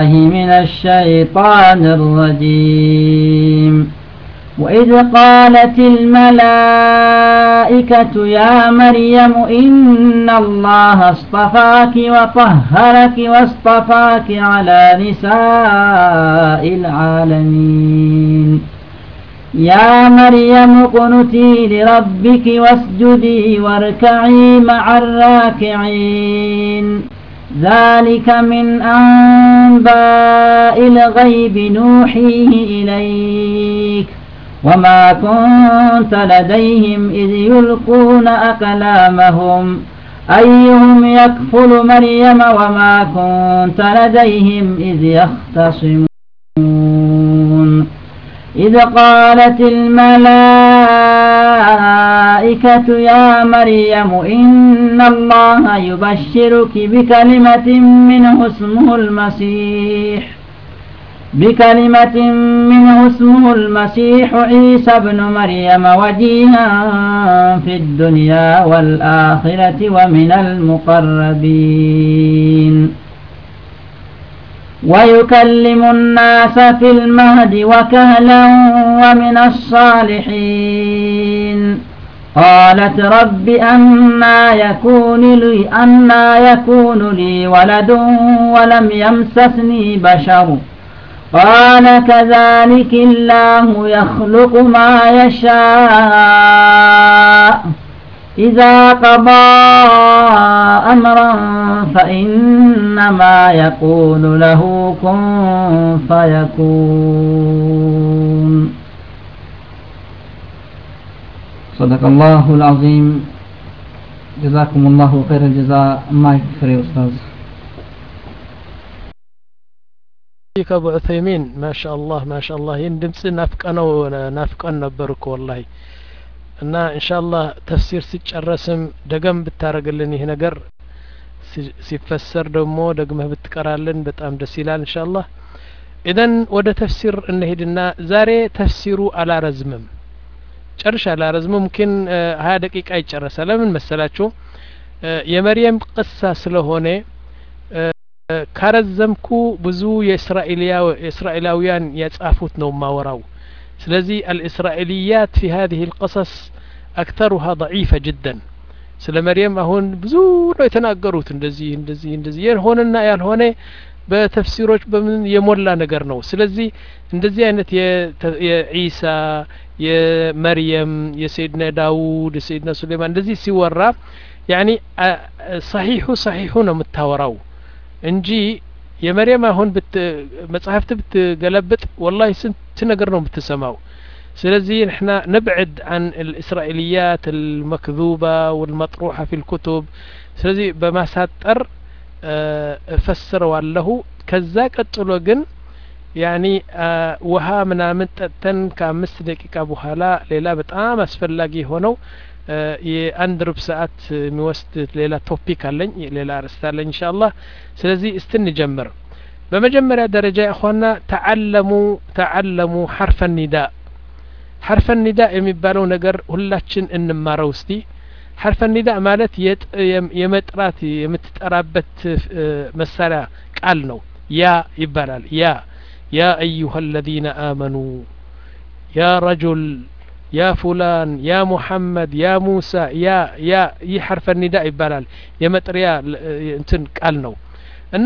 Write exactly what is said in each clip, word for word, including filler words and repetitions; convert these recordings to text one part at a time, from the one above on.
من الشيطان الرجيم. وإذ قالت الملائكة يا مريم إن الله اصطفاك وطهرك واصطفاك على نساء العالمين. يا مريم اقنتي لربك واسجدي واركعي مع الراكعين. ذلك من أنباء الغيب نوحيه إليك وما كنت لديهم إذ يلقون أقلامهم أيهم يكفل مريم وما كنت لديهم إذ يختصمون. إذ قالت الملائكة يا مريم إن الله يبشرك بكلمة منه اسمه المسيح بكلمة منه اسمه المسيح عيسى ابن مريم وجيها في الدنيا والآخرة ومن المقربين ويكلم الناس في المهد وكهلا ومن الصالحين. قالت رب أنى يكون لي أنى يكون لي ولد ولم يمسسني بشر قال كذلك الله يخلق ما يشاء إذا قضى أمرا فإنما يقول له كن فيكون. صدق الله العظيم. جزاكم الله خير الجزاء. ما يكفر يا أستاذ. أبو عثيمين ما شاء الله ما شاء الله يندمس نافقنا ونافقنا نبرك والله እና ኢንሻአላህ ተፍሲር ሲጨረስም ደገም ብታረግልን ይሄ ነገር ሲፈሰር ደግሞ ደግመህ ብትቀራልን በጣም ደስ ይላል ኢንሻአላህ። ኢደን ወደ ተፍሲር እንሄድና ዛሬ ተፍሲሩ አላረዝምም ጨርሻ አላረዝምም ሙምኪን ሀያ ደቂቃ ይጨርሳል። ለምን መሰላችሁ? የመርየም ቅሳ ስለሆነ ካረዘምኩ ብዙ የእስራኤላውያን ያጻፉት ነው ማወራው። ስለዚህ الإسرائيليات في هذه القصص أكثرها ضعيفة جدا. ስለ መርየም አሁን ብዙ ነው የተናገሩት እንደዚህ እንደዚህ እንደዚህ የሆነና ያልሆነ በተፍሲሮች በምን የሞላ ነገር ነው። ስለዚህ እንደዚህ አይነት የኢሳ የመርየም የሰይድና ዳውድ የሰይድና ሱሌማን እንደዚህ ሲወራ يعني صحيح صحيح ነው የምታወራው እንጂ የመርየም አሁን ብት መጽሐፍት ብትገለብጥ والله ስንት ነገር ነው የምትሰማው። ስለዚህ احنا نبعد عن الإسرائيليات المكذوبة والمطروحة في الكتب. ስለዚህ በማሳጠር ፈስረዋለሁ። ከዛ ቀጥሎ ግን يعني ውሃ ምናምን ጠጥተን ከአምስት ደቂቃ በኋላ ሌላ በጣም አስፈላጊ ሆነው የአንድ ሩብ ሰዓት የሚወስድ ሌላ ቶፒክ አለኝ ሌላ አርስታ አለኝ ኢንሻአላህ። ስለዚህ እስቲ እንጀምር። በመጀመሪያ ደረጃ እخوانا تعلموا تعلموا حرف النداء حرف النداء የሚባለው ነገር ሁላችን እንማረው እስቲ። حرف النداء ማለት የመጥራት የምትጠራበት መሳሪያ ቃል ነው። ያ ይባላል። ያ يا أيها الذين آمنوا يا رجل يا فلان يا محمد يا موسى يا يا يحرف النداء ይባላል። የመጥሪያ እንትን ቃል ነው እና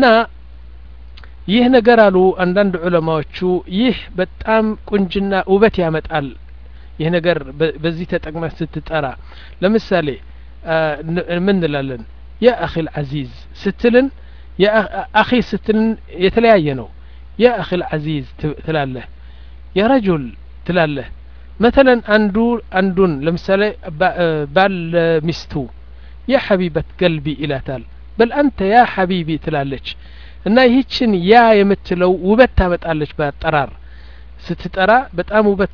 ይህ ነገር አሉ አንዳንድ ዑለማዎቹ ይህ በጣም ቁንጅና ውበት ያመጣል። ይህ ነገር በዚህ ተጠቅመህ ስትጠራ ለምሳሌ ምን እንላለን? ያ أخي العزيز ስትልን ያ أخي ስትልን የተለያየ ነው። ያ أخي العزيز ትላለህ። ያ رجل ትላለህ። مثلا አንዱ አንዱን ለምሳሌ ባል ሚስቱ ያ حبيبة قلبي ይላታል። بل أنت يا حبيبي ትላለች። እና ይህችን ያ የምትለው ውበት ታመጣለች። በአጠራር ስትጠራ በጣም ውበት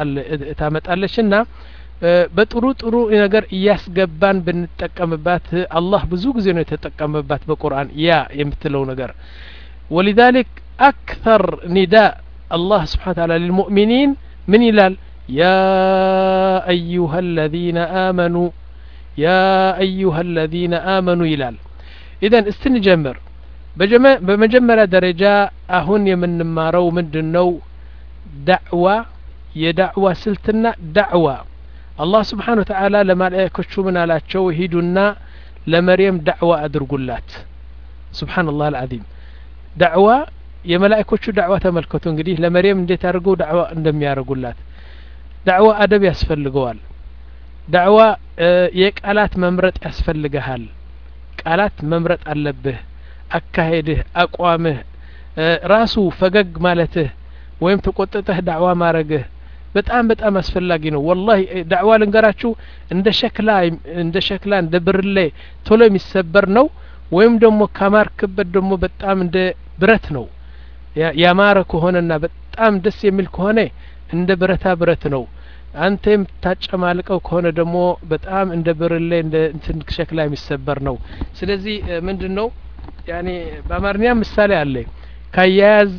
ታመጣለችና በጥሩ ጥሩ ነገር እያስገባን ብንጠቀምባት አላህ ብዙ ጊዜ ነው የተጠቀመባት በቁርአን ያ የምትለው ነገር። ولذلك أكثر نداء الله سبحانه وتعالى للمؤمنين من يلال يا أيها الذين آمنوا يا أيها الذين آمنوا يلال. إذن استنجمر በመጀመሪያ ደረጃ አሁን የምንማረው ምንድነው ዳዕዋ የዳዕዋ ስልትና ዳዕዋ አላህ Subhanahu Wa Ta'ala ለማላእክቶቹ ምን አላቸው ሂዱና ለመርየም ዳዕዋ አድርጉላት ሱብሃንአላህ አልዓዚም ዳዕዋ የመላእክቶቹ ዳዕዋ ተመልከቱ እንግዲህ ለመርየም እንዴት አድርገው ዳዕዋ እንደሚያደርጉላት ዳዕዋ አደብ ያስፈልገዋል ዳዕዋ የቃላት መምረጥ ያስፈልጋል ቃላት መምረጥ አለብህ አካሄድህ አቋምህ ራሱ ፈገግ ማለትህ ወይም ተቆጥተህ ዳዕዋ ማረግህ በጣም በጣም አስፈላጊ ነው والله ዳዕዋ ልንገራችሁ እንደ ሸክላ እንደ ሸክላ እንደ ብርሌ ቶሎ የሚሰበር ነው ወይም ደግሞ ካማርክበት ደግሞ በጣም እንደ ብረት ነው ያማረ ከሆነና በጣም ደስ የሚል ከሆነ እንደ ብረታ ብረት ነው አንተም ታጨማልቀው ከሆነ ደግሞ በጣም እንደ ብርሌ እንደ እንትን ሸክላ የሚሰበር ነው ስለዚህ ምንድነው ያኔ በአማርኛ ምሳሌ አለ ካያያዝ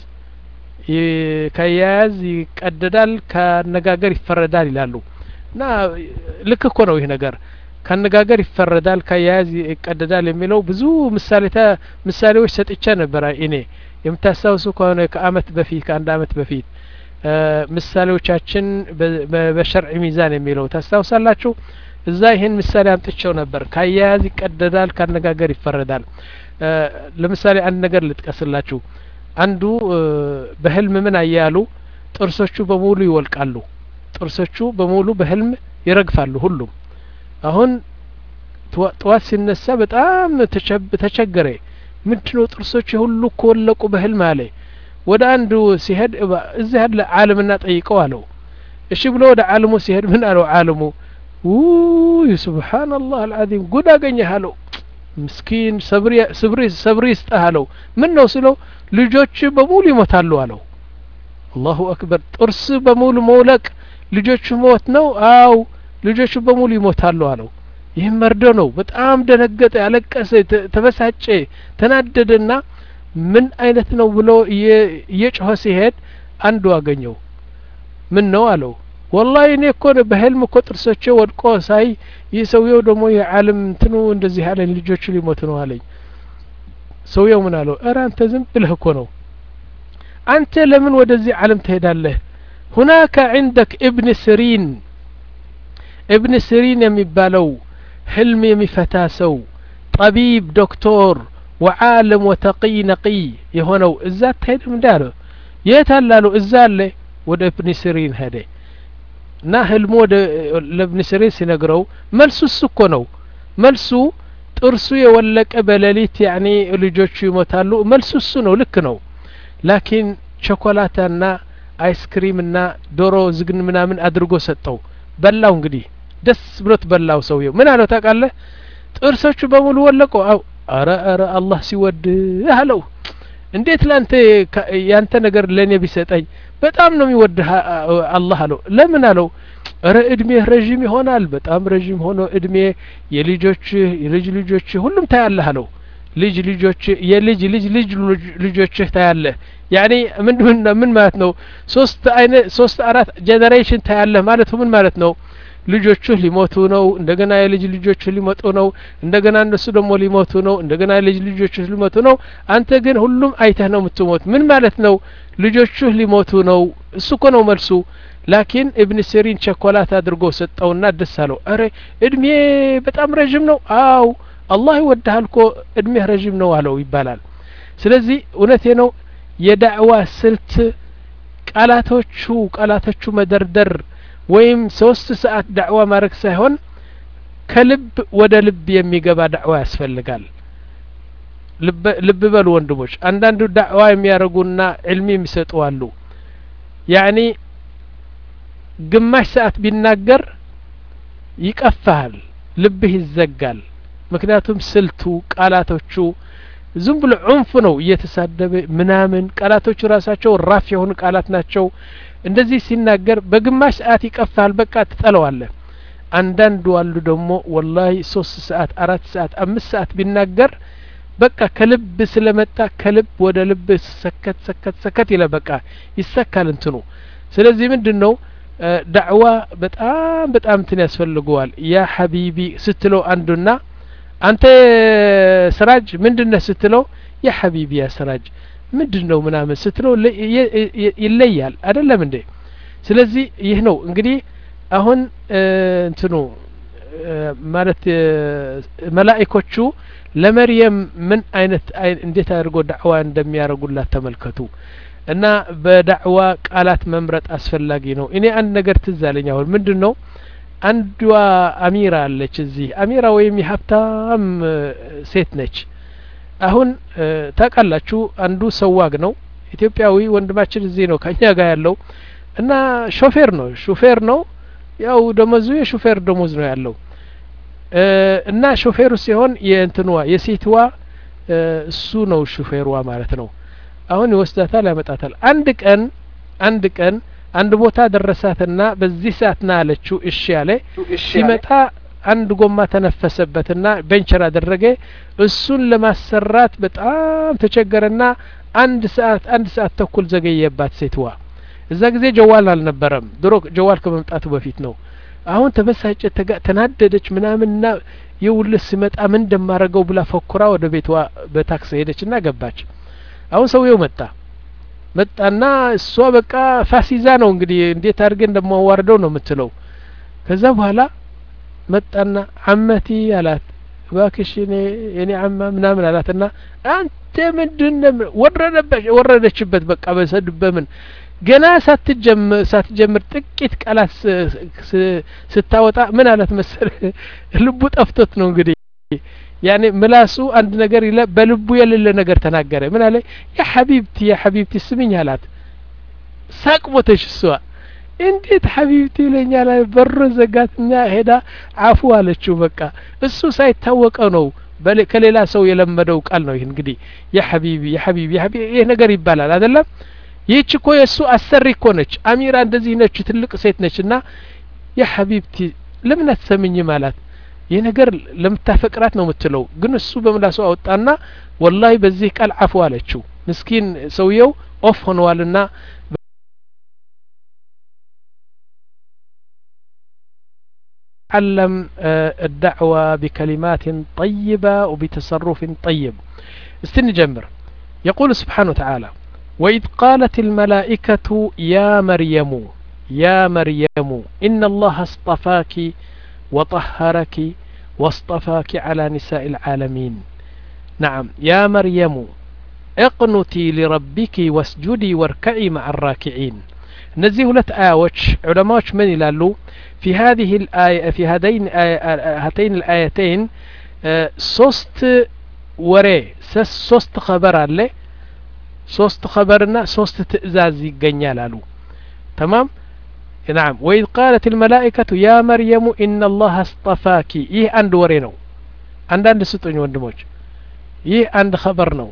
ካያያዝ ይቀደዳል ካነጋገር ይፈረዳል ይላሉ እና ልክ እኮ ነው ይሄ ነገር ካነጋገር ይፈረዳል ካያያዝ ይቀደዳል የሚለው ብዙ ምሳሌ ምሳሌዎች ሰጥቼ ነበር እኔ የምታስታውሱ ከሆነ ከአመት በፊት ከአንድ አመት በፊት ምሳሌዎቻችን በሸርዕ ሚዛን የሚለው ታስታውሳላችሁ እዛ ይሄን ምሳሌ አምጥቼው ነበር ካያያዝ ይቀደዳል ካነጋገር ይፈረዳል ለምሳሌ አንድ ነገር ልጥቀስላችሁ አንዱ በህልም ምን አያሉ ጥርሶቹ በሙሉ ይወልቃሉ ጥርሶቹ በሙሉ በህልም ይረግፋሉ ሁሉም አሁን ጧት ሲነሳ በጣም ተቸገረ ምንድነው ጥርሶቹ ሁሉ ኮለቁ በህልም አለ ወደ አንዱ ሲሄድ እዚህ ያለ ዓለምና ጠይቀው አለው እሺ ብሎ ወደ ዓለሙ ሲሄድ ምን አለው ዓለሙ ኡ ሱብሃንአላህ አልዓዚም ጉድ አገኘህ አለው ምስኪን ሰብሪ ሰብሪ ሰብሪ ይስጣለው ምን ነው ስለው ልጆች በሙሉ ይሞታሉ አለው አላሁ አክበር ጥርስ በሙሉ መውለቅ ልጆች ሞት ነው አው ልጆች በሙሉ ይሞታሉ አለው ይህ መርዶ ነው በጣም ደነገጠ ያለቀሰ ተበሳጨ ተናደደና ምን አይነት ነው ብሎ እየጮኸ ሲሄድ አንዱ አገኘው ምን ነው አለው والله እኔ እኮ በህልም እኮ ጥርሶቼ ወድቆ ሳይ ይሰውየው ደግሞ የዓለም እንትኑ እንደዚህ ያለ ልጆች ሊሞቱ ነው አለኝ ሰውየው ምን አለው ኧረ አንተ ዝም ብለህ እኮ ነው አንተ ለምን ወደዚህ ዓለም ትሄዳለህ هناك عندك ابن سيرين ابن سيرين የሚባለው ህልም የሚፈታ ሰው طبيب دكتور وعالم وتقي نقي የሆነው እዛ ትሄድም እንዳለው የታላሉ እዛ አለ ወደ ابن سيرين ሄደ እና ህልሙ ወደ ለብን ሲሪን ሲነግረው መልሱ እኮ ነው መልሱ ጥርሱ የወለቀ በሌሊት ያኒ ልጆቹ ይሞታሉ መልሱ እሱ ነው ልክ ነው ላኪን ቾኮላታና አይስክሪምና ዶሮ ዝግን ምናምን አድርጎ ሰጠው በላው እንግዲህ ደስ ብሎት በላው ሰውየው ምን አለው ታውቃለህ ጥርሶቹ በሙሉ ወለቁ አው አረ አረ አላህ ሲወድ አለው እንዴት ላንተ ያንተ ነገር ለኔ ቢሰጠኝ በጣም ነው የሚወድህ አላህ አለው ለምን አለው አረ እድሜ ረጅም ይሆናል በጣም ረጅም ሆኖ እድሜ የልጆች የልጅ ልጆች ሁሉም ታያለህ አለው ልጅ ልጆች የልጅ ልጅ ልጅ ልጆች ታያለህ ያኒ ምን ምን ማለት ነው ሶስት አይነ ሶስት አራት ጄኔሬሽን ታያለህ ማለት ምን ማለት ነው ልጆቹ ሊሞቱ ነው እንደገና የልጅ ልጆቹ ሊሞቱ ነው እንደገና እነሱ ደግሞ ሊሞቱ ነው እንደገና የልጅ ልጆቹ ሊሞቱ ነው አንተ ግን ሁሉም አይተህ ነው የምትሞት ምን ማለት ነው ልጆቹ ሊሞቱ ነው እሱ እኮ ነው መልሱ ላኪን ኢብን ሲሪን ቸኮላት አድርጎ ሰጠውና ደስ አለው አረ እድሜ በጣም ረጅም ነው አው አላህ ይወድሃል እኮ እድሜ ረጅም ነው አለው ይባላል ስለዚህ እውነቴ ነው የዳዕዋ ስልት ቃላቶቹ ቃላቶቹ መደርደር ወይም ሶስት ሰዓት ዳዕዋ ማድረግ ሳይሆን ከልብ ወደ ልብ የሚገባ ዳዕዋ ያስፈልጋል ልብ ልብ በሉ ወንድሞች አንዳንዱ ዳዕዋ የሚያረጉና ዕልም የሚሰጡ አሉ ያኒ ግማሽ ሰዓት ቢናገር ይቀፋል ልብህ ይዘጋል ምክንያቱም ስልቱ ቃላቶቹ ዝም ብሎ ዑንፍ ነው እየተሳደበ ምናምን ቃላቶቹ ራሳቸው ራፍ የሆኑ ቃላት ናቸው እንደዚህ ሲናገር በግማሽ ሰዓት ይቀፋል በቃ ትጠለዋለህ አንዳንዱ አሉ ደግሞ ወላሂ ሶስት ሰዓት አራት ሰዓት አምስት ሰዓት ቢናገር በቃ ከልብ ስለመጣ ከልብ ወደ ልብ ሰከት ሰከት ሰከት ይለ በቃ ይሰካል እንትኑ ስለዚህ ምንድነው ዳዕዋ በጣም በጣም እንትን ያስፈልገዋል ያ ሐቢቢ ስትለው አንዱና አንተ ስራጅ ምንድነው ስትለው ያ ሐቢቢ ያ ስራጅ ምንድነው ምናምን ስትለው ይለያል አይደለም እንዴ ስለዚህ ይህ ነው እንግዲህ አሁን እንትኑ ማለት መላእክቶቹ ለመርየም ምን አይነት እንዴት አድርጎ ዳዕዋ እንደሚያደርጉላት ተመልከቱ እና በዳዕዋ ቃላት መምረጥ አስፈላጊ ነው እኔ አንድ ነገር ትዝ አለኝ አሁን ምንድነው አንዷ አሚራ አለች እዚህ አሚራ ወይም የሀብታም ሴት ነች አሁን ታውቃላችሁ አንዱ ሰዋግ ነው ኢትዮጵያዊ ወንድማችን እዚህ ነው ከኛ ጋር ያለው እና ሾፌር ነው ሾፌር ነው ያው ደሞዙ የሾፌር ደሞዝ ነው ያለው እና ሾፌሩ ሲሆን የእንትንዋ የሴትዋ እሱ ነው ሾፌርዋ ማለት ነው አሁን ይወስዳታል ያመጣታል አንድ ቀን አንድ ቀን አንድ ቦታ ደረሳትና በዚህ ሰዓት ና አለችው እሺ ያለ ሲመጣ አንድ ጎማ ተነፈሰበትና ቤንቸር አደረገ እሱን ለማሰራት በጣም ተቸገረና አንድ ሰዓት አንድ ሰዓት ተኩል ዘገየባት ሴትዋ እዛ ጊዜ ጀዋል አልነበረም ድሮ ጀዋል ከመምጣቱ በፊት ነው አሁን ተበሳጨች ተናደደች ምናምንና ይውልስ ሲመጣ ምን እንደማረገው ብላ ፈኩራ ወደ ቤቷ በታክሲ ሄደችና ገባች አሁን ሰውየው መጣ መጣና እሷ በቃ ፋሲዛ ነው እንግዲህ እንዴት አድርገን እንደማዋርደው ነው የምትለው ከዛ በኋላ መጣና አመቲ አላት ባክሽ እኔ እኔ አማ ምናምን አላትና አንተ ምንድነው ወረደበት ወረደችበት በቃ በሰድበምን ገና ሳትጀምር ሳትጀምር ጥቂት ቃላት ስታወጣ ምን አላት መሰለ ልቡ ጠፍቶት ነው እንግዲህ ያኔ ምላሱ አንድ ነገር ይለ በልቡ የሌለ ነገር ተናገረ ምን አለ ያ ሐቢብቲ ያ ሐቢብቲ ስሚኝ አላት ሳቅሞተሽ እሷ እንዴት ሐቢብቲ ይለኛል በሩ ዘጋትኛ ሄዳ አፉ አለችው በቃ እሱ ሳይታወቀው ነው ከሌላ ሰው የለመደው ቃል ነው ይሄ እንግዲህ ያ ሐቢቢ ያ ሐቢቢ ያ ሐቢቢ ይሄ ነገር ይባላል አይደለም ይህች እኮ የሱ አሰሪ እኮ ነች አሚራ እንደዚህ ነች ትልቅ ሴት ነችና ያ ሐቢብቲ ለምን አትሰሚኝ ማለት ይሄ ነገር ለምታፈቅራት ነው የምትለው ግን እሱ በምላሱ አወጣና ወላሂ በዚህ ቃል አፉ አለችው ምስኪን ሰውየው ኦፍ ሆነዋልና علم الدعوة بكلمات طيبة وبتصرف طيب استنجمر يقول سبحانه وتعالى وإذ قالت الملائكة يا مريم يا مريم إن الله اصطفاك وطهرك واصطفاك على نساء العالمين نعم يا مريم اقنتي لربك واسجدي واركعي مع الراكعين نزيه لت آيوش علماء من يلالو في هذه الآية في هذين هاتين الآيتين صوست وري صوست خبر عليه صوست خبرنا صوست تئزاز يغنيال አሉ تمام نعم وإذ قالت الملائكة يا مريم إن الله اصطفاك ይህ አንድ ወሬ ነው አንዳንድ ስጡኝ ወንድሞች ይህ አንድ خبر ነው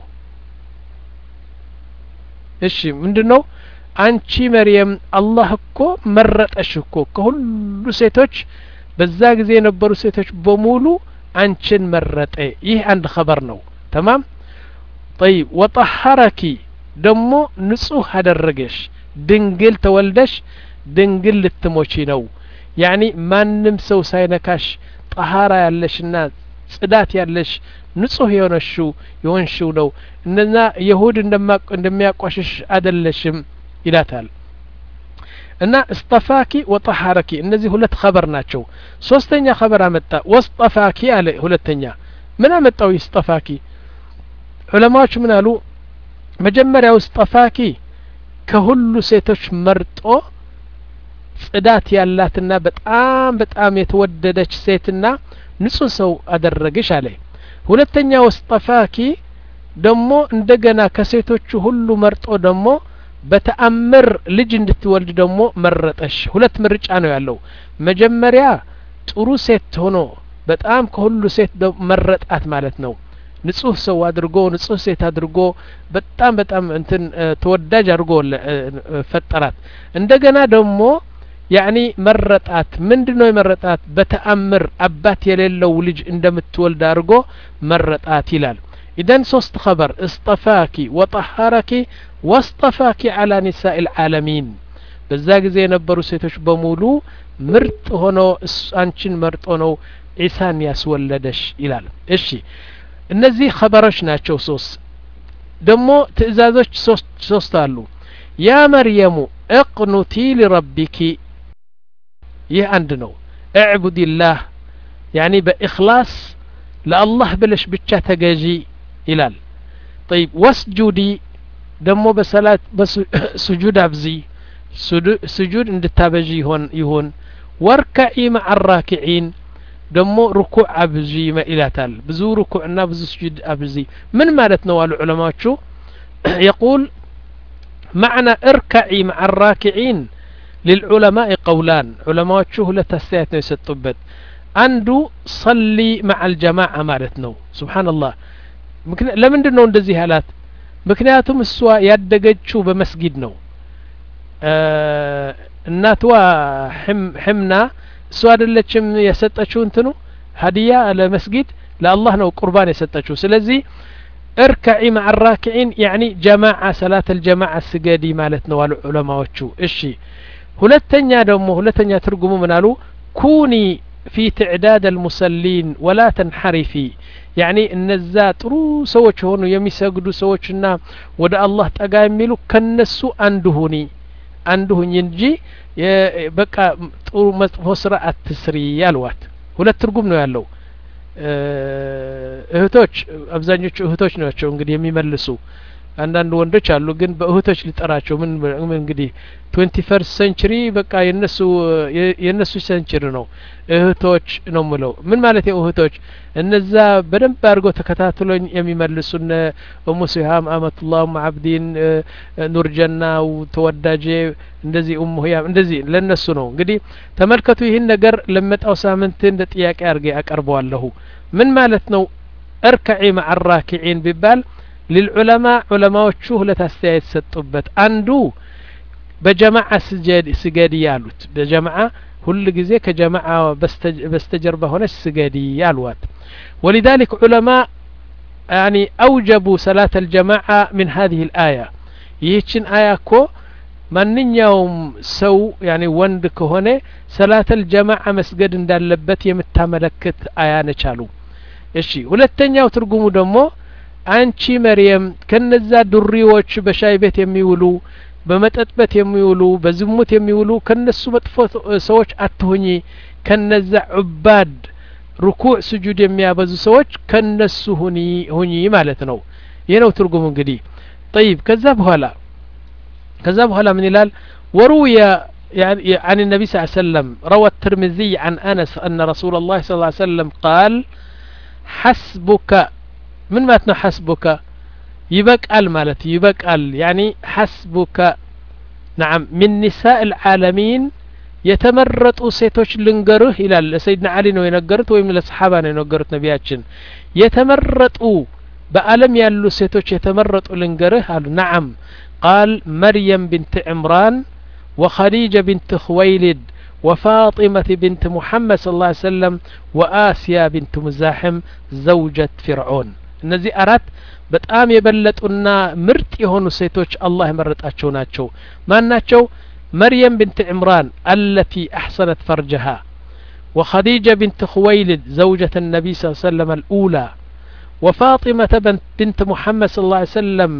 እሺ ምንድነው አንቺ መርየም አላህ እኮ መረጠሽ እኮ ከሁሉ ሴቶች በዛ ጊዜ የነበሩ ሴቶች በሙሉ አንቺን መረጠ ይህ አንድ خبر ነው تمام طيب وطهرك ደሞ ንጹህ አደረገሽ ድንግል ተወልደሽ ድንግል ልትሞቺ ነው ያኒ ማንም ሰው ሳይነካሽ طهارة ያለሽና ጽዳት ያለሽ ንጹህ የሆነሽው የሆንሽው ነው እነዛ ይሁድ እንደሚያቋሽሽ አይደለሽም ይላታል እና استفاكي وطهرك እነዚህ ሁለት خبر ናቸው ሶስተኛ خبر አመጣ واصطفاكي አለ ሁለተኛ ምን አመጣው استفاكي ዑለማዎች ምን አሉ መጀመሪያው استفاكي ከሁሉ ሴቶች መርጦ ጽዳት ያላትና በጣም በጣም የተወደደች ሴትና ንጹህ ሰው አደረገሽ አለ ሁለተኛው استفاكي ደሞ እንደገና ከሴቶቹ ሁሉ መርጦ ደሞ በተአምር ልጅ እንድትወልድ ደሞ መረጠሽ ሁለት ምርጫ ነው ያለው መጀመሪያ ጥሩ ሴት ሆኖ በጣም ከሁሉ ሴት መረጣት ማለት ነው ንጹህ ሰው አድርጎ ንጹህ ሴት አድርጎ በጣም በጣም እንትን ተወዳጅ አድርጎ ፈጠራት እንደገና ደሞ ያኒ መረጣት ምንድነው የመረጣት በተአምር አባት የሌለው ልጅ እንደምትወልድ አድርጎ መረጣት ይላል إذن صوست خبر اصطفاك وطهرك واصطفاك على نساء العالمين بزاق زي نبرو سيتوش بمولو مرت هونو انشن مرت هونو عيسان ياسولدش إلال إشي النزي خبرش ناتشو صوص ደሞ ትእዛዞች ሶስት ሶስት አሉ ያ መርየሙ እቅኑቲ لربك ይህ አንድ ነው اعبد الله يعني بإخلاص لله بلش ብቻ ተገዢ ይላል طيب واسجدي ደሞ በሰላት በስጁድ አብዚ ስጁድ እንድታበጂ ይሆን ይሆን ወርكعي مع الراكعين ደሞ ሩኩዕ አብዚ ይላታል ብዙ ሩኩዕና ብዙ ስጁድ አብዚ ምን ማለት ነው አሉ ዑለማዎቹ يقول معنى اركعي مع الراكعين للعلماء قولان علماء ሁለት አስተያየት ነው የሰጡበት አንዱ صلي مع الجماعة ማለት ነው سبحان الله ለምንድን ነው እንደዚህ ያላት ምክንያቱም እሷ ያደገችው በመስጊድ ነው እናትዋ ሕምና እሷ አይደለችም የሰጠችው እንትኑ ሀዲያ ለመስጊድ ለአላህ ነው ቁርባን የሰጠችው ስለዚህ اركعي مع الراكعين يعني جماعة صلاة الجماعة سجدي ማለት ነው አሉ ዑለማዎቹ እሺ ሁለተኛ ደግሞ ሁለተኛ ትርጉሙ ምን አሉ ኩኒ في تعداد المصلين ولا تنحرفي يعني እነዛ ጥሩ ሰዎች ሆኑ የሚሰግዱ ሰዎችና ወደ አላህ ጠጋ የሚሉ ከነሱ አንዱ ሁኒ አንዱ ሁኚ እንጂ በቃ ጥሩ መጥፎ ስራ አትስሪ ያልዋት ሁለት ትርጉም ነው ያለው እህቶች አብዛኞቹ እህቶች ናቸው እንግዲህ የሚመልሱ አንዳንድ ወንዶች አሉ ግን በእህቶች ሊጠራቸው ምን እንግዲህ twenty-first century በቃ የነሱ የነሱ ሴንቸሪ ነው እህቶች ነው ምለው ምን ማለት ነው እህቶች እነዛ በደንብ አድርገው ተከታትሎኝ የሚመልሱን ኡሙ ሲሃም አመቱላህ አብዲን ኑርጀናው ተወዳጄ እንደዚህ ኡሙ ሂያም እንደዚህ ለነሱ ነው እንግዲህ ተመልከቱ ይህን ነገር ለመጣው ሳምንት እንደ ጥያቄ አድርጌ አቀርበዋለሁ ምን ማለት ነው እርካዒ مع الراكعين ቢባል للعلماء علماءዎቹ ሁለት አስተያየት ሰጡበት አንዱ በጀማዓ ስጀድ ስገዲ ያሉት በጀማዓ ሁሉ ጊዜ ከጀማዓ በስተጀርባ ሆነች ስገዲ ያሉት ولذلك علماء يعني أوجبوا صلاة الجماعة من هذه الآية ይህችን አያ እኮ ማንኛውም ሰው يعني ወንድ ከሆነ صلاة الجماعة መስገድ እንዳለበት የምታመለክት አያ ነች አሉ እሺ ሁለተኛው ትርጉሙ ደግሞ አንቺ መርየም ከነዛ ዱሪዎች በሻይ ቤት የሚውሉ በመጠጥ ቤት የሚውሉ በዝሙት የሚውሉ ከነሱ መጥፎ ሰዎች አትሁኚ ከነዛ ዑባድ ሩኩዕ ስጁድ የሚያበዙ ሰዎች ከነሱ ሁኒ ሁኚ ማለት ነው ይሄ ነው ትርጉሙ እንግዲህ طيب ከዛ በኋላ ከዛ በኋላ ምን ይላል ወሩያ يعني عن النبي صلى الله عليه وسلم روى الترمذي عن أنس أن رسول الله صلى الله عليه وسلم قال حسبك من ماتنا حسبك يبقال مالت يبقال يعني حسبك نعم من نساء العالمين يتمرطوا سيتوش لنقره إلى سيدنا علي نو ينقرت ويمن الصحابة ينقرت نبياتشن يتمرطوا بألم يالو سيتوش يتمرطوا لنقره قالوا نعم قال مريم بنت عمران وخديجة بنت خويلد وفاطمة بنت محمد صلى الله عليه وسلم وآسيا بنت مزاحم زوجة فرعون እነዚህ አራት በጣም የበለጡና ምርጥ የሆኑ ሴቶች አላህ የመረጣቸው ናቸው ማን ናቸው مريم بنت عمران التي أحسنت فرجها وخديجة بنت خويلد زوجة النبي صلى الله عليه وسلم الأولى وفاطمة بنت محمد صلى الله عليه وسلم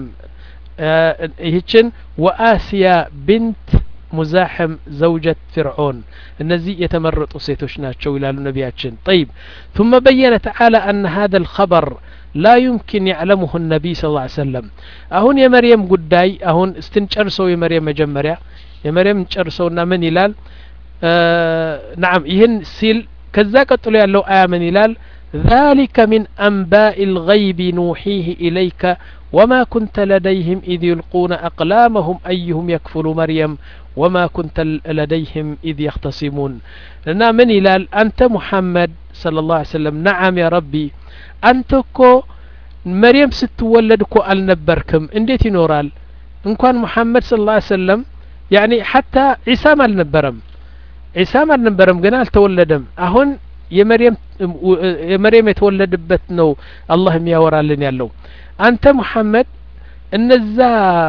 هيتشن وآسيا بنت مزاحم زوجة فرعون النزي يتمرط سيتوش ناتشو إلى النبياتشن طيب ثم بين تعالى أن هذا الخبر لا يمكن يعلمه النبي صلى الله عليه وسلم أهون يا مريم قداي أهون استنشرسو يا مريم مجمريا يا مريم انشرسونا من إلال آه نعم يهن سيل كذاك تقول له آمن إلال ذلك من أنباء الغيب نوحيه إليك وما كنت لديهم إذ يلقون أقلامهم أيهم يكفل مريم وما كنت لديهم إذ يختصمون لنا من إلال أنت محمد صلى الله عليه وسلم نعم يا ربي أنت كو مريم ستولد كو النبركم انديت نورال إن كان محمد صلى الله عليه وسلم يعني حتى عيسى ما النبرم عيسى ما النبرم قنال تولدم أهون يا مريم يا مريم يتولد بتنو الله مياورا لن يالو أنت محمد النزا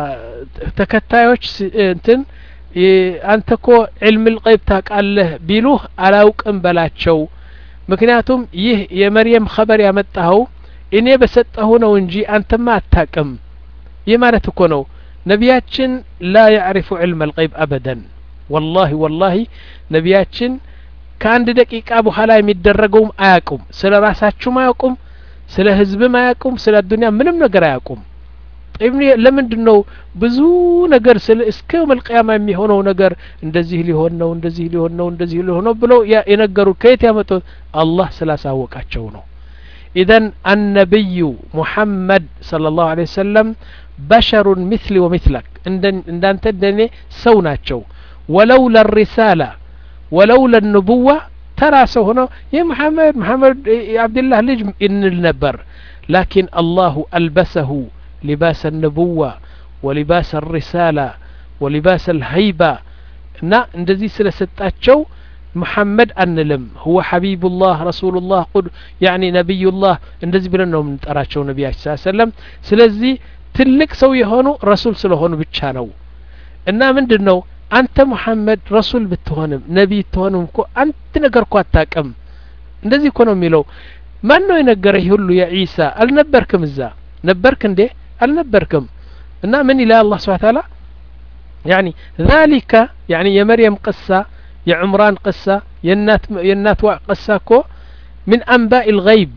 تكتايوش انتن أنت كو علم الغيب تاك الله بيلوه على وكم بلاتشو مكنياتهم يه يا مريم خبر يا متهو إني بسطه ነው እንጂ አንተ ማታቀም يمالت كونو نبياتشن لا يعرف علم الغيب أبدا والله والله نبياتشن كان دقيقة أبو حلا يمدرقوم آيكم سلا راساتشو ما يقوم سلا حزب ما يقوم سلا الدنيا منم نقر يقوم ابني ለምንድነው ብዙ ነገር ስለ እስከ መልቂያማ የሚሆነው ነገር እንደዚህ ሊሆን ነው እንደዚህ ሊሆን ነው እንደዚህ ሊሆን ነው ብለው የነገሩ ከየት ያመጡት አላህ ስላሳወቃቸው ነው اذا النبي محمد صلى الله عليه وسلم بشر مثلي ومثلك እንዳንተ እንደኔ ሰው ናቸው ولولا الرسالة ولولا النبوة ترى ሰው ሆኖ የሙሐመድ ሙሐመድ የአብዱላህ ልጅ እንል ነበር لكن الله ألبسه لباس النبوة ولباس الرسالة ولباس الهيبة نا اندزي سلسطاچو محمد انلم هو حبيب الله رسول الله قد يعني نبي الله اندزي بلن ነው ምንጠራቸው ነብያችን ሰለላሁ ዐለይሂ ወሰለም ስለዚህ ትልቅ ሰው የሆኑ ረሱል ስለሆኑ ብቻ ነው እና ምንድነው አንተ ሙሐመድ ረሱል ብትሆንም ነብይ ብትሆንም እኮ አንተ ነገር እኮ አታቀም እንደዚህ እኮ ነው የሚለው ማን ነው የነገረህ ሁሉ የኢሳ አልነበርክም እዛ ነበርክ እንዴ አልነበርክም እና ምን ይላል አላህ Subhanahu Wa Ta'ala يعني ذلك يعني يا مريم قصة يا عمران قصة يا النات يا النات قصة كو من أنباء الغيب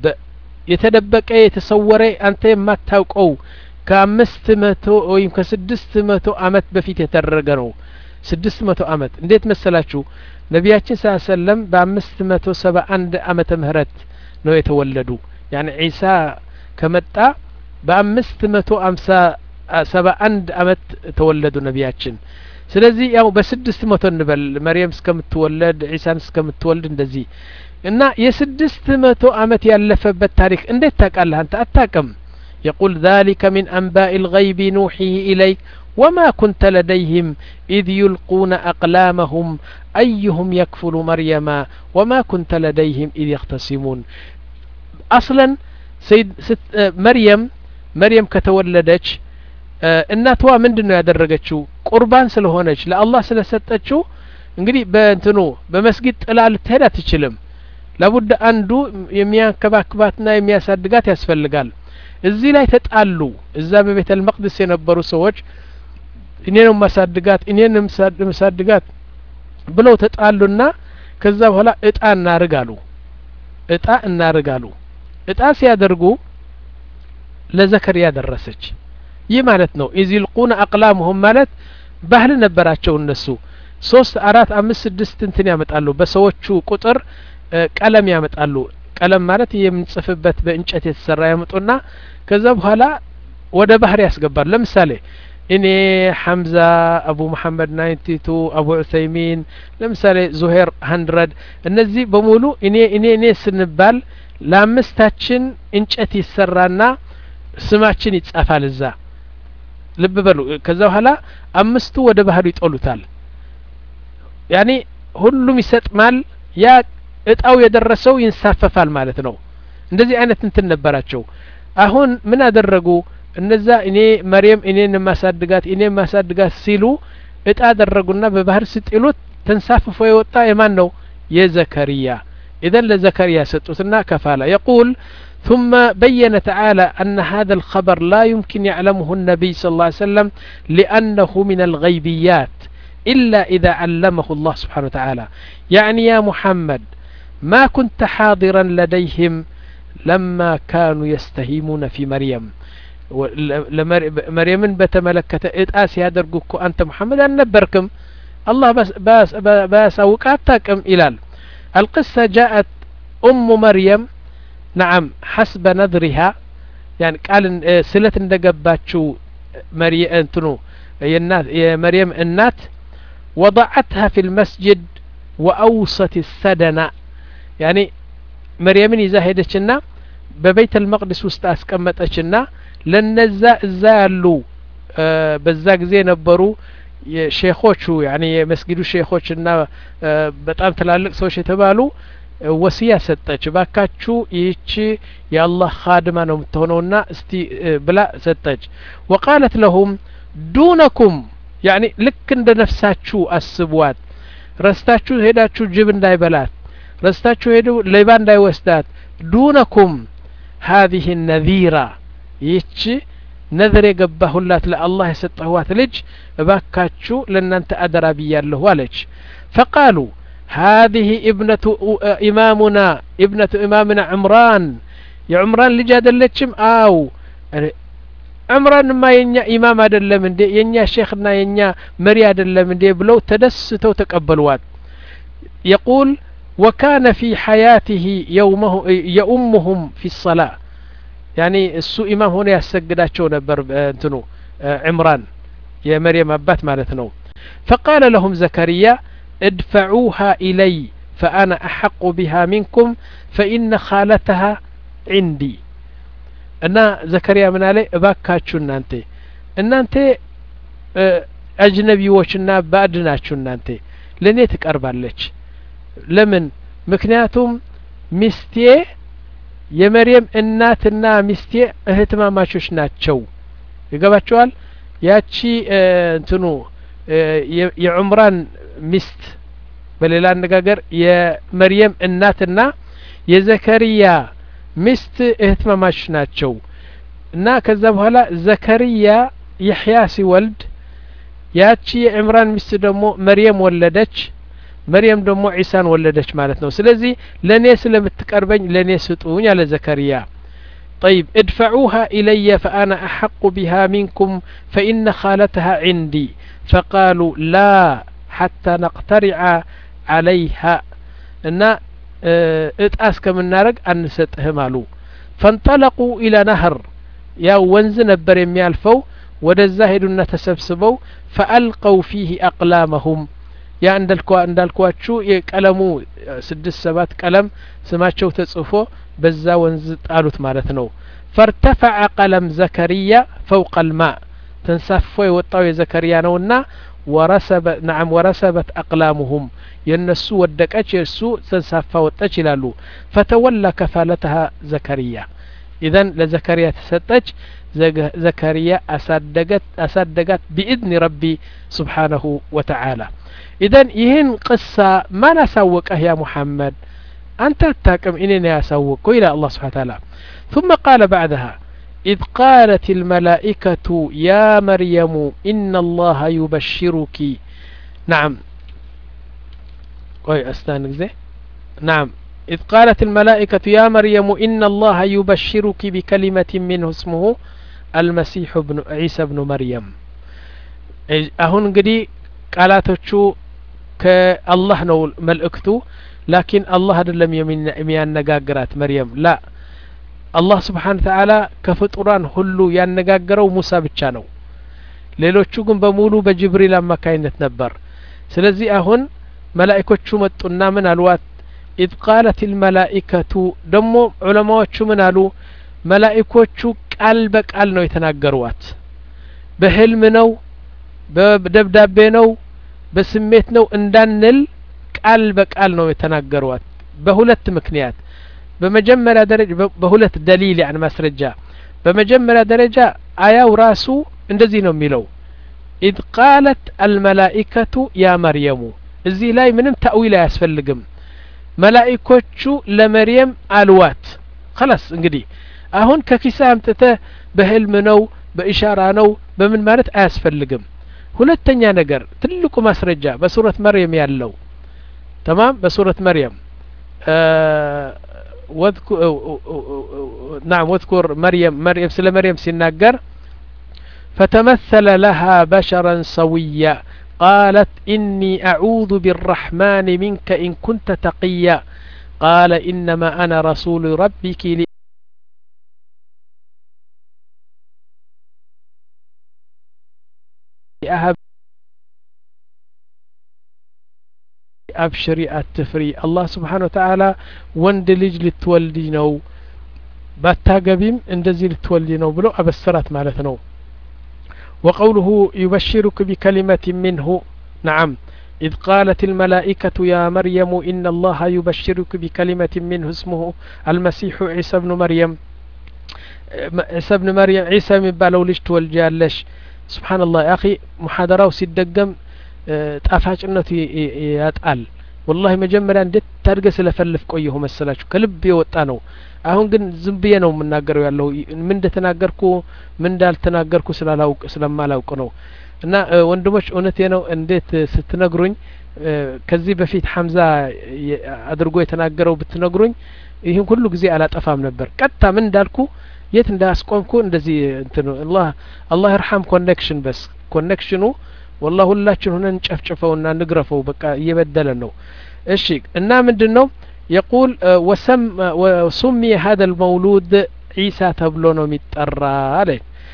يتدبك يتصور أنت ما تاوقو كامست متو أو يمكن سدست متو أمت بفيت يترجنو سدست متو أمت نديت مسلاتشو نبياتنا صلى الله عليه وسلم بامست متو سبع عند أمت مهرت نو يتولدوا يعني عيسى كمتا በአምስት መቶ አምሳ ሰባ አንድ አመት ተወለዱ ነብያችን ስለዚህ ያው በስድስት መቶ እንበል መርየም እስከምትወለድ ዒሳን እስከምትወልድ እንደዚህ እና የስድስት መቶ አመት ያለፈበት ታሪክ እንዴት ታውቃለህ አንተ አታውቅም يقول ذلك من أنباء الغيب نوحيه إليك وما كنت لديهم إذ يلقون أقلامهم أيهم يكفل مريم وما كنت لديهم إذ يختصمون أصلا سيد مريم مريم ከተወለደች እናቷ ምንድነው ያደረገችው ቁርባን ስለሆነች ለአላህ ስለሰጠችው እንግዲህ በእንትኑ በመስጊድ ጥላ ልትሄድ አትችልም ለቡድ አንዱ የሚያከባክባትና የሚያሳድጋት ያስፈልጋል እዚህ ላይ ተጣሉ እዛ በቤተል መቅደስ የነበሩ ሰዎች እኔ ነው ማሳድጋት እኔ ነው ማሳድጋት ብለው ተጣሉና ከዛ በኋላ እጣ እናርጋሉ እጣ እናርጋሉ እጣ ሲያደርጉ ለዘከሪያ ደረሰች ይህ ማለት ነው ኢዝልቁና አቅላሙሁም ማለት ባህል ነበራቸው እነሱ ሶስት አራት አምስት ስድስት እንትን ያመጣሉ በሰዎቹ ቁጥር ቀለም ያመጣሉ ቀለም ማለት የምንጽፍበት በእንጨት የተሰራ ያመጡና ከዛ በኋላ ወደ ባህር ያስገባሉ ለምሳሌ እኔ ሐምዛ አቡ መሐመድ ዘጠና ሁለት አቡ ዑሰይሚን ለምሳሌ ዙሄር መቶ እነዚህ በሙሉ እኔ እኔ እኔ ስንባል ለአምስታችን እንጨት ይሰራና ስማችን ይጻፋል እዛ ልብ በሉ ከዛ በኋላ አምስቱ ወደ ባህሩ ይጦሉታል ያኒ ሁሉም ይሰጥማል ያ እጣው የደረሰው ይንሳፈፋል ማለት ነው እንደዚህ አይነት እንትን ነበራቸው አሁን ምን አደረጉ እነዛ እኔ መርየም እኔን ማሳድጋት እኔን ማሳድጋት ሲሉ እጣ አደረጉና በባህር ሲጥሉት ተንሳፍፎ የወጣ የማን ነው የዘከሪያ اذا لزكريا ستوتنا كفاله يقول ثم بين تعالى أن هذا الخبر لا يمكن يعلمه النبي صلى الله عليه وسلم لأنه من الغيبيات إلا إذا علمه الله سبحانه وتعالى يعني يا محمد ما كنت حاضرا لديهم لما كانوا يستهيمون في مريم مريم بتملكت إتآس يادرقوك أنت محمد أن نبركم الله بس بس بس أوقاتكم إلال القصة جاءت أم مريم نعم حسب نظرها يعني قال سلة اندقباتشو مريم انتنو يا مريم النات وضعتها في المسجد وأوسط السدنة يعني مريم إذا هيدتشنا ببيت المقدس وستاس كمتشنا لنزا زالو آه بزاق زين برو شيخوشو يعني مسجدو شيخوشنا آه بتام تلالك سوش يتبالو وصية ستج باكاتشو يቺ የአላህ ኻድማ ነው የምትሆነውና እስቲ ብላ ሰጠች وقالت لهم دونكم يعني ልክ እንደ ነፍሳችሁ አስቧት ረስታችሁ ሄዳችሁ ጅብ እንዳይበላት ረስታችሁ ሄዱ ሌባ እንዳይወስዳት دونكم هذه النذيرة ይቺ ነذር የገባሁላት ለአላህ የሰጠኋት ልጅ እባካችሁ ለእናንተ አደራ ብያለሁ አለች فقالوا هذه ابنة إمامنا ابنة إمامنا عمران يا عمران ልጅ አይደለችም አው عمران ما የኛ ኢማም አይደለም እንዴ የኛ ሼኽና የኛ መሪ አይደለም እንዴ ብለው ተደስተው ተቀበሏት يقول وكان في حياته يومه يؤمهم في الصلاة يعني السو إمام هنا يسجداتشو نبر انتنو عمران يا مريم أبات مالتنو فقال لهم زكريا ادفعوها إلي فأنا أحق بها منكم فإن خالتها عندي أنا زكريا من علي باكاتشو نانتي إن أنت أجنبي وشنا بادناتشو نانتي لنيتك أربع لك لمن مكنياتهم مستي የመርየም እናትና ሚስቴ እህትማማቾች ናቸው ይገባቸዋል ያቺ እንትኑ የዑምራን ሚስት በሌላ አነጋገር የመርየም እናትና የዘከሪያ ሚስት እህትማማቾች ናቸው እና ከዛ በኋላ ዘከሪያ ይህያ ሲወልድ ያቺ የዑምራን ሚስት ደግሞ መርየም ወለደች مريم دمو عيسان ولدش مالتنا سلازي لني سلمتقربኝ لني سطوني على زكريا طيب ادفعوها إلي فأنا أحق بها منكم فإن خالتها عندي فقالوا لا حتى نقترع عليها إن اتأسك من نارك أن ستهمالو فانطلقوا إلى نهر يا ونز نبر يميالفو ودزاهدنا تسبسبوا فألقوا فيه أقلامهم ያ እንዳልኳ እንዳልኳችሁ የቀለሙ ስድስት ሰባት ቀለም ስማቸው ተጽፎ በዛ ወንዝ ጣሉት ማለት ነው فارتفع قلم زكريا فوق الماء تنسفو የወጣው የዘከሪያ ነውና ورسب نعم ورسبت اقلامهم የነሱ ወደቀች የሱ ተንሳፋ ወጣች ይላሉ فتولى كفالتها زكريا اذا لزكريا تسطچ زكريا أصدقت أصدقت بإذن ربي سبحانه وتعالى إذن يهن قصة ما نسوقه يا محمد أنت تاكم إننا يسوق إلى الله سبحانه وتعالى ثم قال بعدها إذ قالت الملائكة يا مريم إن الله يبشرك نعم أي أستانك زي نعم إذ قالت الملائكة يا مريم إن الله يبشرك بكلمة منه اسمه المسيح ابن عيسى ابن مريم أهون قدي قالاتوچو كالله نو ملئكتو لكن الله لم يمين نقاقرات مريم لا الله سبحانه وتعالى كفطران هلو ينقاقروا موسى بتشانو ليلوچو قم بمولو بجبريل أما كاينت نبر سلزي أهون ملائكوچو متقنا من الوات إذ قالت الملائكة دمو علماء من قالوا ملائكوچو ቃል በቃል ነው የተናገሩት በህልም ነው በደብዳቤ ነው በስሜት ነው እንዳንል ቃል በቃል ነው የተናገሩት በሁለት ምክንያት በመጀመሪያ ደረጃ በሁለት ደሊል يعني ማስረጃ በመጀመሪያ ደረጃ አያው ራሱ እንደዚህ ነው የሚለው إذ قالت الملائكة يا مريم እዚህ ላይ ምንም ተአዊል አያስፈልግም መላእክቶቹ ለመርየም አልዋት خلاص እንግዲህ አሁን ከኪሳ አምጥተ በህልም ነው በኢሻራ ነው በምን ማለት አያስፈልግም ሁለተኛ ነገር ትልቁ ማስረጃ በሱረት መርየም ያለው تمام በሱረት መርየም ወذكر نعم واذكر مريم مريم سለ مريم ሲናገር فتمثل لها بشرا سويا قالت إني أعوذ بالرحمن منك إن كنت تقيا قال إنما أنا رسول ربك أهب أبشري التفري الله سبحانه وتعالى وند لج لتولدي نو باتاقبيم اندزي لتولدي نو بلو أبسرات مالتنو وقوله يبشرك بكلمة منه نعم إذ قالت الملائكة يا مريم إن الله يبشرك بكلمة منه اسمه المسيح عيسى بن مريم عيسى بن مريم عيسى من بالو لج تولجالش سبحان الله يا أخي محاضرة وسيدقم طافاጭነቱ ያጣል والله መጀመሪያ እንዴት ታርገ ስለፈልፍ ቆየሁ መሰላችሁ ከልብ የወጣ ነው አሁን ግን ዝም ብዬ ነው የምናገረው ያለው ምን እንደተናገርኩ ምን እንዳልተናገርኩ ስላላውቅ ስለማላውቅ ነው እና ወንድሞች እውነቴ ነው እንዴት ስትነግሩኝ ከዚህ በፊት ሐምዛ አድርጎ የተናገረው ብትነግሩኝ ይሄን ሁሉ ጊዜ አላጠፋም ነበር ቀጣ ምን እንዳልኩ የት እንዳስቆምኩ እንደዚህ እንት ነው አላህ አላህ ይርሐም ኮኔክሽን በስ ኮኔክሽኑ والله ሁላችን ሆነን ጨፍጨፈውና ንግረፈው በቃ እየበደለ ነው እሺ እና ምንድነው يقول وسم وسمي هذا المولود عيسى تبلو ነው የሚጠራ አለ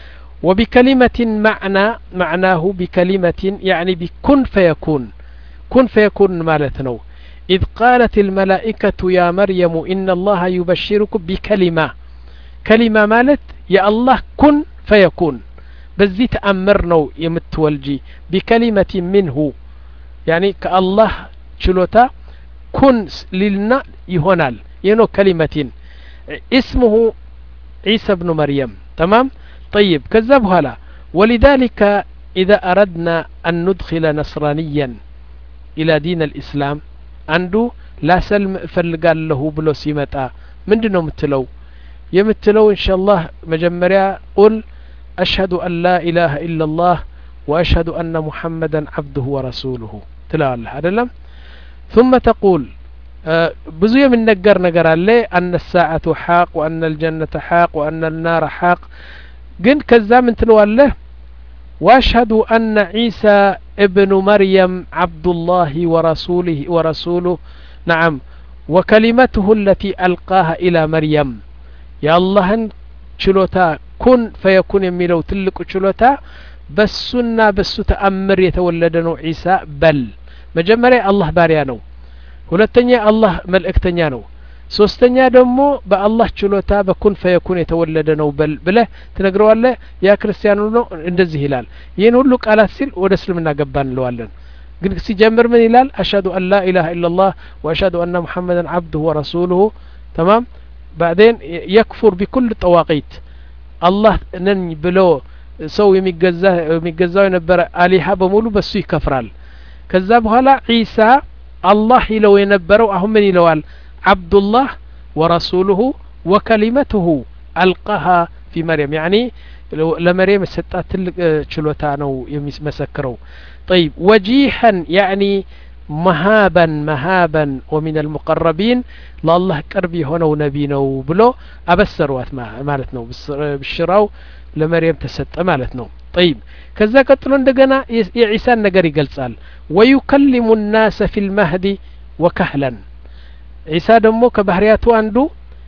وبكلمة معنى معناه بكلمة يعني بكن فيكون كن فيكون ማለት ነው إذ قالت الملائكة يا مريم إن الله يبشرك بكلمة كلمة مالت يا الله كن فيكون بزي تأمر نو يمتولجي بكلمة منه يعني كالله شلوتا كن للنا يهونال ينو كلمة اسمه عيسى بن مريم تمام طيب كذب هلا ولذلك إذا أردنا أن ندخل نصرانيا إلى دين الإسلام عنده لا سلم فلقال له بلو سيمتا من دنو متلو يمتلو إن شاء الله مجمريا قل أشهد أن لا إله إلا الله وأشهد أن محمدا عبده ورسوله تلا الله هذا ثم تقول آه بزوية من نجر نجر عليه أن الساعة حاق وأن الجنة حاق وأن النار حاق قن كذا من تلو الله وأشهد أن عيسى ابن مريم عبد الله ورسوله ورسوله نعم وكلمته التي ألقاها إلى مريم يا الله شلوتا كن فيكون يميلو تلك شلوتا بسنا بس تأمر يتولدنو عيسى بل مجمري الله باريانو ሁለተኛ አላህ መልእክተኛ ነው ሶስተኛ ደግሞ በአላህ ችሎታ በኩን ፈየኩን የተወለደ ነው በል ብለህ ትነግረዋለህ ያ ክርስቲያኑ ነው እንደዚህ ይላል ይሄን ሁሉ ቃላት ሲል ወደ እስልምና ገባን እንለዋለን ግን ሲጀምር ምን ይላል አሽሀዱ አን ላ ኢላሃ ኢላላህ ወአሽሀዱ አነ ሙሐመደን ዐብዱሁ ወረሱሉሁ تمام بعدين يكفر بكل الطواغيت الله ነኝ ብሎ ሰው የሚገዛ የሚገዛው የነበረ አሊሃ በሙሉ በሱ ይከፍራል ከዛ በኋላ ዒሳ الله يلو ينبرو أهم من يلوال عبد الله ورسوله وكلمته ألقاها في مريم يعني لمريم ستات شلوتانو مسكرو طيب وجيها يعني مهابا مهابا ومن المقربين لله قربي هنا ونبينا بلو أبسروات مالتنا بالشراو لمريم تسط مالتنا طيب كذا قتلوا عندنا عيسى النجري قال ويكلم الناس في المهد وكهلا عيسى دمو كبحرياته عنده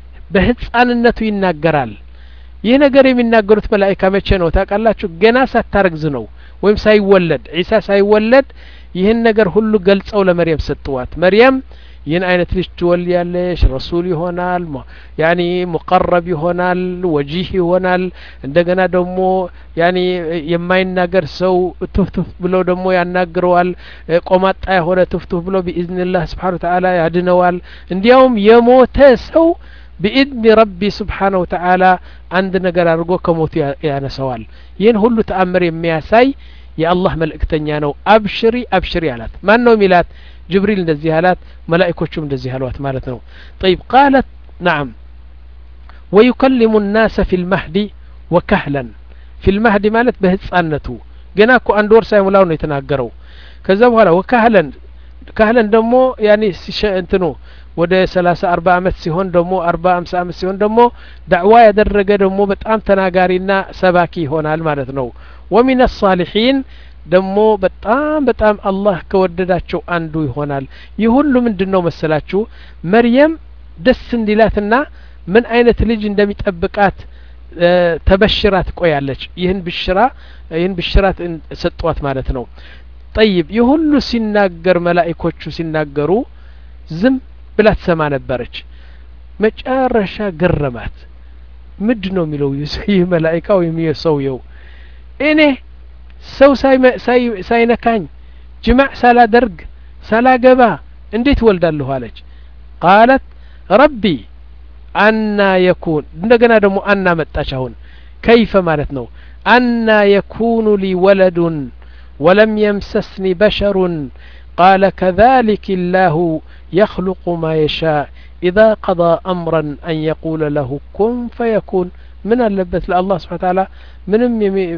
بهصانነቱ ይናገራል ይህ ነገር የሚናገሩት መላእክት መቼ ነው ታውቃላችሁ ገና ሳታረግዝ ነው ወይም ሳይወለድ ዒሳ ሳይወለድ ይህን ነገር ሁሉ ገልጸው ለመርየም ሰጥቷት መርየም ይህን አይነት ልጅ ትወልያለሽ ረሱል ይሆናል ያኒ ሙቀረብ ይሆናል ወጂህ ይሆናል እንደገና ደግሞ ያኒ የማይናገር ሰው ትፍትፍ ብሎ ደግሞ ያናግረዋል ቆማጣ የሆነ ትፍትፍ ብሎ بإذنላህ Subhanahu Wa Ta'ala ያድነዋል እንዲያውም የሞተ ሰው بإذن ربي سبحانه وتعالى عند ነገር አድርጎ ከሞት ያነሳዋል ይህን ሁሉ ተአምር የሚያሳይ የአላህ መልእክተኛ ነው አብሽሪ አብሽሪ አላት ማን ነው ሚላት جبريل እንደዚህ አላት መላእክቶቹም እንደዚህ አሏት ማለት ነው طيب قالت نعم ويكلم الناس في المهد وكهلا في المهد ማለት በህፃንነቱ ገና እኮ አንድ ወር ሳይሞላው ነው የተናገረው ከዛ በኋላ ወካህለን ካህለን ደግሞ ያኒ እንትኑ ወደ ሰላሳ አርባ አመት ሲሆን ደግሞ አርባ አምሳ አመት ሲሆን ደግሞ ዳዕዋ ያደረገ ደግሞ በጣም ተናጋሪና ሰባኪ ይሆናል ማለት ነው ومن الصالحين ደግሞ በጣም በጣም አላህ ከወደዳቸው አንዱ ይሆናል ይህ ሁሉ ምንድነው መሰላችሁ መርየም ደስ እንዲላትና ምን አይነት ልጅ እንደሚጠብቃት ተበሽራት ቆያለች ይህን ብሽራ ይህን ብሽራት ሰጥቷት ማለት ነው طيب ይህ ሁሉ ሲናገር መላእክቶቹ ሲናገሩ ዝም ብላ ተሰማ ነበረች መጨረሻ ገረማት ምንድነው የሚለው ይህ መላእክታው የሚሰውየው እኔ ሰው ሳይነካኝ ጅማዕ ሳላደርግ ሳላገባ እንዴት ወልዳለሁ አለች قالت ربي አና يكون እንደገና ደግሞ አና መጣች አሁን كيف ማለት ነው አና يكون لي ولد ولم يمسسني بشر قال كذلك الله يخلق ما يشاء إذا قضى أمرا أن يقول له كن فيكون من اللبت لله سبحانه وتعالى منم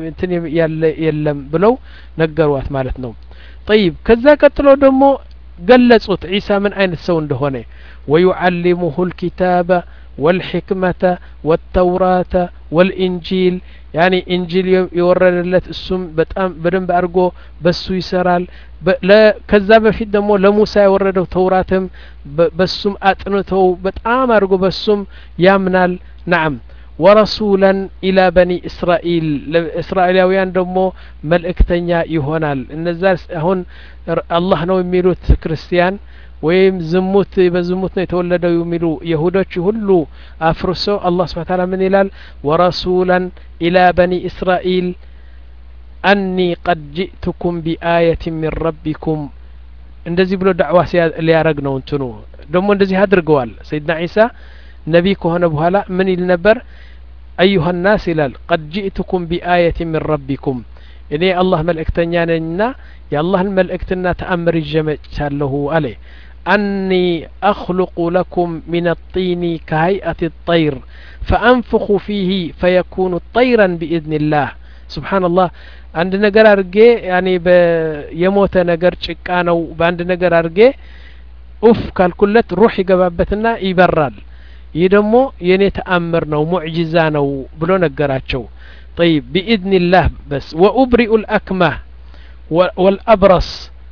يلم بلو نقروات مالتنا طيب كذا قتلوا دمو قلصوت عيسى من أين السون دهونه ويعلمه الكتاب والحكمة والتوراة والإنجيل يعني إنجيل يورد لت السم بتأم بدن بأرجو بسو يسرال لا كذا بفيد دمو لموسى يوردوا توراتهم بسم أتنتو بتأم أرجو بسم يامنال نعم ورسولا إلى بني إسرائيل إسرائيليان دمو ملئكتنيا يهونال النزاس هون الله نو يميلوت كريستيان ወይም ዝሙት በዝሙት ነው የተወለደው የሚሉ ይሁዶች ሁሉ አፍርሶ አላህ Subhanahu Ta'ala ምን ይላል ወረሱላን ኢላ በኒ እስራኤል አኒ ቀድ ጂእቱኩም ቢአየትን ሚን ረቢኩም እንደዚህ ብሎ ዳዕዋ ሊያረግ ነው እንትኑ ደግሞ እንደዚህ አድርገዋል ሰይድና ዒሳ ነቢ ከሆነ በኋላ ምን ይል ነበር አዩሃ الناس ይላል ቀድ ጂእቱኩም ቢአየትን ሚን ረቢኩም እኔ አላህ መልእክተኛ ነኝና የአላህን መልእክትና ተአምር ይጀመጫለሁ አለ أني أخلق لكم من الطين كهيئة الطير فأنفخ فيه فيكون طيرا بإذن الله سبحان الله عند نجار أرجع يعني بيموت نجار شكانو بعند نجار أرجع أوف كالكلت روحي جبابتنا يبرر يدمو يني تأمرنا ومعجزانا وبلو نجاراتشو طيب بإذن الله بس وأبرئ الأكمه والأبرص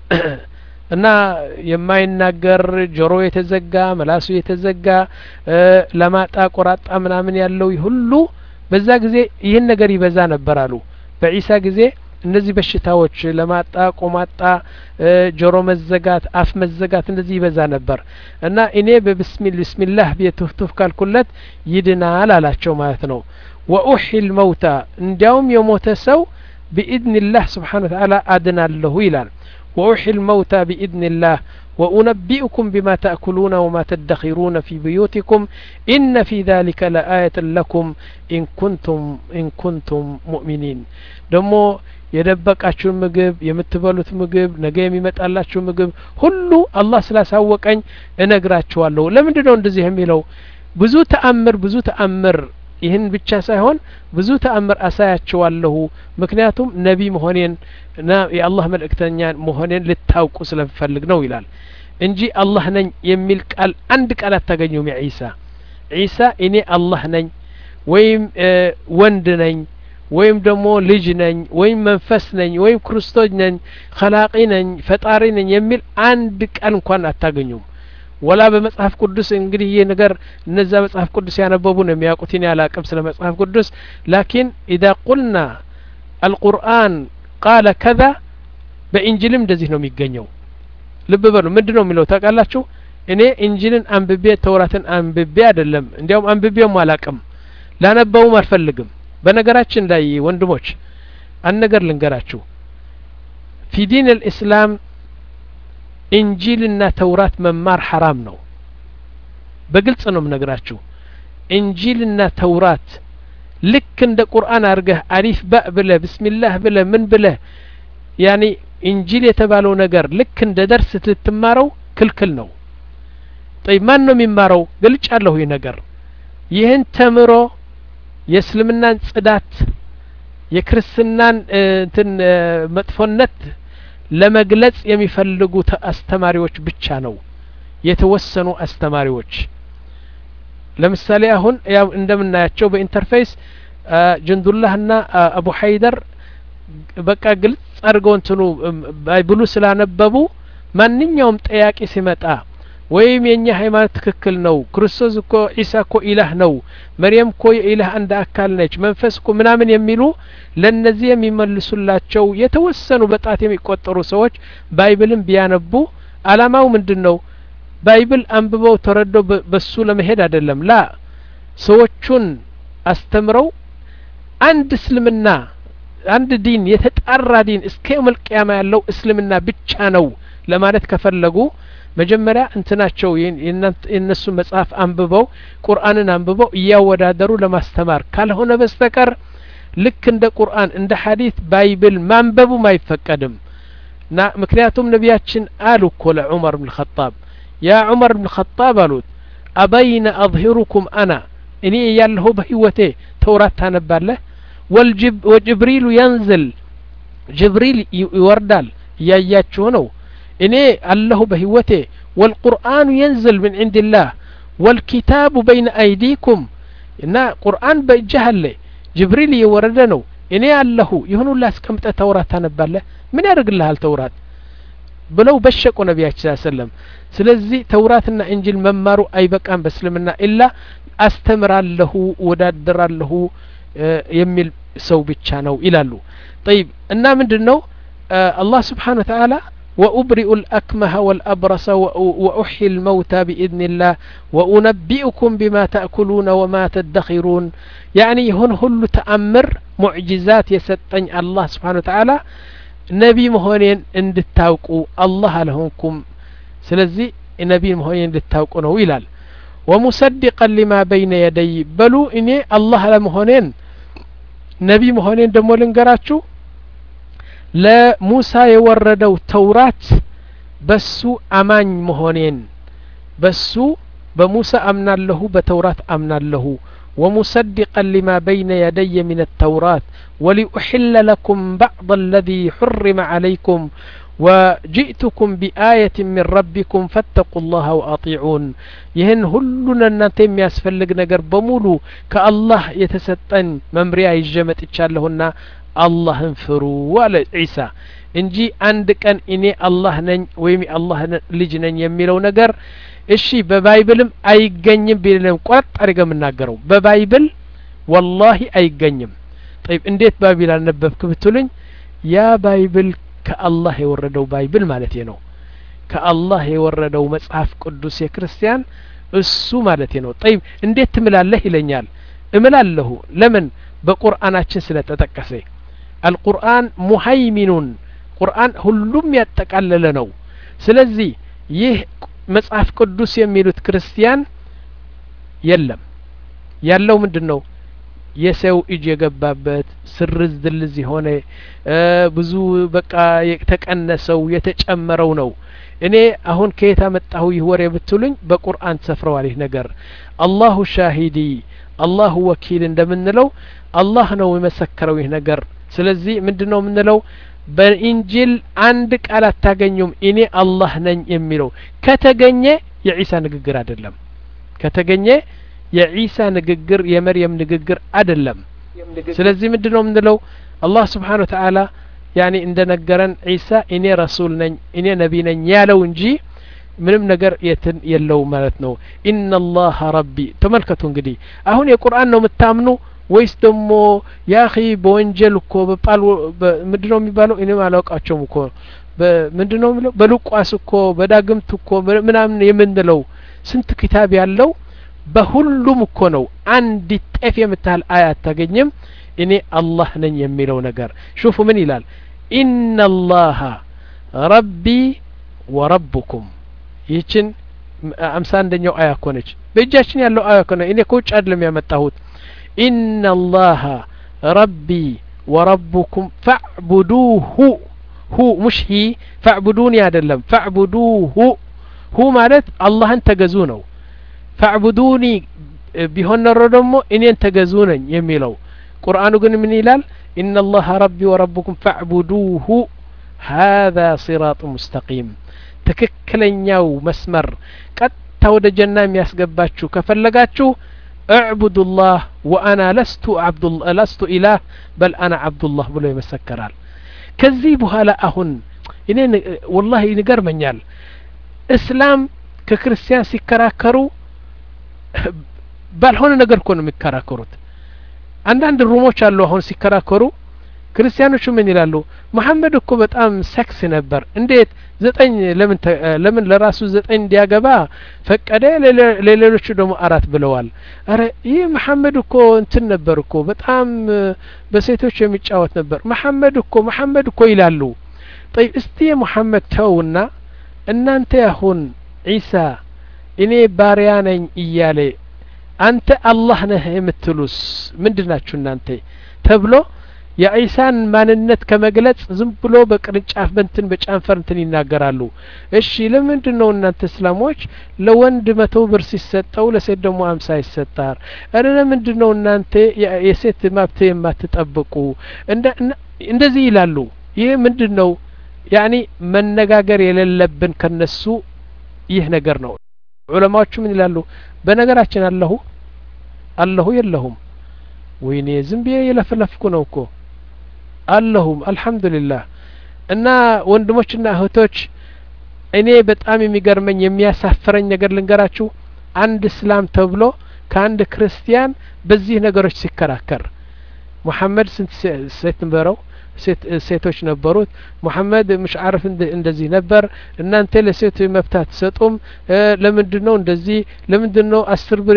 እና የማይናገር ጆሮ የተዘጋ መላሱ የተዘጋ ለማጣ ቆራጣ ምናምን ያለው ሁሉ በዛ ጊዜ ይህን ነገር ይበዛ ነበር አሉ በኢሳ ጊዜ እነዚህ በሽታዎች ለማጣ ቆማጣ ጆሮ መዘጋት አፍ መዘጋት እንደዚህ ይበዛ ነበር እና እኔ በብስሚል ቢስሚላህ በተፍቱፍ ካልኩለት ይድናል አላቸው ማለት ነው ወኡሂል መውታ እንዲያውም የሞተ ሰው بإذن الله سبحانه وتعالى أدنى ይላል وأحيي الموتى بإذن الله وأنبئكم بما تأكلون وما تدخرون في بيوتكم إن في ذلك لآية لكم إن كنتم إن كنتم مؤمنين دمو يدبقاچو ምግብ የምትበሉት ምግብ ነገ የሚመጣላችሁ ምግብ ሁሉ አላህ ስላሳወቀኝ እነግራችኋለሁ ለምንድነው እንደዚህ የሚለው ብዙ ተአምር ብዙ ተአምር ይህን ብቻ ሳይሆን ብዙ ተአምር አሳያችኋለሁ ምክንያቱም ነቢ መሆኔን እና የአላህ መልእክተኛ መሆኔን ልታውቁ ስለፈልግ ነው ይላል እንጂ አላህ ነኝ የሚል ቃል አንድ ቃል አታገኙም የዒሳ ዒሳ እኔ አላህ ነኝ ወይም ወንድ ነኝ ወይም ደግሞ ልጅ ነኝ ወይም መንፈስ ነኝ ወይም ክርስቶስ ነኝ خلاقي ነኝ ፈጣሪ ነኝ የሚል አንድ ቃል እንኳን አታገኙም ወላ በመጽሐፍ ቅዱስ እንግዲህ ይሄ ነገር እነዛ መጽሐፍ ቅዱስ ያነበቡ ነው የሚያውቁት እኔ አላቅም ስለ መጽሐፍ ቅዱስ لكن اذا قلنا القرآن قال كذا በእንጂልም እንደዚህ ነው የሚገኘው ልብ በሉ ምንድነው የሚለው ታውቃላችሁ እኔ እንጂልን አንብቤ ተውራትን አንብቤ አይደለም እንዲያውም አንብቤም አላቅም ላነበውም አልፈልግም በነገራችን ላይ ወንድሞች አንድ ነገር ልንገራችሁ في دين الإسلام እንጂልና ተውራት መማር حرام ነው በግልጽ ነው ምነግራችሁ እንጂልና ተውራት ልክ እንደ ቁርአን አርገህ አሊፍ ባእ ብለ ቢስሚላህ ብለ ምን ብለ ያኒ እንጂል የተባለው ነገር ልክ እንደ ደርስ ልትማረው ክልክል ነው طيب ማን ነው የሚማረው ገልጫለሁ ይሄ ነገር ይህን ተምሮ የእስልምናን ጽዳት የክርስትናን እንትን መጥፎነት ለመግለጽ የሚፈልጉ አስተማሪዎች ብቻ ነው የተወሰኑ አስተማሪዎች ለምሳሌ አሁን ያው እንደምናያቸው በኢንተርፌስ ጀንዱላህና አቡ ሀይደር በቃ ግልጽ አድርገው እንትኑ ባይብሉ ስላነበቡ ማንኛውም ጥያቄ ሲመጣ ወይም የኛ ሃይማኖት ትክክል ነው ክርስቶስ እኮ ኢሳ እኮ ኢላህ ነው መርየም እኮ የኢላህ አንድ አካል ነች መንፈስ እኮ ምናምን የሚሉ ለነዚህ የሚመልሱላቸው የተወሰኑ በጣት የሚቆጠሩ ሰዎች ባይብልን ቢያነቡ አላማው ምንድነው ባይብል አንብበው ተረድተው በሱ ለመሄድ አይደለም ላ ሰዎቹን አስተምረው አንድ እስልምና አንድ ዲን የተጣራ ዲን እስከ የውመል ቂያማ ያለው እስልምና ብቻ ነው ለማለት ከፈለጉ መጀመሪያ እንትናቸው የነሱ መጽሐፍ አንብበው ቁርአንን አንብበው ያወዳደሩ ለማስተማር ካልሆነ በስተቀር ልክ እንደ ቁርአን እንደ ሐዲስ ባይብል ማንበቡ ማይፈቀድም ና ምክንያቱም ነቢያችን አሉ እኮ ለዑመር ብን ኸጣብ ያ ዑመር ብን ኸጣብ አሉት አበይነ አظሂሩኩም አና እኔ ያለሁ በህይወቴ ተውራት ታነባለህ ወጅብሪል ينزل ጅብሪል ይወርዳል ያያችሁ ነው እኔ አለሁ በህይወቴ والقرآن ينزل من عند الله والكتاب بين أيديكم እና ቁርአን በእጅህ አለ ጅብሪል እየወረደ ነው እኔ አለሁ ይሁን ሁሉ አስቀምጠ ተውራት ታነባለህ ምን ያደርግልሃል ተውራት ብለው በሸቁ ነቢያችን ሰለም ስለዚህ ተውራትና እንጂል መማሩ አይበቃም በእስልምና ኢላ አስተምራለሁ ወዳደራለሁ የሚል ሰው ብቻ ነው ይላሉ طيب እና ምንድነው አላህ Subhanahu Wa Ta'ala وأبرئ الأكمه والأبرص وأحيي الموتى بإذن الله وأنبئكم بما تأكلون وما تدخرون يعني هن هل تأمر معجزات يستن الله سبحانه وتعالى نبي مهونين اندتاوقوا الله لهمكم سلزي نبي مهونين اندتاوقوا نويلال ومصدقا لما بين يدي بلو إني الله لمهونين نبي مهونين دمو لنقراتشو ለሙሳ የወረደው ተውራት በሱ አማኝ መሆኔን በሱ በሙሳ አምናለሁ በተውራት አምናለሁ ومصدقا لما بين يدي من التوراة ولأحل لكم بعض الذي حرم عليكم وجئتكم بآية من ربكم فاتقوا الله وأطيعون يهن هلنا نتم يسفلق نقر بمولو كالله يتستن ممريا يجمت إتشالهن አላህን ፍሩ አለ ዒሳ እንጂ አንድ ቀን እኔ አላህ ነኝ ወይም አላህ ልጅ ነኝ የሚለው ነገር እሺ በባይብልም አይገኝም ቢልም ቆጥ አድርገን እናገረው በባይብል والله አይገኝም طيب እንዴት ባይብል አነበብክ ብትሉኝ ያ ባይብል ከአላህ የወረደው ባይብል ማለት ነው ከአላህ የወረደው መጽሐፍ ቅዱስ የክርስቲያን እሱ ማለት ነው طيب እንዴት ትምላለህ ይለኛል እምላለሁ ለምን በቁርአናችን ስለተጠቀሰ القرآن مهيمن قرآن ሁሉም ያጠቃለለ ነው ስለዚህ ይህ መጽሐፍ ቅዱስ የሚሉት ክርስቲያን የለም ያለው ምንድነው የሰው እጅ የገባበት ስርዝ ድልዝ የሆነ ብዙ በቃ የተቀነሰው የተጨመረው ነው እኔ አሁን ከየት አመጣሁ ይህ ወሬ ብትሉኝ በቁርአን ተሰፍሯል ይህ ነገር አላሁ ሻሂዲ አላሁ ወኪል እንደምንለው አላህ ነው የመሰከረው ይህ ነገር ስለዚህ ምንድነው ምንለው በኢንጂል አንድ ቃል አታገኙም እኔ አላህ ነኝ የሚለው ከተገኘ የዒሳ ንግግር አይደለም ከተገኘ የዒሳ ንግግር የመርየም ንግግር አይደለም ስለዚህ ምንድነው ምንለው አላህ Subhanahu Wa Ta'ala يعني እንደነገረን ዒሳ እኔ ረሱል ነኝ እኔ ነብይ ነኝ ያለው እንጂ ምንም ነገር የትን የለው ማለት ነው ኢነላህ ረቢ ተመልከቱ እንግዲህ አሁን የቁርአን ነው የምታምኑ ወይስ ደሞ ያኺ በወንጀል እኮ በጳል ምንድነው የሚባለው እኔ ማላውቃቸውም እኮ ምንድነው የሚለው በሉቃስ እኮ በዳግምት እኮ ምናምን የምንለው ስንት ኪታብ ያለው በሁሉም እኮ ነው አንድ ጤፍ የምታል አያት ታገኝም እኔ አላህ ነኝ የሚለው ነገር ሹፉ ምን ይላል ኢነላህ ረቢ ወረብኩም ይችን አምሳ አንደኛው አያ ኮነች በእጃችን ያለው አያ ኮነ እኔ ከውጭ አይደለም ያመጣሁት ኢነላህ ረቢ ወረብኩም ፈዕቡዱሁ ሁ مش ሂ ፈዕቡዱኒ አይደለም ፈዕቡዱሁ ሁ ማለት አላህን ተገዙ ነው ፈዕቡዱኒ ቢሆን ነው ደግሞ እኔን ተገዙ ነኝ የሚለው ቁርአኑ ግን ምን ይላል ኢነላህ ረቢ ወረብኩም ፈዕቡዱሁ هذا صراط مستقيم ትክክለኛው መስመር ቀጥታ ወደ ጀና የሚያስገባችሁ ከፈለጋችሁ اعبدوا الله وانا لست عبد الله لست اله بل انا عبد الله ብሎ ይመሰከራል ከዚህ በኋላ አሁን እኔ والله ይገርመኛል እስላም ከክርስቲያን ሲከራከሩ ባልሆነ ነገር እኮ ነው የሚከራከሩት አንዳንድ ሩሞች አሉ አሁን ሲከራከሩ ክርስቲያኖቹ ምን ይላሉ መሐመድ እኮ በጣም ሴክስ ነበር እንዴት ዘጠኝ ለምን ለምን ለራሱ ዘጠኝ እንዲያገባ ፈቀደ ለሌሎቹ ደግሞ አራት ብለዋል አረ ይህ መሐመድ እኮ እንትን ነበር እኮ በጣም በሴቶች የሚጫወት ነበር መሐመድ እኮ መሐመድ እኮ ይላሉ طيب እስቲ መሐመድ ተውና እናንተ አሁን ዒሳ እኔ ባሪያ ነኝ እያለ አንተ አላህ ነህ የምትሉስ ምንድናችሁ እናንተ ተብሎ የኢሳን ማንነት ከመግለጽ ዝም ብሎ በቅርንጫፍ በንትን በጫንፈር እንትን ይናገራሉ። እሺ ለምንድነው እናንተ እስላሞች ለወንድ መቶ ብር ሲሰጠው ለሴት ደግሞ አምሳ ይሰጣል? አረ ለምንድነው እናንተ የሴት መብት የማትጠብቁ? እንደ እንደዚህ ይላሉ። ይሄ ምንድነው? ያኒ መነጋገር የሌለብን ከነሱ ይህ ነገር ነው። ዑለማዎቹ ምን ይላሉ? በነገራችን አለሁ አለሁ የለሁም ወይኔ ዝም ብዬ የለፈለፍኩ ነው እኮ አለሁም አልহামዱሊላህ። እና ወንድሞችና እህቶች እኔ በጣም የሚገርመኝ የሚያሳፍረኝ ነገር ልንገራችሁ። አንድ እስላም ተብሎ ከአንድ ክርስቲያን በዚህ ነገሮች ሲከራከር ሙሐመድ ስንት ሴት ነበረው? ሴቶች ነበሩት። ሙሐመድ مش عارف እንደዚህ ነበር። እናንተ ለሴት መብት አትሰጡም። ለምንድነው እንደዚህ? ለምንድነው አስር ብር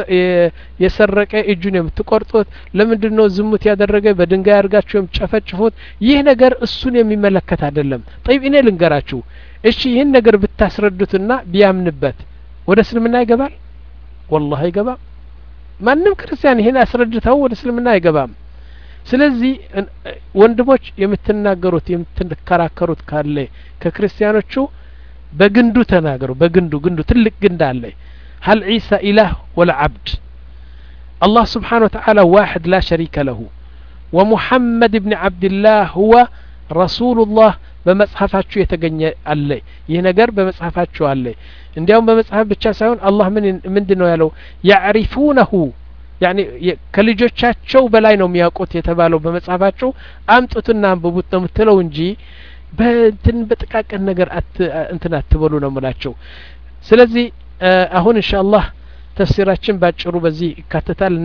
የሰረቀ እጁን የምትቆርጡት? ለምንድነው ዝሙት ያደረገ በድንጋይ አርጋችሁ የምትጨፈጭፉት? ይህ ነገር እሱን የሚመለከት አይደለም። طيب እኔ ልንገራችሁ። እሺ ይህን ነገር ብታስረዱትና ቢያምንበት ወደ እስልምና ይገባል? والله አይገባም። ማንም ክርስቲያን ይሄን አስረድተው ወደ እስልምና አይገባም። ስለዚህ ወንድሞች የምትናገሩት የምትከራከሩት ካለ ከክርስቲያኖቹ በግንዱ ተናገሩ። በግንዱ ግንዱ ትልቅ ግንድ አለ። هل عيسى إله ولا عبد؟ الله سبحانه وتعالى واحد لا شريك له ومحمد بن عبد الله هو رسول الله በመጽሐፋችሁ የተገኘ አለ። ይህ ነገር በመጽሐፋችሁ አለ። እንዲያውም በመጽሐፍ ብቻ ሳይሆን አላህ ምን ምንድነው ያለው? يعرفونه يعني ከልጆቻቸው በላይ ነው የሚያውቁት የተባለው በመጽሐፋቸው አምጡትና አንብቡት ነው የምትለው እንጂ በእንትን በጥቃቅን ነገር እንትን አትበሉ ነው የምላቸው። ስለዚህ አሁን ኢንሻአላህ ተፍሲራችን ባጭሩ በዚህ ይካተታልና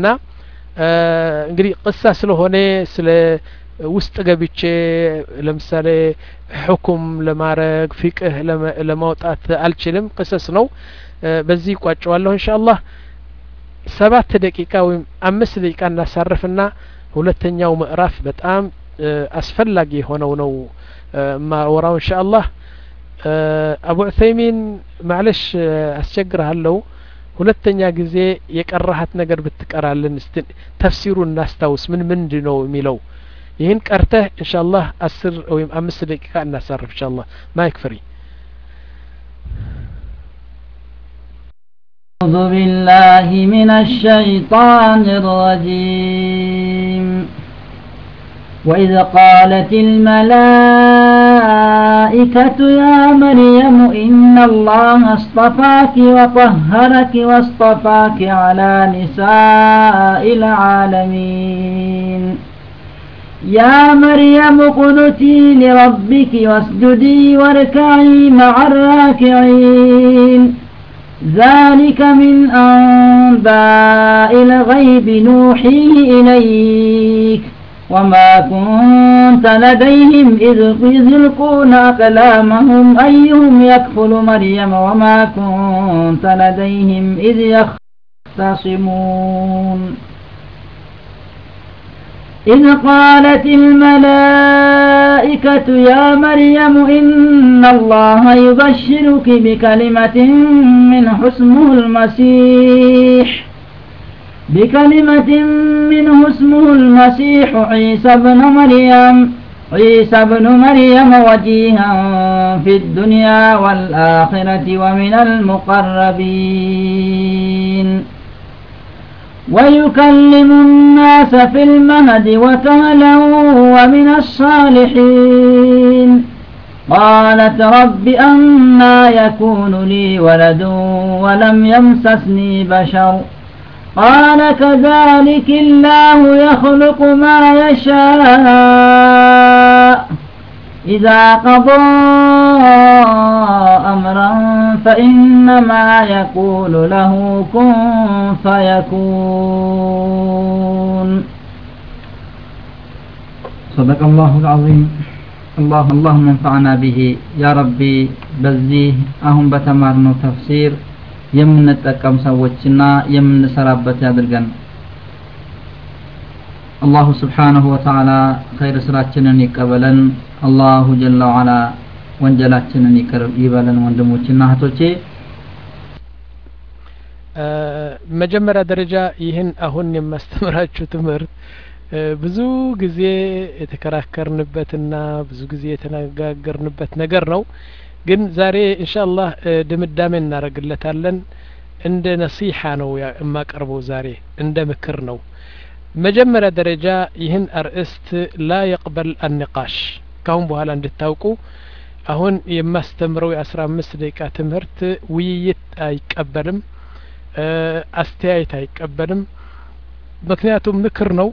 እንግዲህ ቅሳ ስለሆነ ስለ ውስጥ ገብቼ ለምሳሌ ሁክም ለማረግ ፍቅህ ለማውጣት አልችልም። ቅሰስ ነው። በዚህ ቋጨዋለሁ ኢንሻአላህ። ሰባት ደቂቃ ወይም አምስት ደቂቃ እናሳርፍና ሁለተኛው ምዕራፍ በጣም አስፈላጊ ሆነው ነው ማወራው ኢንሻአላህ። አቡ ዑሰይሚን ማለሽ አስቸግርሃለሁ። ሁለተኛ ጊዜ የቀራሃት ነገር ብትቀራልን እስቲ ተፍሲሩን እናስታውስ ምን ምንድነው የሚለው። ይህን ቀርተህ ኢንሻአላህ አስር ወይም አምስት ደቂቃ እናሳርፍ ኢንሻአላህ። ማይክ ፍሪ። أعوذ بالله من الشيطان الرجيم. وإذ قالت الملائكة يا مريم إن الله اصطفاك وطهرك واصطفاك على نساء العالمين. يا مريم اقنتي لربك واسجدي واركعي مع الراكعين. ذلك من أنباء الغيب نوحيه إليك وما كنت لديهم إذ يلقون أقلامهم أيهم يكفل مريم وما كنت لديهم إذ يختصمون. إذ قالت الملائكة يا مريم إن الله يبشرك بكلمة منه اسمه المسيح بكلمة منه اسمه المسيح عيسى ابن مريم عيسى ابن مريم وجيها في الدنيا والآخرة ومن المقربين ويكلم الناس في المهد وكهلا ومن الصالحين. قالت رب أنى يكون لي ولد ولم يمسسني بشر قال كذلك الله يخلق ما يشاء إذا قضى أمرا فإنما يقول له كن فيكون. صدق الله العظيم. الله اللهم انفعنا به يا ربي. በዚህ አሁን በተማርነው ተፍሲር የምንጠቀም ሰዎችና የምንሰራበት ያድርገን። አላሁ ስብሓነሁ ወተዓላ ኸይር ስራችንን ይቀበለን። አላሁ ጀለ ወዐላ ወንጀላችንን ይቅር ይበለን። ወንድሞችና እህቶቼ መጀመሪያ ደረጃ ይህን አሁን የማስተምራችሁ ትምህርት ብዙ ጊዜ የተከራከርንበትና ብዙ ጊዜ የተነጋገርንበት ነገር ነው። ግን ዛሬ ኢንሻአላህ ድምዳሜ እናደርግለታለን። እንደ ነሲሃ ነው የማቀርበው ዛሬ እንደ ምክር ነው። መጀመሪያ ደረጃ ይህን አርእስት ላ يقبل النقاش ካሁን በኋላ እንድታውቁ አሁን የማስተምረው የአስራ አምስት ደቂቃ ትምህርት ውይይት አይቀበልም፣ አስተያየት አይቀበልም። ምክንያቱም ምክር ነው።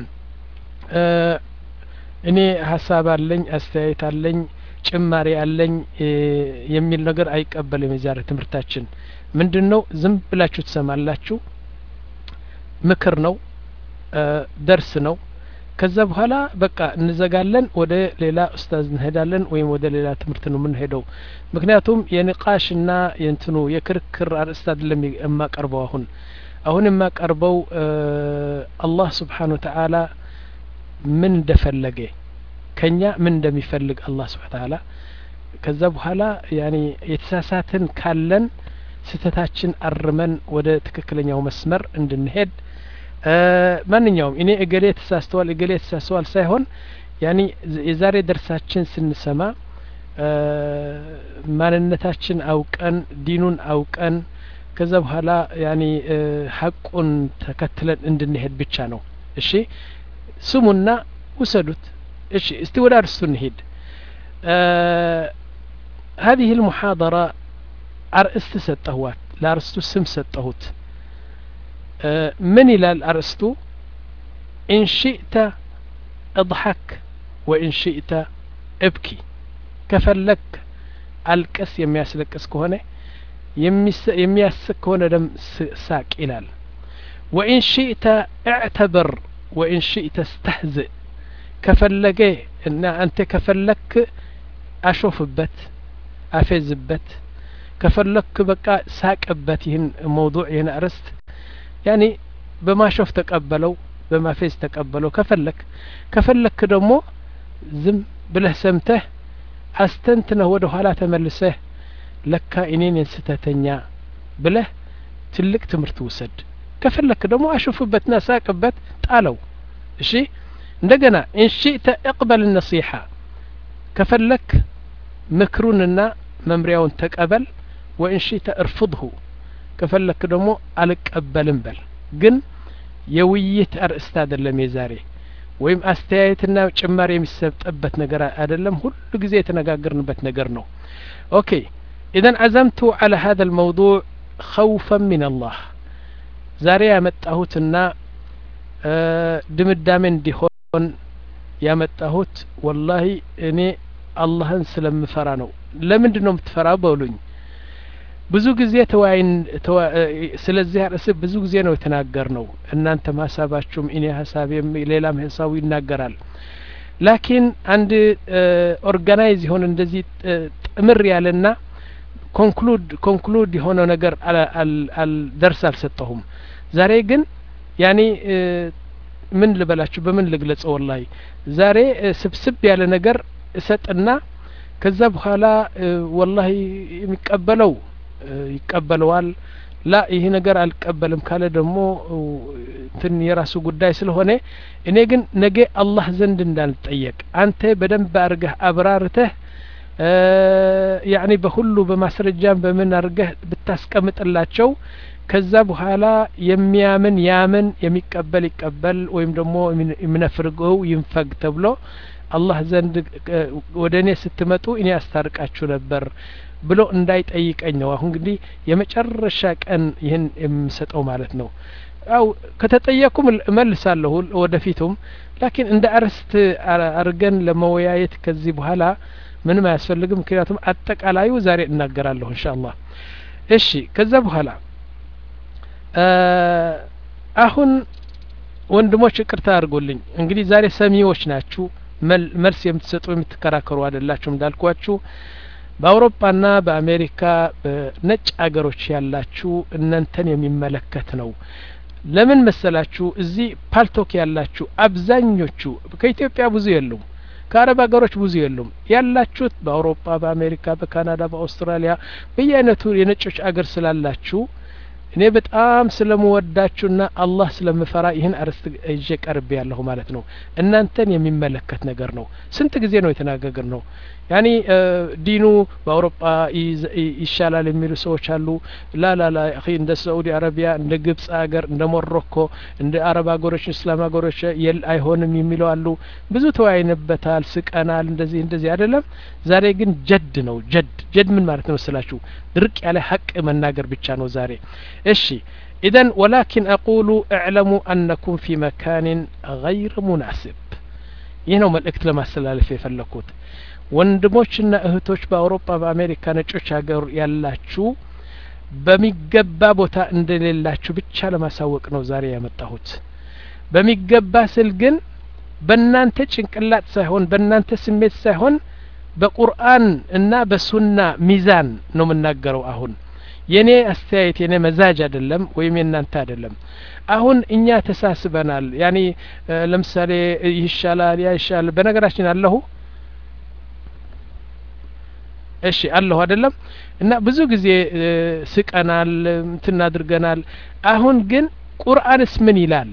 እኔ ሀሳብ አለኝ፣ አስተያየት አለኝ፣ ጭማሪ አለኝ የሚል ነገር አይቀበልም። የዛሬ ትምህርታችን ምንድነው? ዝም ብላችሁ ትሰማላችሁ። ምክር ነው፣ ደርስ ነው። ከዛ በኋላ በቃ እንዘጋለን፣ ወደ ሌላ ኡስታዝ እንሄዳለን ወይም ወደ ሌላ ትምህርት ነው የምንሄደው። ምክንያቱም የንቃሽና የእንትኑ የክርክር አርእስት አይደለም የማቀርበው። አሁን አሁን የማቀርበው አላህ ስብሓን ወተዓላ ምን እንደፈለገ ከኛ ምን እንደሚፈልግ አላህ ስብሓን ወተዓላ። ከዛ በኋላ ያኒ የተሳሳትን ካለን ስተታችን አርመን ወደ ትክክለኛው መስመር እንድንሄድ ማንኛውም እኔ እገሌ ተሳስተዋል እገሌ ተሳስተዋል ሳይሆን ያኒ የዛሬ ደርሳችን ስንሰማ ማንነታችን አውቀን ዲኑን አውቀን ከዛ በኋላ ያኒ ሐቁን ተከትለን እንድንሄድ ብቻ ነው። እሺ ስሙና ውሰዱት። እሺ እስቲ ወደ አርስቱ እንሂድ። هذه المحاضرة አርእስት ሰጠሁት፣ ለአርስቱ ስም ሰጠሁት። من إلى الأرسطو إن شئت اضحك وإن شئت ابكي. كفلك الكس يمياسلك اسكهونه يمياسك كونه دم ساك إلال. وإن شئت اعتبر وإن شئت استهزئ. كفلك إن أنت كفلك أشوف بت أفز بت كفلك بقى ساك بتهن موضوع هنا أرست ያኒ በማሾፍ ተቀበለው በማፌዝ ተቀበለው። ከፈለክ ከፈለክ ደግሞ ዝም ብለህ ሰምተህ አስተንትነህ ወደ ኋላ ተመልሰህ ለካ እኔን እንስተተኛ ብለህ ትልቅ ትምህርት ውሰድ። ከፈለክ ደግሞ አሾፍበትና ሳቅበት ጣለው። እሺ እንደገና እንሽእተ اقبل النصيحة። ከፈለክ ምክሩንና መምሪያውን ተቀበል። ወእንሽእተ ارفضه። ከፈለክ ደግሞ አልቀበልም በል። ግን የውይይት አርእስት አይደለም የዛሬ ወይም አስተያየትና ጭማሪ የሚሰጥበት ነገር አይደለም። ሁሉ ጊዜ የተነጋገርንበት ነገር ነው። ኦኬ اذا عزمت على هذا الموضوع خوفا من الله። ዛሬ ያመጣሁትና ድምዳሜ እንዲሆን ያመጣሁት ወላሂ እኔ አላህን ስለምፈራ ነው። ለምንድን ነው የምትፈራው በሉኝ። ብዙ ጊዜ ተወያይን ስለዚህ አርዕስ ብዙ ጊዜ ነው የተናገርነው። እናንተ ሐሳባችሁም እኔ ሐሳቤም ሌላም ሐሳቡ ይናገራል። ላኪን አንድ ኦርጋናይዝ ይሆን እንደዚህ ጥምር ያለና ኮንክሉድ ኮንክሉድ የሆነ ነገር አል ደርስ አልሰጠሁም። ዛሬ ግን ያኒ ምን ልበላችሁ በምን ልግለጸው? ወላሂ ዛሬ ስብስብ ያለ ነገር እሰጥና ከዛ በኋላ ወላሂ የሚቀበለው ይቀበለዋል፣ ላ ይሄ ነገር አልቀበልም ካለ ደግሞ እንትን የራሱ ጉዳይ ስለሆነ እኔ ግን ነገ አላህ ዘንድ እንዳልጠየቅ አንተ በደንብ አርገህ አብራርተህ ያኒ በሁሉ በማስረጃም በምን አርገህ ብታስቀምጥላቸው ከዛ በኋላ የሚያምን ያምን የሚቀበል ይቀበል ወይም ደግሞ የሚነፍርገው ይንፈግ ተብሎ አላህ ዘንድ ወደኔ ስትመጡ እኔ አስታርቃችሁ ነበር ብሎ እንዳይጠይቀኝ ነው። አሁን እንግዲህ የመጨረሻ ቀን ይህን የምሰጠው ማለት ነው። አው ከተጠየቁም መልሳለሁ ወደፊቱም። ላኪን እንደ አርስት አርገን ለመወያየት ከዚህ በኋላ ምንም አያስፈልግም። ምክንያቱም አጠቃላዩ ዛሬ እናገራለሁ ኢንሻአላህ። እሺ ከዛ በኋላ አሁን ወንድሞች ይቅርታ አድርጉልኝ። እንግዲህ ዛሬ ሰሚዎች ናችሁ፣ መልስ የምትሰጡ የምትከራከሩ አይደላችሁም። እንዳልኳችሁ በአውሮፓና በአሜሪካ በነጭ አገሮች ያላችሁ እናንተን የሚመለከት ነው። ለምን መሰላችሁ? እዚህ ፓልቶክ ያላችሁ አብዛኞቹ ከኢትዮጵያ ብዙ የሉም፣ ከአረብ አገሮች ብዙ የሉም። ያላችሁት በአውሮፓ፣ በአሜሪካ፣ በካናዳ፣ በአውስትራሊያ በየአይነቱ የነጮች አገር ስላላችሁ እኔ በጣም ስለምወዳችሁና አላህ ስለምፈራ ይህን አርስት እጄ ቀርብ ያለሁ ማለት ነው እናንተን የሚመለከት ነገር ነው ስንት ጊዜ ነው የተናገገር ነው ያኒ ዲኑ በአውሮፓ ይሻላል የሚሉ ሰዎች አሉ ላ ላ ላ اخي እንደ ሳዑዲ አረቢያ እንደ ግብጽ ሀገር እንደ ሞሮኮ እንደ አረብ ሀገሮች እስላም ሀገሮች የል አይሆንም የሚሉ አሉ ብዙ ተወያይነበታል ስቀናል እንደዚህ እንደዚህ አይደለም ዛሬ ግን ጀድ ነው ጀድ ጀድ ምን ማለት ነው ስላችሁ ድርቅ ያለ ሐቅ መናገር ብቻ ነው ዛሬ እሺ اذا ولكن اقول اعلموا انكم في مكان غير مناسب ይህ ነው መልእክት ለማስተላለፍ የፈለኩት ወንድሞችና እህቶች በአውሮፓ በአሜሪካ ነጮች ሀገር ያላችሁ በሚገባ ቦታ እንደሌላችሁ ብቻ ለማሳወቅ ነው ዛሬ ያመጣሁት በሚገባ ስል ግን በእናንተ ጭንቅላት ሳይሆን በእናንተ ስሜት ሳይሆን በቁርአን እና በሱና ሚዛን ነው የምናገረው አሁን የኔ አስተያየት የኔ መዛጅ አይደለም ወይም የናንተ አይደለም አሁን እኛ ተሳስበናል ያኒ ለምሳሌ ይሻላል ያ ይሻላል በነገራችን አለሁ እሺ አለሁ አይደለም እና ብዙ ጊዜ ስቀናል እንትናድርገናል አሁን ግን ቁርአንስ ምን ይላል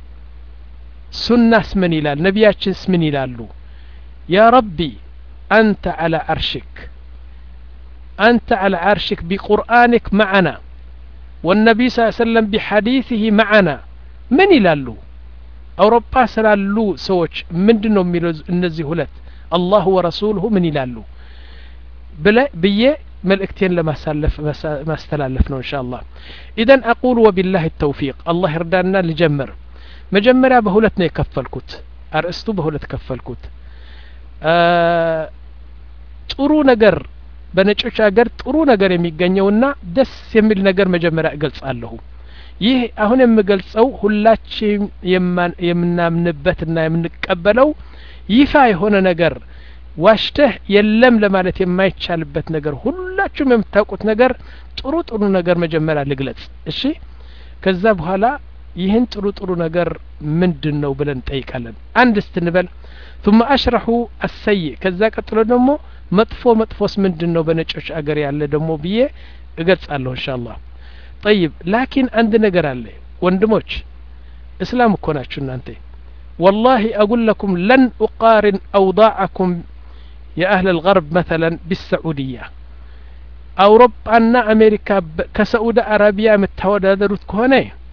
ሱናስ ምን ይላል ነቢያችንስ ምን ይላሉ ያ ረቢ አንተ على عرشك أنت على عرشك بقرآنك معنا والنبي صلى الله عليه وسلم بحديثه معنا من يلالو أوروبا سلالو سوش من دنو ميلوز النزي هلت الله ورسوله من يلالو بلا بيه ملئكتين لما سلف ما استلالفنا إن شاء الله إذن أقول وبالله التوفيق الله يردانا لجمر مجمرة بهولتنا يكفلكوت أرأستو بهولت كفلكوت أه ጥሩ ነገር በነጮች ሀገር ጥሩ ነገር የሚገኘውና ደስ የሚል ነገር መጀመሪያ እገልጻለሁ ይህ አሁን የምገልጸው ሁላችን የምናምንበትና የምንቀበለው ይፋ የሆነ ነገር ዋሽተህ የለም ለማለት የማይቻልበት ነገር ሁላችሁም የምታውቁት ነገር ጥሩ ጥሩ ነገር መጀመሪያ ልግለጽ እሺ ከዛ በኋላ ይህን ጥሩ ጥሩ ነገር ምንድነው ብለን ጠይቃለን አንድ ስትንበል ثم اشرح السيء ከዛ ቀጥሎ ደግሞ መጥፎ መጥፎስ ምንድነው በነጮች አገር ያለ ደግሞ ብዬ እገልጻለሁ ኢንሻአላህ طيب لكن አንድ ነገር አለ ወንድሞች እስላም እኮ ናችሁ እናንተ والله اقول لكم لن اقارن اوضاعكم يا اهل الغرب مثلا بالسعوديه اوروبانا امريكا كسعودي عربيه متወዳደሩት ከሆነ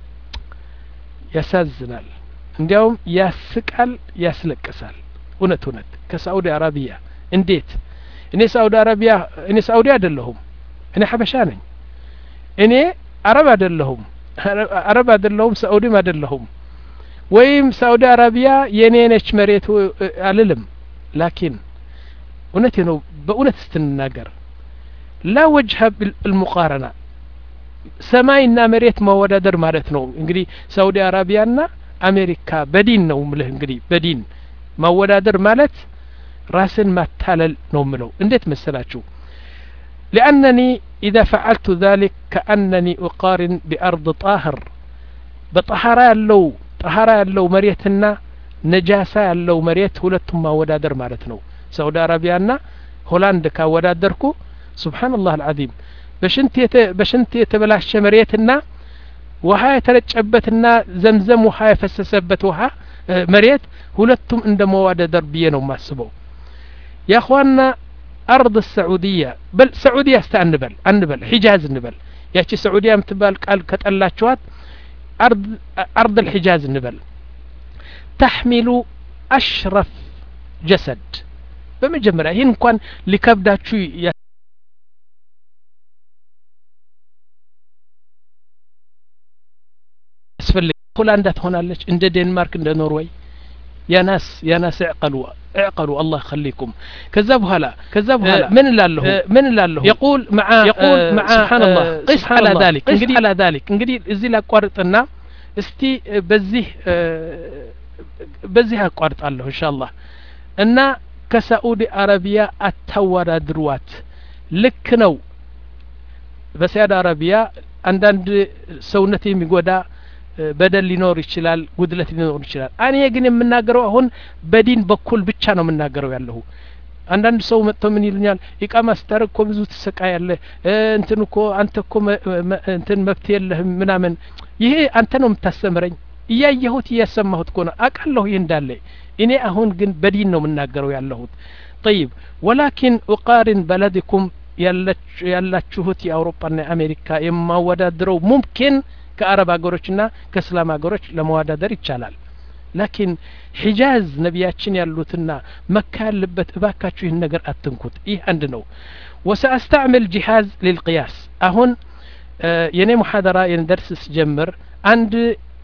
ያሳዝናል እንዲያውም ያስቃል ያስለቅሳል እውነት እውነት ከሳዑዲ አረቢያ እንዴት እኔ ሳዑዲ አረቢያ እኔ ሳዑዲ አይደለሁም እኔ ሐበሻ ነኝ እኔ አረብ አይደለሁም አረብ አይደለሁም ሳዑዲም አይደለሁም ወይም ሳዑዲ አረቢያ የኔ ነች መሬቱ አልልም ላኪን እውነት ነው በእውነት ስትናገር لا وجه بالمقارنه ሰማይና መሬት ማወዳደር ማለት ነው እንግዲህ ሳዑዲ አረቢያና አሜሪካ በዲን ነው ምልህ እንግዲህ በዲን ማወዳደር ማለት راسن ماتالل نوملو انديت مسلاچو لانني اذا فعلت ذلك كانني اقارن بارض طاهر بطهارة يالو طهارة يالو مريتنا نجاسة يالو مريت ሁለቱም ማወዳደር ማለት ነው ሳውዲ አረቢያና ሆላንድ ካወዳደርኩ سبحان الله العظيم በሽንት በሽንት የተበላሸ መሬትና ውሃ የተረጨበትና ዘምዘም ውሃ የፈሰሰበት ውሃ مريت ሁለቱም እንደማወዳደር ብዬ ነው ማስበው يا اخواننا ارض السعوديه بل سعوديه استنبل انبل حجاز نبل ياچي سعوديه متبال قال كطلاچوات ارض ارض الحجاز نبل تحمل اشرف جسد بمجمره ይህን እንኳን ሊከብዳችሁ ያስፈልግ ሆላንድ ትሆናለች እንደ ዴንማርክ እንደ ኖርዌይ يا ناس يا ناس اعقلوا اعقلوا الله يخليكم كذا بهلا كذا بهلا من الله من الله يقول مع يقول مع سبحان الله قس على ذلك قس على ذلك እንግዲህ እዚህ ላቋርጥና እስቲ በዚህ በዚህ አቋርጣለሁ ኢንሻአላህ እና ከሳዑዲ አረቢያ አታወዳድሩዋት ልክ ነው በሳዑዲ አረቢያ አንዳንድ ሰውነት የሚጎዳ በደል ሊኖር ይችላል ጉድለት ሊኖር ይችላል እኔ ግን የምናገረው አሁን በዲን በኩል ብቻ ነው የምናገረው ያለው አንዳንድ ሰው መጥቶ ምን ይሉኛል ኢቃማ ስታረግ እኮ ብዙ ተሰቃያለ እንትን እኮ አንተ እኮ እንትን መብት የለህም ምናምን ይሄ አንተ ነው የምታስተምረኝ እያየሁት እያሰማሁት እኮ ነው አቃለሁ ይሄ እንዳለ እኔ አሁን ግን በዲን ነው የምናገረው ያለሁት طيب ولكن أقارن بلدكم ያላችሁት የአውሮፓና የአሜሪካ የማወዳደረው ሙምኪን ከአረብ አገሮችና ከእስላም አገሮች ለመወዳደር ይቻላል لكن حجاز ነቢያችን ያሉትና መካ ያለበት እባካችሁ ይህን ነገር አትንኩት ይህ አንድ ነው وسأستعمل جهاز للقياس አሁን የኔ ሙሐደራ የንደርስ ስጀምር አንድ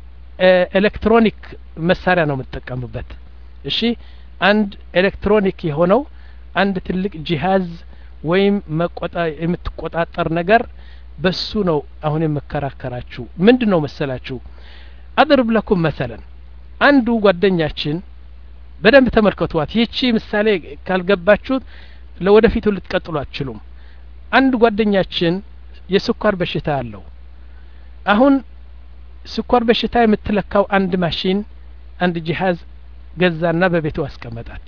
ኤሌክትሮኒክ መሳሪያ ነው የምትጠቀምበት እሺ አንድ ኤሌክትሮኒክ የሆነው አንድ ትልቅ ጂሃዝ ወይም መቆጣ የምትቆጣጠር ነገር በሱ ነው አሁን የመከራከራችሁ ምንድነው መሰላችሁ አድርብ ለኩም مثلا አንዱ ጓደኛችን በደንብ ተመልከቷት ይህቺ ምሳሌ ካልገባችሁ ለወደፊቱ ልትቀጥሉ አትችሉም አንድ ጓደኛችን የስኳር በሽታ አለው አሁን ስኳር በሽታ የምትለካው አንድ ማሽን አንድ ጂሃዝ ገዛና በቤቱ አስቀመጣት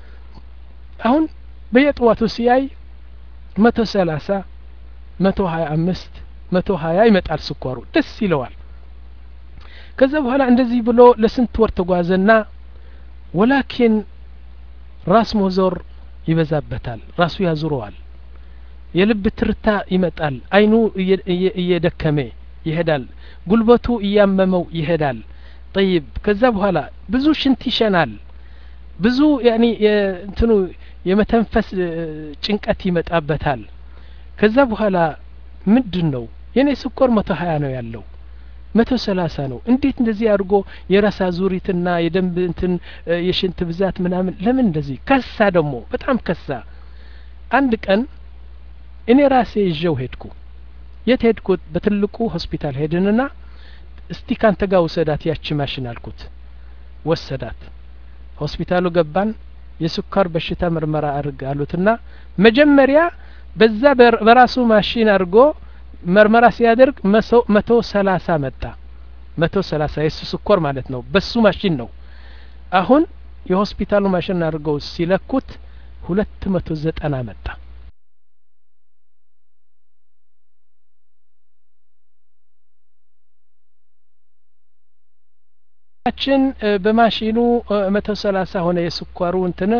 አሁን በየጠዋቱ ሲያይ መቶ ሰላሳ መቶ ሀያ አምስት መቶ ሀያ ይመጣል ስኳሩ ደስ ይለዋል ከዛ በኋላ እንደዚህ ብሎ ለስንት ወር ተጓዘና ወላኪን ራስ ሞዞር ይበዛበታል ራሱ ያዙረዋል የልብ ትርታ ይመጣል አይኑ እየደከመ ይሄዳል ጉልበቱ እያመመው ይሄዳል طيب ከዛ በኋላ ብዙ ሽንት ይሸናል ብዙ ያኒ እንትኑ የመተንፈስ ጭንቀት ይመጣበታል ከዛ በኋላ ምንድነው የኔ ስኳር መቶ ሀያ ነው ያለው መቶ ሰላሳ ነው እንዴት እንደዚህ አድርጎ የራስ አዙሪትና የደም እንትን የሽንት ብዛት ምናምን ለምን እንደዚህ ከሳ ደግሞ በጣም ከሳ አንድ ቀን እኔ ራሴ ይዤው ሄድኩ የት ሄድኩት በትልቁ ሆስፒታል ሄድንና እስቲ ካንተ ጋር ወሰዳት ያቺ ማሽን አልኩት ወሰዳት ሆስፒታሉ ገባን የስኳር በሽታ ምርመራ አድርግ አሉትና መጀመሪያ በዛ በራሱ ማሽን አድርጎ ምርመራ ሲያደርግ መቶ ሰላሳ መጣ መቶ ሰላሳ የሱ ስኳር ማለት ነው በሱ ማሽን ነው አሁን የሆስፒታሉ ማሽን አድርገው ሲለኩት ሁለት መቶ ዘጠና መጣ አችን በማሽኑ መቶ ሰላሳ ሆነ የስኳሩ እንትን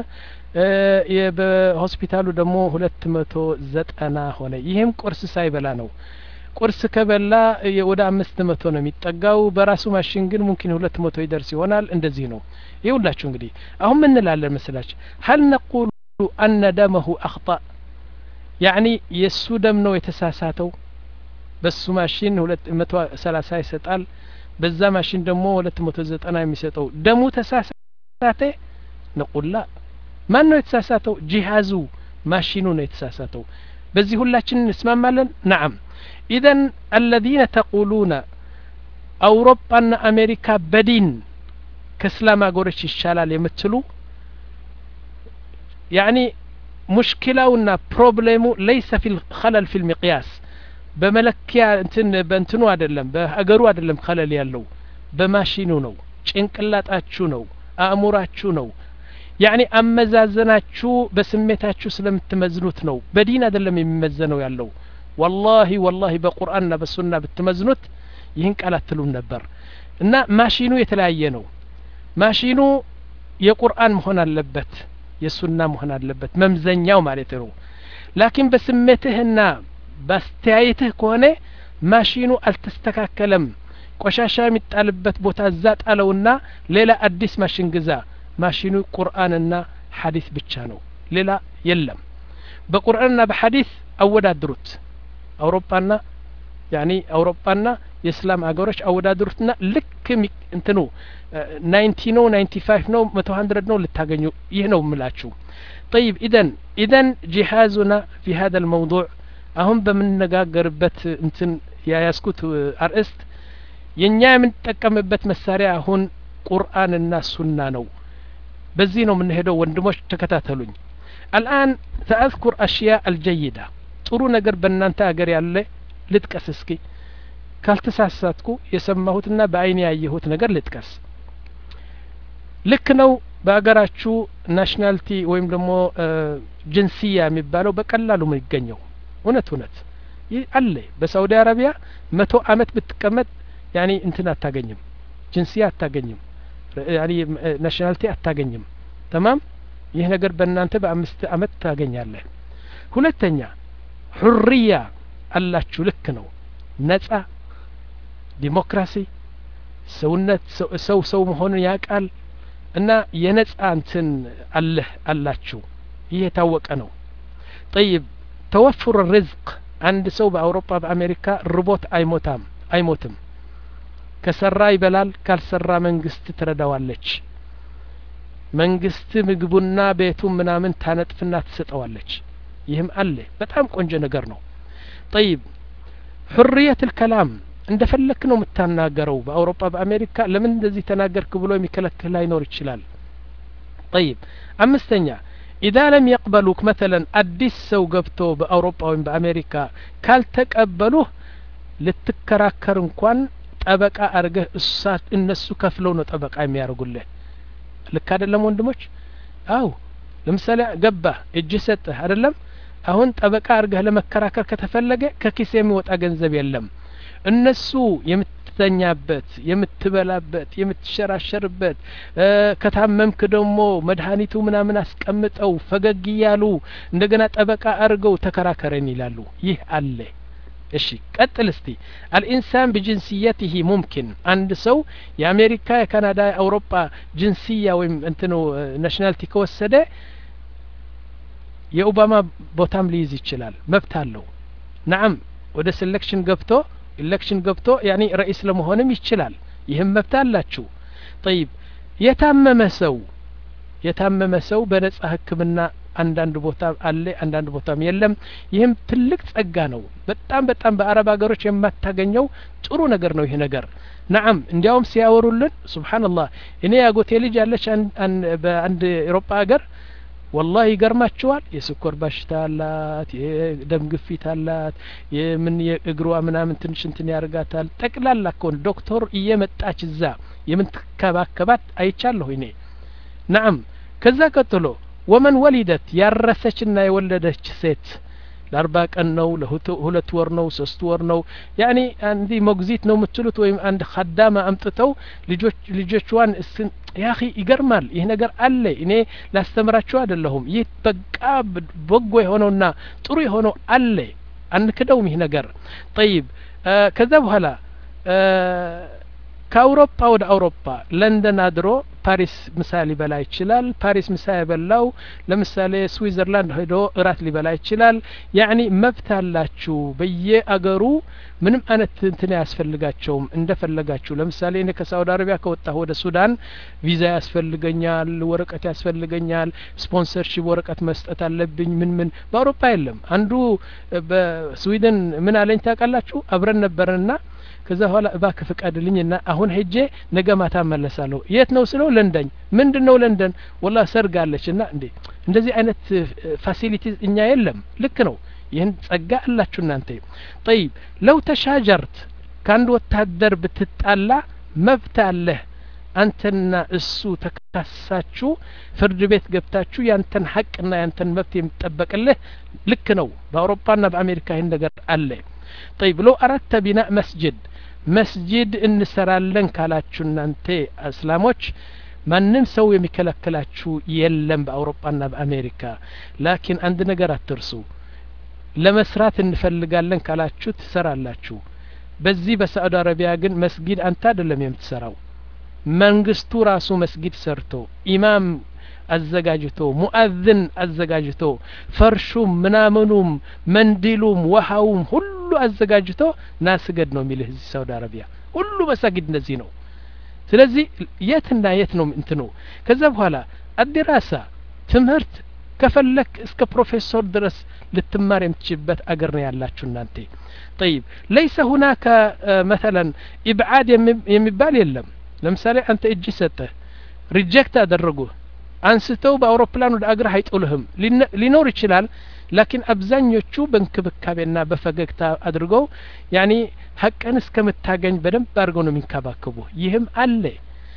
በሆስፒታሉ ደግሞ ሁለት መቶ ዘጠና ሆነ ይሄም ቁርስ ሳይበላ ነው ቁርስ ከበላ ወደ አምስት መቶ ነው የሚጠጋው በራሱ ማሽን ግን ሙምኪን ሁለት መቶ ይደርስ ይሆናል እንደዚህ ነው ይውላችሁ እንግዲህ አሁን ምን እንላለን መስላችሁ هل نقول ان دمه اخطا يعني የሱ ደም ነው የተሳሳተው በሱ ማሽን ሁለት መቶ ሰላሳ ይሰጣል በዛ ማሽን ደግሞ ሁለት መቶ ዘጠና የሚሰጠው ደሙ ተሳሳተ نقول لا ማን ነው የተሳሳተው ጂሃዙ ማሽኑ ነው የተሳሳተው በዚህ ሁላችን እንስማማለን نعم اذا الذين تقولون اوروبانا امريكا بدين كاسلام አገሮች ይሻላል የምትሉ يعني مشكلهنا بروبليمو ليس في الخلل في المقياس በመለኪያ እንትን በእንትኑ አይደለም በሀገሩ አይደለም خلل ያለው በማሽኑ ነው ጭንቅላታችሁ ነው አእምሯችሁ ነው يعني አመዛዘናችሁ በስሜታችሁ ስለምትመዝኑት ነው በዲን አይደለም የሚመዘነው ያለው والله والله በቁርአንና በሱና ብትመዝኑት ይህን ቃል አትሉም ነበር እና ማሽኑ የተለያየ ነው ማሽኑ የቁርአን መሆን አለበት የሱና መሆን አለበት መምዘኛው ማለት ነው ላኪን በስሜትህና ባስተያየትህ ከሆነ ማሽኑ አልተስተካከለም ቆሻሻ የሚጣልበት ቦታ እዛ ጣለውና ሌላ አዲስ ማሽን ግዛ ማሽኑ ቁርአንና ሐዲስ ብቻ ነው ሌላ የለም በቁርአንና በሐዲስ አወዳድሩት አውሮፓና يعني አውሮፓና የእስላም አገሮች አወዳድሩትና ልክ እንትኑ ናይንቲ ነው ናይንቲ ፋይቭ ነው መቶ ነው ልታገኙ ይህ ነው ምላችሁ طيب اذا اذا جهازنا في هذا الموضوع አሁን በመነጋገርበት እንትን ያያስኩት አርእስት የኛ የምንጠቀምበት መሳሪያ አሁን ቁርአንና ሱና ነው በዚህ ነው የምንሄደው ወንድሞች ተከታተሉኝ الان ساذكر اشياء الجيده ጥሩ ነገር በእናንተ ሀገር ያለ ልጥቀስ እስኪ ካልተሳሳትኩ የሰማሁትና በአይኔ ያየሁት ነገር ልጥቀስ ልክ ነው በአገራችሁ ናሽናሊቲ ወይም ደግሞ ጅንሲያ የሚባለው በቀላሉ ምን ይገኘው እውነት እውነት ይህ አለ በሳውዲ አረቢያ መቶ አመት ብትቀመጥ ያኒ እንትን አታገኝም ጅንሲያ አታገኝም ያኒ ናሽናሊቲ አታገኝም ተማም ይህ ነገር በእናንተ በአምስት አመት ታገኛለህ ሁለተኛ ሁርያ አላችሁ ልክ ነው ነጻ ዲሞክራሲ ሰውነት ሰው ሰው መሆኑን ያቃል እና የነጻ እንትን አለህ አላችሁ ይህ የታወቀ ነው طيب توفر الرزق አንድ ሰው በአውሮፓ በአሜሪካ ርቦት አይሞታም አይሞትም ከሰራ ይበላል ካልሰራ መንግስት ትረዳዋለች መንግስት ምግቡና ቤቱ ምናምን ታነጥፍና ትሰጠዋለች ይህም አለ በጣም ቆንጆ ነገር ነው طيب حرية الكلام እንደፈለክ ነው የምታናገረው በአውሮፓ በአሜሪካ ለምን እንደዚህ ተናገርክ ብሎ የሚከለክል አይኖር ይችላል طيب አምስተኛ إذا لم يقبلوك مثلا አዲስ ሰው ገብቶ በአውሮፓ ወይም በአሜሪካ ካልተቀበሉህ ልትከራከር እንኳን ጠበቃ አርገህ እሳት እነሱ ከፍለው ነው ጠበቃ የሚያርጉልህ ልክ አይደለም ወንድሞች አው ለምሳሌ ገባ እጅ ሰጠህ አይደለም አሁን ጠበቃ አርገህ ለመከራከር ከተፈለገ ከኪስ የሚወጣ ገንዘብ የለም እነሱ የምትተኛበት የምትበላበት የምትሸራሸርበት ከታመምክ ደግሞ መድኃኒቱ ምናምን አስቀምጠው ፈገግ ያሉ እንደገና ጠበቃ አርገው ተከራከረን ይላሉ ይህ አለ እሺ ቀጥል እስቲ الانسان بجنسيته ممكن አንድ ሰው የአሜሪካ የካናዳ የአውሮፓ ጅንሲያ ወይም እንትኑ ናሽናሊቲ ከወሰደ የኦባማ ቦታም ሊይዝ ይችላል መብት አለው نعم ወደ ሴሌክሽን ገብቶ ኢሌክሽን ገብቶ ያኒ ራئيስ ለመሆንም ይችላል ይህም መብት አላችሁ طيب የታመመ ሰው የታመመ ሰው በነጻ ህክምና አንዳንድ ቦታ አለ አንዳንድ ቦታም የለም ይህም ትልቅ ጸጋ ነው በጣም በጣም በአረብ ሀገሮች የማታገኘው ጥሩ ነገር ነው ይሄ ነገር نعم እንዲያውም ሲያወሩልን ሱብሃንአላህ እኔ ያጎቴ ልጅ ያለች በአንድ አውሮፓ ሀገር والله ይገርማችኋል የስኳር በሽታ አላት የደም ግፊት አላት የምን የእግሯ ምናምን ትንሽ እንትን ያርጋታል ጠቅላላ ኮን ዶክተር እየመጣች እዛ የምን ተከባከባት አይቻለሁ እኔ نعم ከዛ ቀጥሎ ومن ولدت ያረሰችና የወለደች ሴት ለአርባ ቀን ነው ለሁለት ወር ነው ሶስት ወር ነው ያኒ አንዲ ሞግዚት ነው የምትሉት ወይም አንድ ኸዳማ አምጥተው ልጆች ልጆቿን ያኺ ይገርማል ይሄ ነገር አለ እኔ ላስተምራችሁ አይደለሁም ይህ በቃ በጎ የሆነውና ጥሩ የሆነው አለ አንክደውም ይሄ ነገር طيب ከዛ በኋላ ከአውሮፓ ወደ አውሮፓ ለንደን አድሮ ፓሪስ ምሳሌ ሊበላ ይችላል ፓሪስ ምሳሌ በላው ለምሳሌ ስዊዘርላንድ ሄዶ እራት ሊበላ ይችላል ያኒ መብት አላችሁ በየአገሩ ምንም አይነት እንትን ያስፈልጋቸውም እንደፈለጋችሁ ለምሳሌ እኔ ከሳውዲ አረቢያ ከወጣሁ ወደ ሱዳን ቪዛ ያስፈልገኛል ወረቀት ያስፈልገኛል ስፖንሰርሺፕ ወረቀት መስጠት አለብኝ ምን ምን በአውሮፓ የለም አንዱ በስዊድን ምን አለኝ ታውቃላችሁ አብረን ነበርና ከዛ ኋላ እባክ ፍቃድልኝና አሁን ሄጄ ነገ ማታ መለሳለሁ የት ነው ስለው ለንደን ምንድነው ለንደን والله ሰርጋለችና እንዴ እንደዚህ አይነት ፋሲሊቲስ እኛ የለም ልክ ነው ይሄን ጸጋ አላችሁ እናንተ طيب لو تشاجرت ካንድ ወታደር ብትጣላ መብት አለ አንተና እሱ ተካሳችሁ ፍርድ ቤት ገብታችሁ ያንተን ሐቅና ያንተን መብት የሚጠበቅልህ ልክ ነው በአውሮፓና በአሜሪካ ይሄን ነገር አለ طيب لو أردت بناء مسجد መስጂድ እንሰራለን ካላችሁ እናንተ እስላሞች ማንም ሰው የሚከለክላችሁ የለም በአውሮፓና በአሜሪካ ላኪን አንድ ነገር አትርሱ ለመስራት እንፈልጋለን ካላችሁ ትሰራላችሁ በዚህ በሳዑዲ አረቢያ ግን መስጊድ አንተ አይደለም የምትሰራው መንግስቱ ራሱ መስጊድ ሰርቶ ኢማም አዘጋጅቶ ሙአዝን አዘጋጅቶ ፈርሹም ምናምኑም መንዲሉም ውሃውም ሁሉ አዘጋጅቶ ናስገድ ነው የሚልህ እዚህ ሳውዲ አረቢያ ሁሉ መሳጊድ እንደዚህ ነው ስለዚህ የትና የት ነው እንትኑ ከዛ በኋላ አድራሳ ትምህርት ከፈለክ እስከ ፕሮፌሰር ድረስ ልትማር የምትችልበት አገር ነው ያላችሁ እናንተ طيب ليس هناك مثلا ابعاد የሚባል የለም ለምሳሌ አንተ እጅ ሰጠህ ሪጀክት አደረጉ አንስተው በአውሮፕላን ወደ አገር አይጥሉህም ሊኖር ይችላል ላኪን አብዛኞቹ በእንክብካቤና በፈገግታ አድርገው ያኒ ሐቅን እስከምታገኝ በደንብ አድርገው ነው የሚንከባከቡ ይህም አለ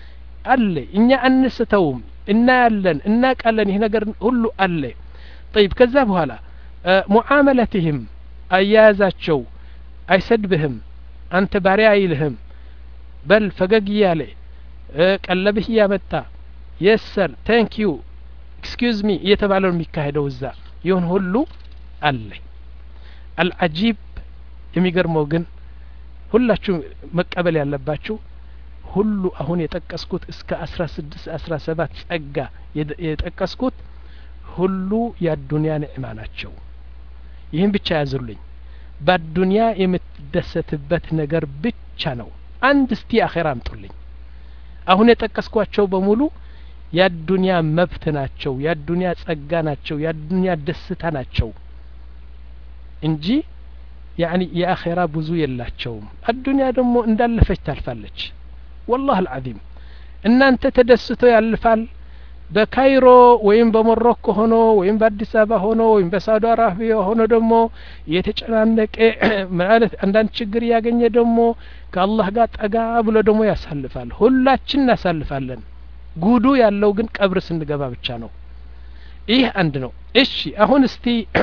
አለ እኛ አንስተውም እና ያለን እና ቃለን ይሄ ነገር ሁሉ አለ طيب ከዛ በኋላ ሙዓመለትህም አያያዛቸው አይሰድብህም አንተ ባሪያ አይልህም በል ፈገግ ያለ ቀለብህ ያመጣ የሰር ታንክ ዩ ኤክስኪውዝ ሚ እየተባለው የሚካሄደው እዛ ይሁን ሁሉ አለ አልዓጂብ የሚገርመው ግን ሁላችሁ መቀበል ያለባችሁ ሁሉ አሁን የጠቀስኩት እስከ አስራ ስድስት አስራ ሰባት ጸጋ የጠቀስኩት ሁሉ የዱንያ ንዕማ ናቸው ይህን ብቻ ያዙልኝ በዱንያ የምትደሰትበት ነገር ብቻ ነው አንድ እስቲ አኺራ አምጡልኝ አሁን የጠቀስኳቸው በሙሉ የዱንያ መብት ናቸው የዱንያ ጸጋ ናቸው የዱንያ ደስታ ናቸው እንጂ ያኒ የአኺራ ብዙ የላቸውም الدنيا ደግሞ እንዳለፈች ታልፋለች والله العظيم እናንተ ተደስቶ ያልፋል በካይሮ ወይም በሞሮኮ ሆኖ ወይም በአዲስ አበባ ሆኖ ወይም በሳውዲ አረቢያ ሆኖ ደግሞ የተጨናነቀ ማለት አንዳንድ ችግር ያገኘ ደግሞ ከአላህ ጋር ጠጋ ብሎ ደግሞ ያሳልፋል ሁላችን እናሳልፋለን ጉዱ ያለው ግን ቀብር ስንገባ ብቻ ነው ይህ አንድ ነው እሺ አሁን እስቲ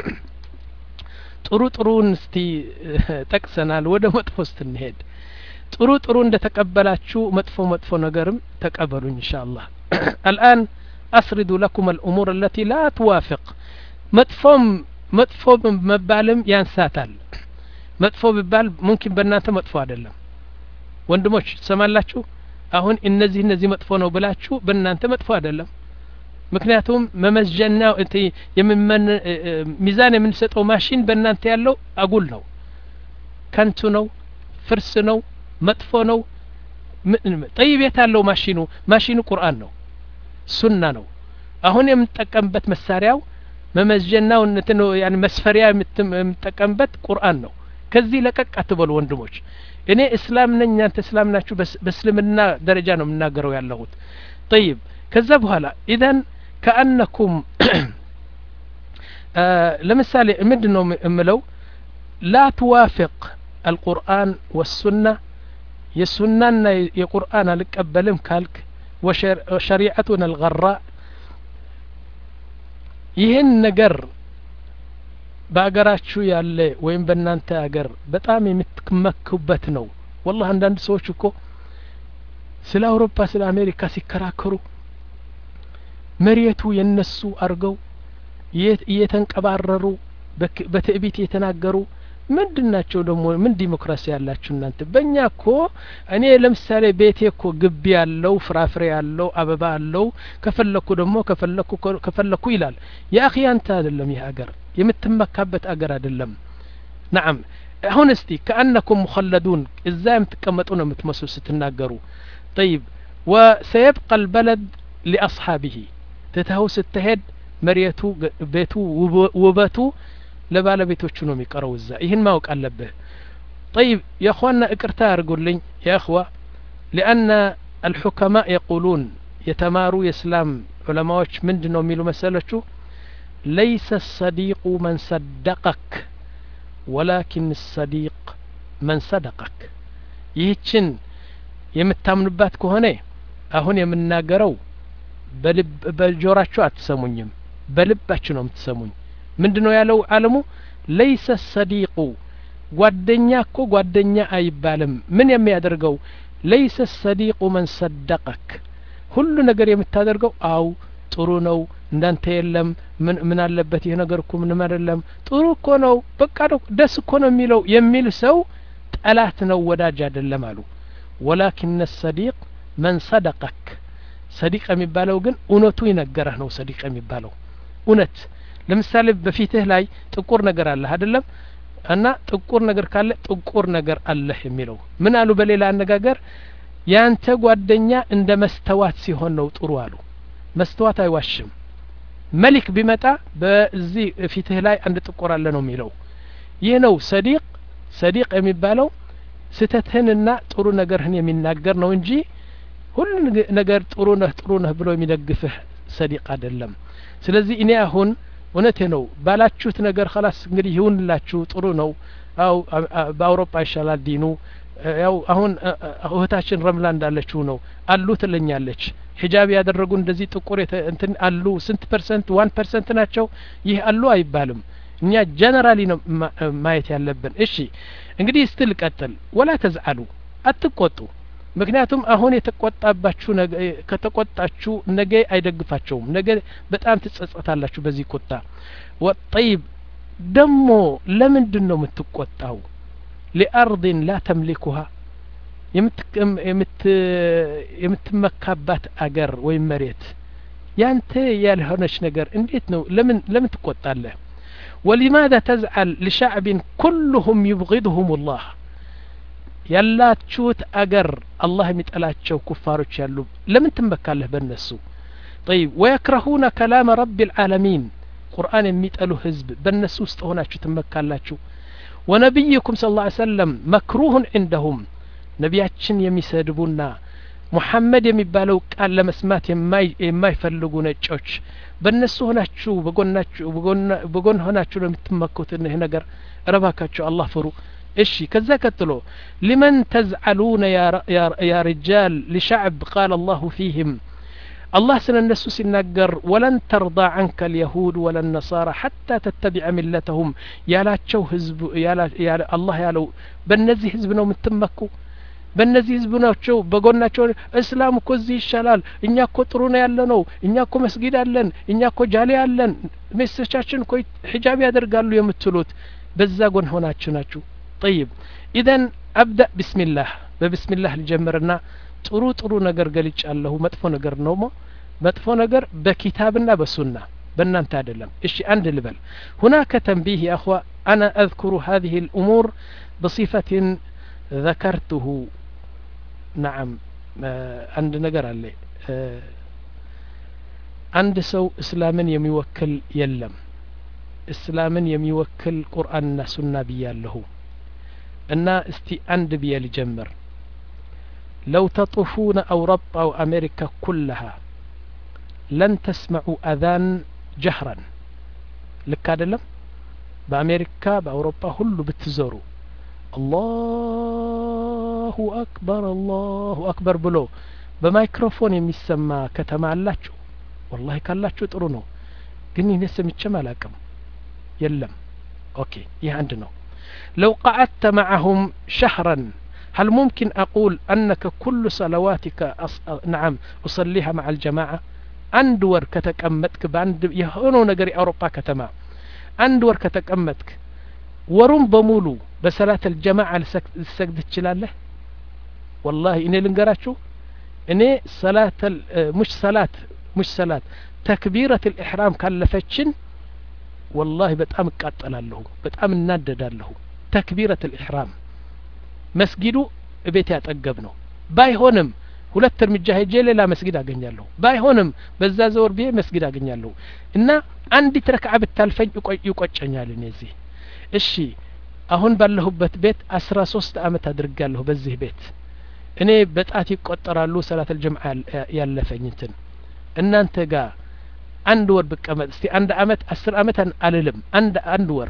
ጥሩ ጥሩን እስቲ ጠቅሰናል ወደ መጥፎ ስትንሄድ ጥሩ ጥሩ እንደተቀበላችሁ መጥፎ መጥፎ ነገርም ተቀበሉኝ ኢንሻአላህ الآن أسرد لكم الأمور التي لا توافق مطفوم مطفو مبالم ينساتال مطفو ببال ممكن بنانته مطفو አይደለም ወንድሞች ሰማላችሁ አሁን እነዚህ እነዚህ መጥፎ ነው ብላችሁ በእናንተ መጥፎ አይደለም ምክንያቱም መመዘኛው እንት የምን ሚዛን የምንሰጠው ማሽን በእናንተ ያለው አጉል ነው ከንቱ ነው ፍርስ ነው መጥፎ ነው طيب የታለው ማሽኑ ማሽኑ ቁርአን ነው ሱና ነው አሁን የምንጠቀምበት መሳሪያው መመዘኛው እንትን يعني መስፈሪያ የምንጠቀምበት ቁርአን ነው ከዚህ ለቀቅ አትበሉ ወንድሞች እኔ እስላም ነኝ አንተ እስላም ናችሁ በእስልምና ደረጃ ነው የምናገረው ያለሁት طيب ከዛ በኋላ اذا كانكم ለምሳሌ ምንድነው እምለው لا توافق القرآن والسنة የሱናና የቁርአን አልቀበልም ካልክ وشريعتنا الغراء ይህን ነገር በአገራችሁ ያለ ወይም በእናንተ አገር በጣም የምትመኩበት ነው والله አንዳንድ ሰዎች እኮ ስለ አውሮፓ ስለ አሜሪካ ሲከራከሩ መሪየቱ የነሱ አርገው እየተንቀባረሩ በትዕቢት የተናገሩ ምንድናቸው ደግሞ ምን ዲሞክራሲ ያላችሁ እናንተ በእኛ እኮ እኔ ለምሳሌ ቤቴ እኮ ግቢ ያለው ፍራፍሬ ያለው አበባ ያለው ከፈለኩ ደግሞ ከፈለኩ ከፈለኩ ይላል ያ اخي አንተ አይደለም ይህ ሀገር የምትመካበት ሀገር አይደለም نعم አሁን እስቲ كأنكم مخلدون እዛ የምትቀመጡ ነው የምትመስሉ ስትናገሩ طيب وسيبقى البلد لأصحابه تتهو ستهد مريتو بيتو وباتو ለባለቤቶቹ ነው የሚቀረው እዛ ይሄን ማወቅ አለበት طيب يا اخوانا اقرتا ارغولኝ يا اخوا لان الحكماء يقولون يتماروا يسلام علماءዎች ምንድነው የሚሉ መሰለችሁ ليس الصديق من صدقك ولكن الصديق من صدقك ይህችን የምታምኑባት ከሆነ አሁን የምናገረው በልብ በጆራችሁ አትሰሙኝም በልባችሁ ነው የምትሰሙኝ ምንድነው ያለው ዓለሙ ليس الصديق ጓደኛ እኮ ጓደኛ አይባልም ምን የሚያደርገው ليس الصديق من صدقك ሁሉ ነገር የምታደርገው አው ጥሩ ነው እንዳንተ የለም ምን ምን አለበት ይሄ ነገር እኮ ምን አይደለም ጥሩ እኮ ነው በቃ ደስ እኮ ነው የሚለው የሚል ሰው ጠላት ነው ወዳጅ አይደለም አሉ ولكن الصديق من صدقك صديق የሚባለው ግን እውነቱ ይነገረህ ነው صديق የሚባለው እውነት ለምሳሌ በፊትህ ላይ ጥቁር ነገር አለ አይደለም እና ጥቁር ነገር ካለ ጥቁር ነገር አለ የሚለው ምን አሉ በሌላ አነጋገር ያንተ ጓደኛ እንደ መስተዋት ሲሆን ነው ጥሩ አሉ መስተዋት አይዋሽም መልክ ቢመጣ በዚህ ፊትህ ላይ አንድ ጥቁር አለ ነው የሚለው ይህ ነው صديق صديق የሚባለው ስተትህንና ጥሩ ነገርህን የሚናገር ነው እንጂ ሁሉ ነገር ጥሩ ነህ ጥሩ ነህ ብሎ የሚደግፍህ صديق አይደለም ስለዚህ እኔ አሁን እውነቴ ነው ባላችሁት ነገር خلاص እንግዲህ ይሁንላችሁ ጥሩ ነው አው በአውሮፓ ይሻላል ዲኑ ያው አሁን እህታችን ረምላ እንዳለችው ነው አሉ ትለኛለች ሂጃብ ያደረጉ እንደዚህ ጥቁር እንትን አሉ ስንት ፐርሰንት ዋን ፐርሰንት ናቸው ይህ አሉ አይባልም እኛ ጀነራሊ ነው ማየት ያለብን እሺ እንግዲህ ስትል ቀጥል ወላ ተዝዓሉ አትቆጡ ምክንያቱም አሁን የተቆጣባችሁ ነገ ከተቆጣችሁ ነገ አይደግፋቸውም ነገ በጣም ትጸጸታላችሁ በዚህ ቁጣ ወጠይብ ደሞ ለምንድነው የምትቆጣው لأرض لا تملكها يمت የምትመካባት አገር ወይ መሬት ያንተ ያልሆነች ነገር እንዴት ነው ለምን ለምን ትቆጣለህ ولماذا تزعل لشعب كلهم يبغضهم الله ያላችሁት አገር አላህ የሚጠላቸው ኩፋሮች ያሉ ለምን ትመካለህ በእነሱ طيب ويكرهون كلام رب العالمين ቁርአን የሚጠሉ ህዝብ በእነሱ ውስጥ ሆናችሁ ትመካላችሁ ونبيكم صلى الله عليه وسلم مكروه عندهم ነቢያችን የሚሰድቡና ሙሐመድ የሚባለው ቃል ለመስማት የማይ የማይፈልጉ ነጮች በእነሱ ሆናችሁ በጎናችሁ በጎን ሆናችሁ ለምትመኩት ይሄ ነገር ረባካችሁ አላህ ፍሩ እሺ ከዛ ቀጥሎ لمن تزعلون يا يا, يا رجال لشعب قال الله فيهم الله سن الناس سيناجر ولن ترضى عنك اليهود ولا النصارى حتى تتبع ملتهم ያላቸው ህዝብ ያላ الله ያለው በእነዚህ ህዝብ ነው የምትመኩ በእነዚህ ህዝብ ናቸው በጎናቸው እስላም እኮ እዚህ ይሻላል እኛ እኮ ጥሩ ነው ያለነው እኛ እኮ መስጊድ አለን እኛ እኮ ጃሊ አለን መስቻችን እኮ ሒጃብ ያደርጋሉ የምትሉት በዛ ጎን ሆናችሁ ናችሁ طيب اذا ابدا بسم الله بسم الله ልጀምርና ጥሩ ጥሩ ነገር ገልጫለሁ መጥፎ ነገር ነው መጥፎ ነገር በኪታብና በሱና በእናንተ አይደለም እሺ አንድ ልበል هناك تنبيه يا اخوة انا اذكر هذه الامور بصفة ذكرته نعم عند ነገር አለ አንድ ሰው እስላምን የሚወክል የለም እስላምን የሚወክል ቁርአንና ሱና ብያለሁ እና እስቲ አንድ ብዬ ልጀምር لو تطوفون أوروبا وأمريكا كلها لن تسمعوا أذان جهرا لك هذا لم بأمريكا بأوروبا كله بتزوروا الله أكبر الله أكبر بلو بميكروفون يسمى كتما اللاتشو والله كاللاتشو ترونو قلني نسمي الشمالكم يلم أوكي يهندنو لو قعدت معهم شهرا هل ممكن أقول أنك كل صلواتك أص... نعم أصليها مع الجماعة أندور كتكمتك باند يهونو نجري أوروبا كتما أندور كتكمتك ورم بمولو بصلاة الجماعة السجد تشلاله والله إني لنقراتشو إني صلاة ال... مش صلاة مش صلاة تكبيرة الإحرام كان لفتشن والله بتأم قاتل له بتأم نادد له تكبيرة الإحرام መስጊዱ እቤት ያጠገብ ነው ባይሆንም ሁለት እርምጃ ሄጄ ሌላ መስጊድ አገኛለሁ ባይሆንም በዛ ዘወር ቢዬ መስጊድ አገኛለሁ እና አንዲት ረክዓ ብታልፈኝ ይቆጨኛል እነዚህ እሺ አሁን ባለሁበት ቤት አስራ ሶስት አመት አድርጋለሁ በዚህ ቤት እኔ በጣት ይቆጠራሉ ሰላት الجمعة ያለፈኝ እንትን እናንተ ጋር አንድ ወር ብቀመጥ እስቲ አንድ አመት አስር አመት አልልም አንድ አንድ ወር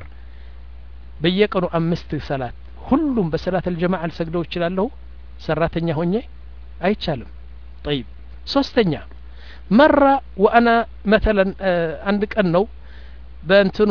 በየቀኑ አምስት ሰላት ሁሉም በሰላት الجماعة ልሰግደው ይችላልው ሰራተኛ ሆኜ አይቻልም طيب ሶስተኛ مرة وانا مثلا አንድ ቀን ነው በእንትኑ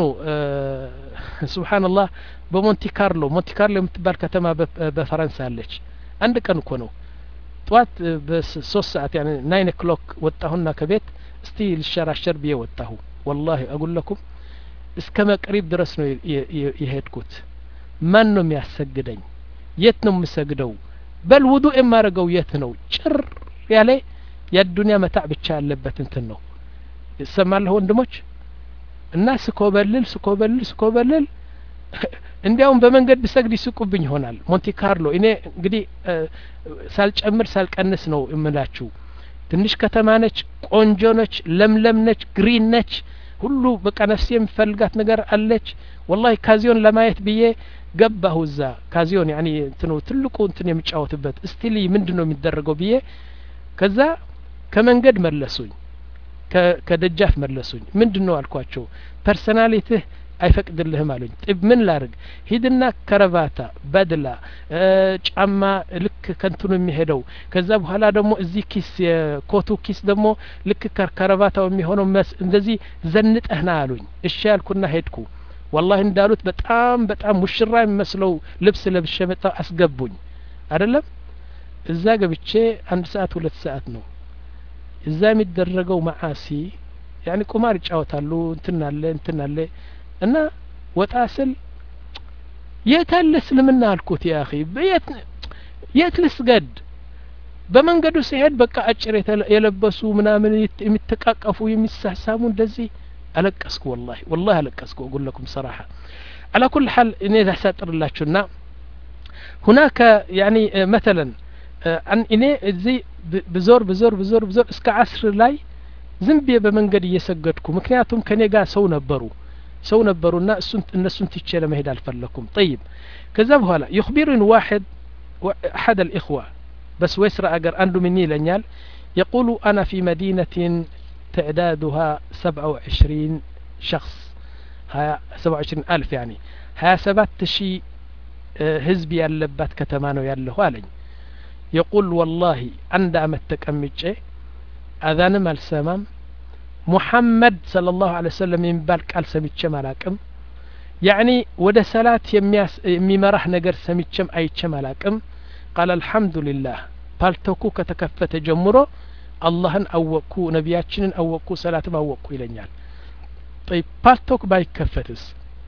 سبحان الله በሞንቲ ካርሎ ሞንቲ ካርሎ የምትባል ከተማ በፈረንሳይ አለች አንድ ቀን እኮ ነው ጧት በ3 ሰዓት يعني nine o'clock ወጣሁና ከቤት እስቲ ልሸራሸር ብዬ ወጣሁ والله اقول لكم እስከ መቅሪብ ድረስ ነው የሄድኩት ማን ነው የሚያሰግደኝ የት ነው የምሰግደው በል ውዱእ የማረገው የት ነው ጭር ያለ የዱንያ መታዕ ብቻ ያለበት እንትን ነው ይሰማልህ ወንድሞች እና ስኮበልል ስኮበልል ስኮበልል እንዲያውም በመንገድ ብሰግድ ይስቁብኝ ይሆናል ሞንቲ ካርሎ እኔ እንግዲህ ሳልጨምር ሳልቀንስ ነው እምላችሁ ትንሽ ከተማ ነች ቆንጆ ነች ለምለም ነች ግሪን ነች ሁሉ በቃ ነፍሴ የምፈልጋት ነገር አለች والله ካዚዮን ለማየት ብዬ ገባሁ እዛ ካዚዮን يعني እንትኑ ትልቁ እንትን የሚጫወትበት እስቲሊ ምንድነው የሚደረገው ብዬ ከዛ ከመንገድ መለሱኝ ከደጃፍ መለሱኝ ምንድነው አልኳቸው ፐርሰናሊቲ አይፈቅድልህም አሉኝ طيب ምን ላርግ ሂድና ከረባታ በድላ ጫማ ልክ ከንቱን የሚሄደው ከዛ በኋላ ደግሞ እዚህ ኪስ የኮቱ ኪስ ደግሞ ልክ ከረባታው የሚሆነው እንደዚህ ዘንጠህና አሉኝ እሺ ያልኩና ሄድኩ والله እንዳሉት በጣም በጣም ሙሽራ የሚመስለው ልብስ ለብሼ መጣ አስገቡኝ አይደለም እዛ ገብቼ አንድ ሰዓት ሁለት ሰዓት ነው እዛ የሚደረገው ማዓሲ يعني ቁማር ይጫወታሉ እንትን አለ እንትን አለ እና ወጣ ስል የታለ እስልምና አልኩት ያ اخي በየት የት ልስገድ በመንገዱ ሲሄድ በቃ አጭር የለበሱ ምናምን የሚተቃቀፉ የሚሳሳሙ እንደዚህ አለቀስኩ والله والله አለቀስኩ اقول لكم صراحه على كل حال እኔ ላሳጥርላችሁና هناك يعني مثلا እኔ እዚህ بزور بزور بزور بزور እስከ عصر ላይ ዝም ብዬ በመንገድ እየሰገድኩ ምክንያቱም ከኔ ጋር ሰው ነበሩ ሰው ነበሩና እሱን እነሱን ትቼ ለመሄድ አልፈለኩም طيب ከዛ በኋላ يخبرني واحد احد الاخوه بس ويسرى اجر عنده مني لنيال يقول انا في مدينه تعدادها سبعة وعشرين شخص ها سبعة وعشرين ألف يعني ها سبعة شي حزب ያለባት ከተማ ነው ያለው አለኝ يقول والله عند አመት ተቀምጬ አዛንም አልሰማም ሙሐመድ ሰለላሁ ዐለይሂ ወሰለም የሚባል ቃል ሰምቼም አላቅም يعني ወደ ሰላት የሚመራህ ነገር ሰምቼም አይቼም አላቅም قال الحمد لله ፓልቶኩ ከተከፈተ ጀምሮ አላህን አወቅኩ ነቢያችንን አወቅኩ ሰላትም አወቅኩ ይለኛል طيب ፓልቶክ ባይከፈትስ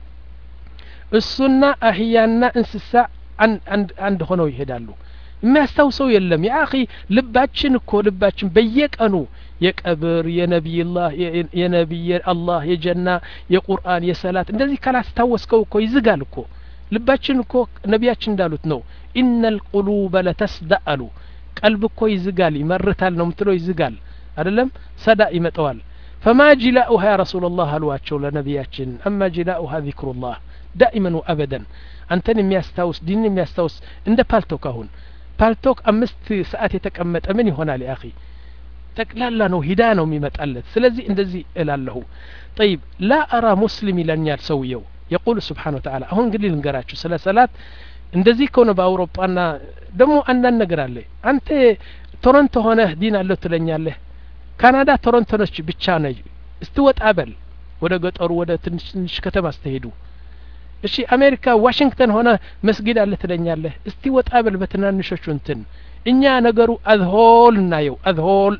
እሱና አህያና እንስሳ አንድ አንድ ሆነው ይሄዳሉ የሚያስታውሰው የለም ያ اخي ልባችን እኮ ልባችን በየቀኑ የቀብር የነብይላህ የነብይ አላህ የጀና የቁርአን የሰላት እንደዚህ ካላስታወስከው እኮ ይዝጋል እኮ ልባችን እኮ ነቢያችን እንዳሉት ነው ኢነል ቁሉበ ለተስደአሉ ቀልብ እኮ ይዝጋል ይመርታል ነው ምትለው ይዝጋል አይደለም ሰዳ ይመጣዋል فما جلاؤها يا رسول الله አሏቸው ለነቢያችን اما جلاؤها ذكر الله دائما وابدا አንተን የሚያስታውስ ዲን የሚያስታውስ እንደ ፓልቶክ አሁን ፓልቶክ አምስት ሰዓት የተቀመጠ ምን ይሆናል ያ اخي ጠቅላላ ነው ሂዳ ነው የሚመጣለት ስለዚህ እንደዚህ እላለሁ طيب لا ارى مسلم ይለኛል ሰውየው يقول سبحانه وتعالى አሁን እንግዲህ ልንገራችሁ ስለ ሰላት እንደዚህ ከሆነ በአውሮፓና ደግሞ አንዳንድ ነገር አለ አንተ ቶሮንቶ ሆነህ ዲን አለው ትለኛለህ ካናዳ ቶሮንቶ ነች ብቻ ነኝ እስትወጣ በል ወደ ገጠሩ ወደ ትንሽ ትንሽ ከተማ አስተሄዱ እሺ አሜሪካ ዋሽንግተን ሆነ መስጊድ አለ ትለኛለህ እስቲ ወጣ በል በትናንሾቹ እንትን እኛ ነገሩ አዝሆል እናየው አዝሆል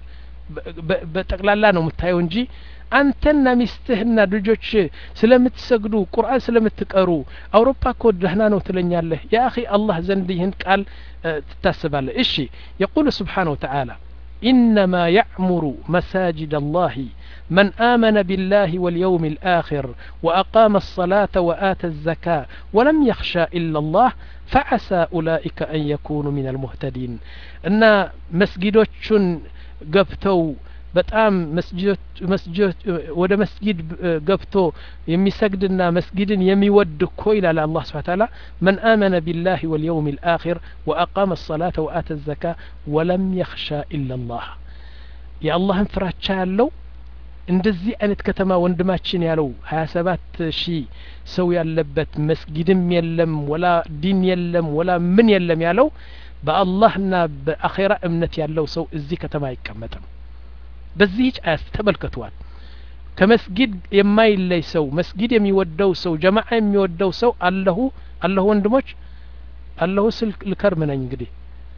በጠቅላላ ነው የምታየው እንጂ አንተና ሚስትህና ልጆች ስለምትሰግዱ ቁርአን ስለምትቀሩ አውሮፓ እኮ ደህና ነው ትለኛለህ ያ اخي አላህ ዘንድ ይህን ቃል ትታስባለህ እሺ يقول سبحانه وتعالى إنما يعمر مساجد الله من آمن بالله واليوم الآخر وأقام الصلاة وآتى الزكاة ولم يخشى إلا الله فعسى أولئك أن يكونوا من المهتدين إن مسجدوچن قبتو በጣም መስጂድ መስጂድ ወደ መስጊድ ገብቶ የሚሰግድና መስጊድን የሚወድ እኮ ይላል አላህ Subhanahu Wa Ta'ala من آمن بالله واليوم الآخر وأقام الصلاة وآتى الزكاة ولم يخشى إلا الله يا الله ፍራቻ ያለው እንደዚህ አይነት ከተማ ወንድማችን ያለው ሀያ ሰባት ሺህ ሰው ያለበት መስጊድም የለም ወላ ዲን የለም ወላ ምን የለም ያለው በአላህና በአኺራ እምነት ያለው ሰው እዚህ ከተማ አይቀመጥም በዚህ አያስ ተመልከቷል ከመስጊድ የማይለይ ሰው መስጊድ የሚወደው ሰው ጀማዓ የሚወደው ሰው አለሁ አለሁ ወንድሞች አለሁ ስልክ ልከርም ነኝ እንግዲህ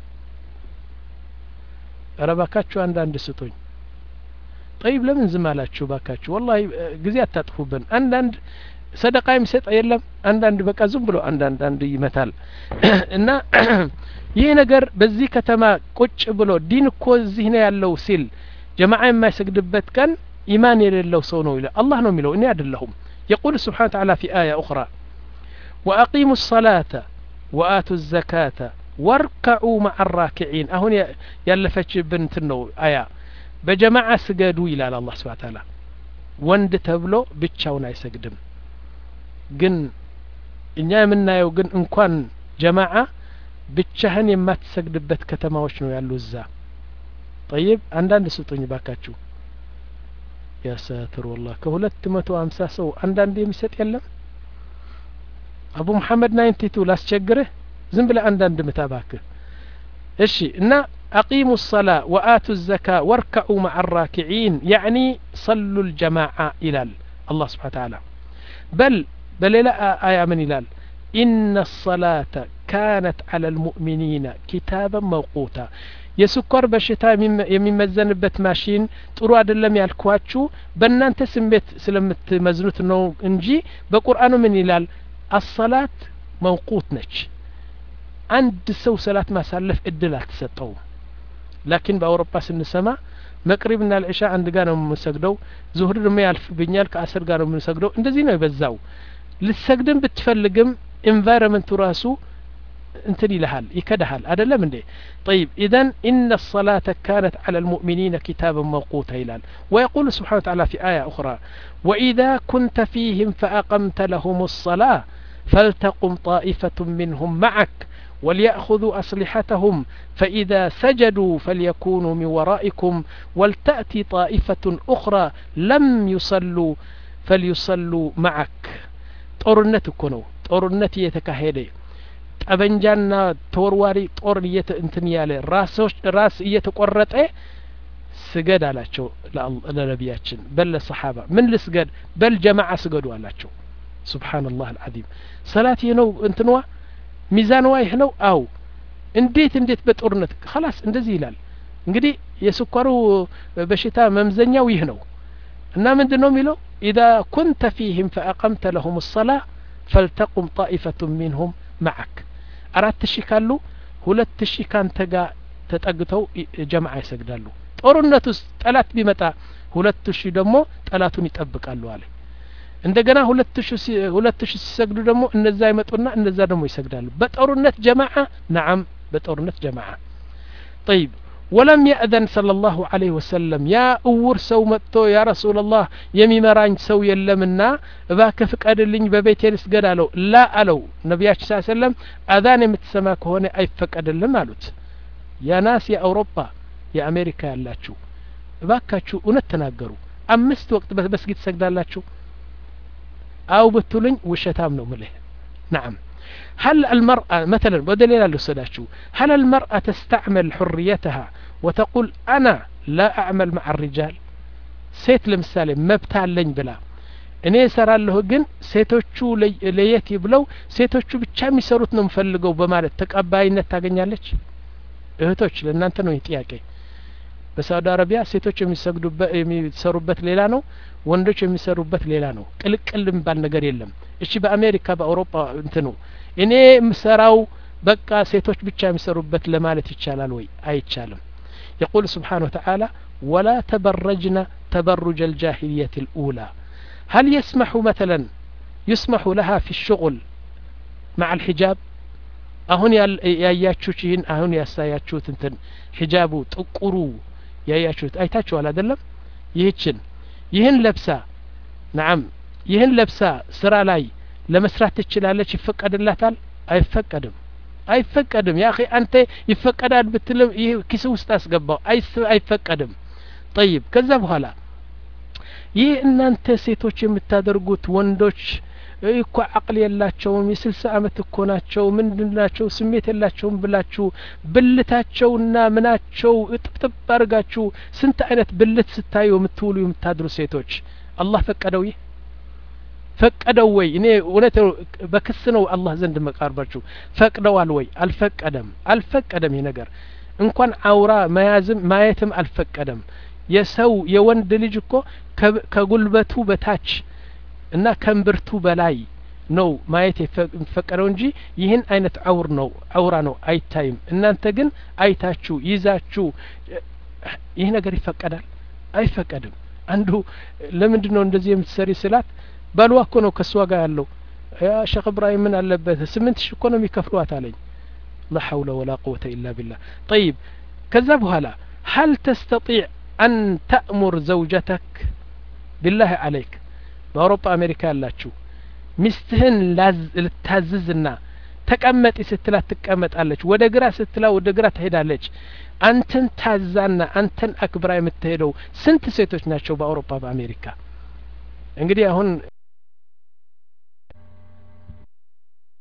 ረባካችሁ አንድ አንድ ስቶኝ طيب ለምን ዝም አላችሁ ባካችሁ والله ጊዜ አታጥፉብን አንድ አንድ ሰደቃ የሚሰጥ የለም አንድ አንድ በቃ ዝም ብሎ አንድ አንድ አንድ ይመታል እና ይሄ ነገር በዚህ ከተማ ቁጭ ብሎ ዲን እኮ እዚህ ነው ያለው ሲል ጀማዓ የማይሰግድበት ቀን ኢማን የሌለው ሰው ነው ይላል አላህ ነው የሚለው እኔ አይደለሁም يقول سبحانه وتعالى في آية أخرى وأقيموا الصلاة وآتوا الزكاة واركعوا مع الراكعين أهون يلفش بنت النو آية بجماعة سجدوا إلى الله سبحانه وتعالى وند تبلو بتشاونا يسجدم جن إنيا منا يو جن إن كان جماعة بتشهن يما تسجد بت كتما وشنو يالو الزا طيب عندنا سطوني باكاتشو يا ساتر والله كهولت متو أمسا سو عندنا دي مسات يلم አቡ መሐመድ ናይንቲ ቱ ላስቸግርህ ዝም ብለህ አንዳንድ ምታባክ እሺ እና أقيموا الصلاة وآتوا الزكاة واركعوا مع الراكعين يعني صلوا الجماعة إلى الله سبحانه وتعالى بل بل لا آية من إلال إن الصلاة كانت على المؤمنين كتابا موقوتا የስኳር በሽታ የሚመዘንበት ማሽን ጥሩ አይደለም ያልኳችሁ በእናንተ ስሜት ስለምትመዝኑት ነው እንጂ በቁርአኑ ምን ይላል الصلاة موقوت ነች አንድ ሰው ሰላት ማሳለፍ እድል አትሰጠው لكن በአውሮፓ ስንሰማ መቅሪብና العሻ አንድ ጋር ነው የምንሰግደው ዙህር ደግሞ ያልፍብኛል ከአስር ጋር ነው የምንሰግደው እንደዚህ ነው የበዛው ልትሰግድም ብትፈልግም ኢንቫይሮንመንቱ ራሱ انتن لهال يكدهال أدلم اندي طيب إذن إن الصلاة كانت على المؤمنين كتابا موقوتا إلال ويقول سبحانه وتعالى في آية أخرى وإذا كنت فيهم فأقمت لهم الصلاة فلتقم طائفة منهم معك وليأخذوا أسلحتهم فإذا سجدوا فليكونوا من ورائكم ولتأتي طائفة أخرى لم يصلوا فليصلوا معك طورنتك كنو طورنتي يتكهيدي ጠበንጃና ተወርዋሪ ጦር እየተ እንትን ያለ ራሶች ራስ እየተቆረጠ ስገድ አላቸው ለነቢያችን በለ ሰሃባ ምን ልስገድ በል ጀማዓ ስገዱ አላቸው ሱብሃንአላህ አልዓዚም ሰላት ነው እንትንዋ ሚዛንዋ ይህ ነው አው እንዴት እንዴት በጦርነት خلاص እንደዚህ ይላል እንግዲህ የስኳሩ በሽታ መምዘኛው ይህ ነው እና ምንድነው የሚለው اذا كنت فيهم فاقمت لهم الصلاه فلتقم طائفه منهم معك አራት ሺህ ካሉ ሁለት ሺህ ካንተ ጋር ተጠግተው ጀማዓ ይሰግዳሉ ጦርነት ውስጥ ጠላት ቢመጣ ሁለት ሺህ ደግሞ ጠላቱን ይጠብቃሉ አለ እንደገና ሁለት ሺህ ሁለት ሺህ ሲሰግዱ ደግሞ እነዛ ይመጡና እነዛ ደግሞ ይሰግዳሉ በጦርነት ጀማዓ نعم በጦርነት ጀማዓ طيب ولم يأذن صلى الله عليه وسلم يا أور سو متو يا رسول الله يمي مرانج سو يلمنا باك فقدلኝ በቤቴ ልስገድ አለው لا አለው ነብያችን ሰለላሁ ዐለይሂ ወሰለም አዛን የምትሰማ ከሆነ አይፈቀድልም አሉት ያ ናስ የአውሮፓ የአሜሪካ ያላችሁ ባካችሁ እውነት ተናገሩ አምስት ወቅት በመስጊድ ሰግዳላችሁ አው ብትሉኝ ውሸታም ነው ምልህ نعم هل المرأة مثلا بدليل لسداتشو هل المرأة تستعمل حريتها وتقول أنا لا أعمل مع الرجال سيت لمثال مبتالين بلا እኔ እሰራለሁ ግን ሴቶቹ ለየት ይብለው ሴቶቹ ብቻ የሚሰሩት ነው የምፈልገው በማለት ተቀባይነት ታገኛለች እህቶች ለእናንተ ነው ጥያቄ በሳውዲ አረቢያ ሴቶች የሚሰግዱበት የሚሰሩበት ሌላ ነው ወንዶች የሚሰሩበት ሌላ ነው ቅልቅል የሚባል ነገር የለም እሺ በአሜሪካ በአውሮፓ እንትኑ እኔ ምሰራው በቃ ሴቶች ብቻ የሚሰሩበት ለማለት ይቻላል ወይ አይቻልም يقول سبحانه وتعالى ولا تبرجنا تبرج الجاهلية الأولى هل يسمح مثلا يسمح لها في الشغل مع الحجاب أهون ياياتشوشين أهون ياساياتشو تنتن حجابو تقرو ياياتشوت أيتاتشو على دلم يهتشن يهن لبسا نعم يهن لبسا سرا لاي ለመስራት ትችላለች ይፈቀድላታል አይፈቀድም አይፈቀድም يا اخي አንተ ይፈቀዳል ብትልም ይሄ ኪስ ውስጥ አስገባው አይፈቀድም طيب ከዛ በኋላ ይህ እናንተ ሴቶች የምታደርጉት ወንዶች እኮ አቅል የላቸውም የ60 አመት እኮ ናቸው ምንድናቸው ስሜት የላቸውም ብላችሁ ብልታቸውና ምናቸው እጥጥብ አርጋችሁ ስንት አይነት ብልት ስታዩ የምትውሉ የምታድሩ ሴቶች አላህ ፈቀደው ይህ ፈቀደው ወይ እኔ እውነት በክስ ነው አላህ ዘንድ መቃርባችሁ ፈቅደዋል ወይ አልፈቀደም አልፈቀደም ይሄ ነገር እንኳን አውራ ማያዝም ማየትም አልፈቀደም የሰው የወንድ ልጅ እኮ ከጉልበቱ በታች እና ከንብርቱ በላይ ነው ማየት የፈቀደው እንጂ ይህን አይነት አውር ነው አውራ ነው አይታይም እናንተ ግን አይታችሁ ይዛችሁ ይሄ ነገር ይፈቀዳል አይፈቀድም አንዱ ለምንድን ነው እንደዚህ የምትሰሪ ስላት ባልዋ እኮ ነው ከሷ ጋር ያለው ያ ሼክ ኢብራሂም ምን አለበት ስምንት ሺህ እኮ ነው የሚከፍሏት አለኝ لا حول ولا قوة إلا بالله طيب كذا بهلا هل تستطيع أن تأمر زوجتك بالله عليك بأوروبا أمريكا لاتشو مستهن لاز لتهززنا تقمط ستلا تقمط አለች ወደ ግራ ስትላ ወደ ግራ ትሄዳለች አንተን ታዛና አንተን አክብራ የምትሄደው ስንት ሴቶች ናቸው በአውሮፓ በአሜሪካ እንግዲህ አሁን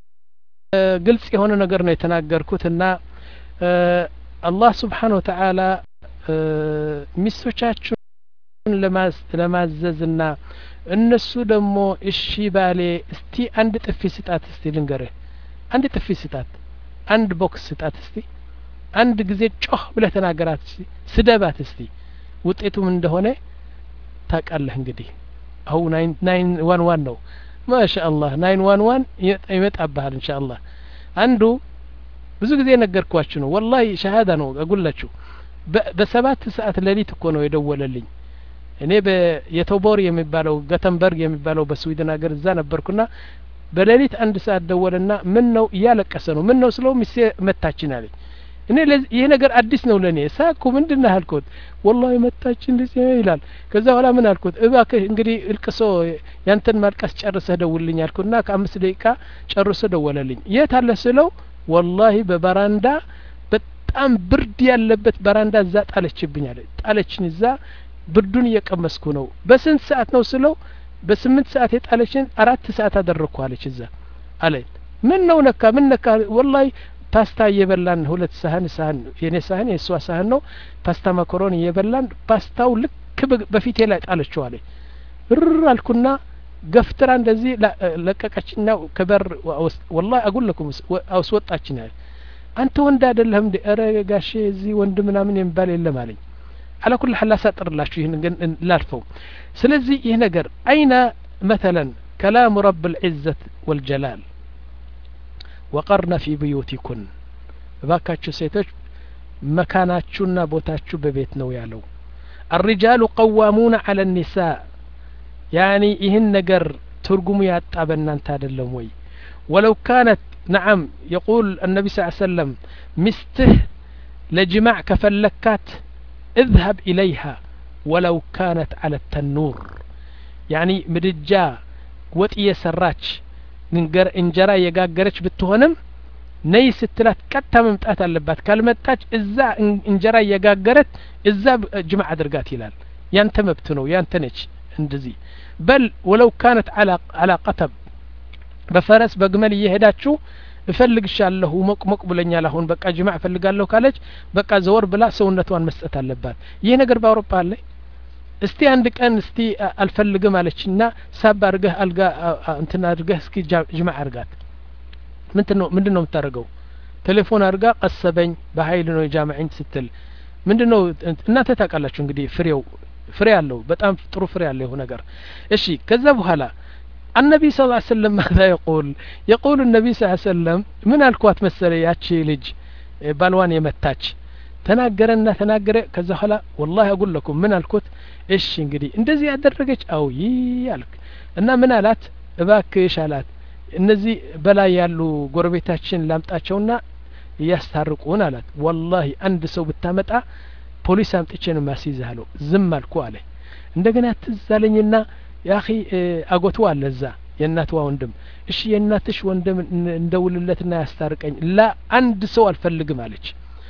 ግልጽ የሆነ ነገር ነው የተናገርኩትና አላህ Subhanahu Wa Ta'ala ሚስቶቻችሁን ለማዘዝና እነሱ ደግሞ እሺ ባሌ እስቲ አንድ ጥፊ ስጣት እስቲ ልንገርህ አንድ ጥፊ ስጣት አንድ ቦክስ ስጣት እስቲ አንድ ጊዜ ጮህ ብለህ ተናገራት እስቲ ስደባት እስቲ ውጤቱም እንደሆነ ታውቃለህ እንግዲህ አው ናይን ዋን ዋን ነው ማሻአላህ ናይን ዋን ዋን ይመጣብሃል ኢንሻአላህ አንዱ ብዙ ጊዜ ነገርኳችሁ ነው ወላሂ ሸሃዳ ነው አጉላችሁ በሰባት ሰዓት ሌሊት እኮ ነው የደወለልኝ እኔ በየቶቦር የሚባለው ገተንበርግ የሚባለው በስዊድን ሀገር እዛ ነበርኩና በሌሊት አንድ ሰዓት ደወለና ምን ነው እያለቀሰ ነው ምን ነው ስለው ሚስቴ መታችን አለኝ እኔ ይሄ ነገር አዲስ ነው ለኔ ሳኩ ምንድነው አልኩት ወላሂ መታችን እንደዚህ ይላል ከዛ በኋላ ምን አልኩት እባክህ እንግዲህ እልቅሶ ያንተን ማልቀስ ጨርሰህ ደውልልኝ አልኩና ከአምስት ደቂቃ ጨርሶ ደወለልኝ የት አለ ስለው ወላሂ በበራንዳ በጣም ብርድ ያለበት በራንዳ እዛ ጣለችብኝ አለ ጣለችኝ እዛ ብርዱን እየቀመስኩ ነው በስንት ሰዓት ነው ስለው በስምንት ሰዓት የጣለችን አራት ሰዓት አደረኩ አለች እዛ አለ ምን ነው ነካ ምን ነካ ወላሂ ፓስታ እየበላን ሁለት ሳህን ሳህን የኔ ሳህን የሷ ሳህን ነው ፓስታ ማካሮኒ እየበላን ፓስታው ልክ በፊቴ ላይ ጣለችው አለ ብር አልኩና ገፍትራ እንደዚህ ለቀቀችና ከበር ወላሂ አقول لكم አውስወጣችኝ አለ አንተ ወንድ አይደለህም እንዴ ኧረ ጋሼ እዚህ ወንድ ምናምን የሚባል የለም አለኝ على كل حال ساطرلاችሁ ይሄን ላልፈው ስለዚህ ይሄ ነገር አይና مثلا كلام رب العزة والجلال وقرنا في بيوتكن ባካችሁ ሴቶች መካናችሁና ቦታችሁ በቤት ነው ያለው الرجال قوامون على النساء يعني ይሄን ነገር ትርጉሙ ያጣበና አንተ አይደለም ወይ ولو كانت نعم يقول النبي صلى الله عليه وسلم مسته لجماع كفلكات اذهب إليها ولو كانت على التنور يعني مدجا وطيه سراج ننجر انجرا يغاغرچ بتሆንም ነይ ስትላት ቀጥታ መምጣት አለባት ካልመጣች እዛ እንጀራ የጋገረት እዛ ጅማዕ አድርጋት ይላል ያንተ መብት ነው ያንተ ነች እንደዚህ በል ወለው كانت على على قتب በፈረስ በግመል እየሄዳችሁ እፈልግሻለሁ ሞቅሞቅ ብለኛል አሁን በቃ ጅማዕ ፈልጋለሁ ካለች በቃ ዘወር ብላ ሰውነቷን መስጠት አለባት ይሄ ነገር በአውሮፓ አለ እስቲ አንድ ቀን እስቲ አልፈልግም አለችና ሳብ አድርገህ አልጋ እንትና አድርገህ እስኪ ጅማዕ አድርጋት ምንድነው ምንድነው የምታደርገው ቴሌፎን አድርጋ ቀሰበኝ በኃይል ነው ጃማዕኝ ስትል ምንድነው እናንተ ታውቃላችሁ እንግዲህ ፍሬው ፍሬ ያለው በጣም ጥሩ ፍሬ ያለው ነገር እሺ ከዛ በኋላ النبي صلى الله عليه وسلم ماذا يقول يقول النبي صلى الله عليه وسلم من الكوات مسألة ياتشي لج بالوان يمتاج تناقرنا تناقر كذا خلا والله أقول لكم من الكوت إيش إنجدي إندزي أدرجش أو يالك إن من آلات باك إيش آلات إنزي بلا يالو قربيتاتشين لامتاتشونا يستحرقون آلات والله عند سو بالتامتة بوليس أمتاتشين ما سيزهلو زم الكو عليه عندنا تزاليننا يا أخي أقوتوا على الزا يناتوا وندم إيش يناتش وندم ندول لتنا يستارقين لا عند سؤال فلق مالك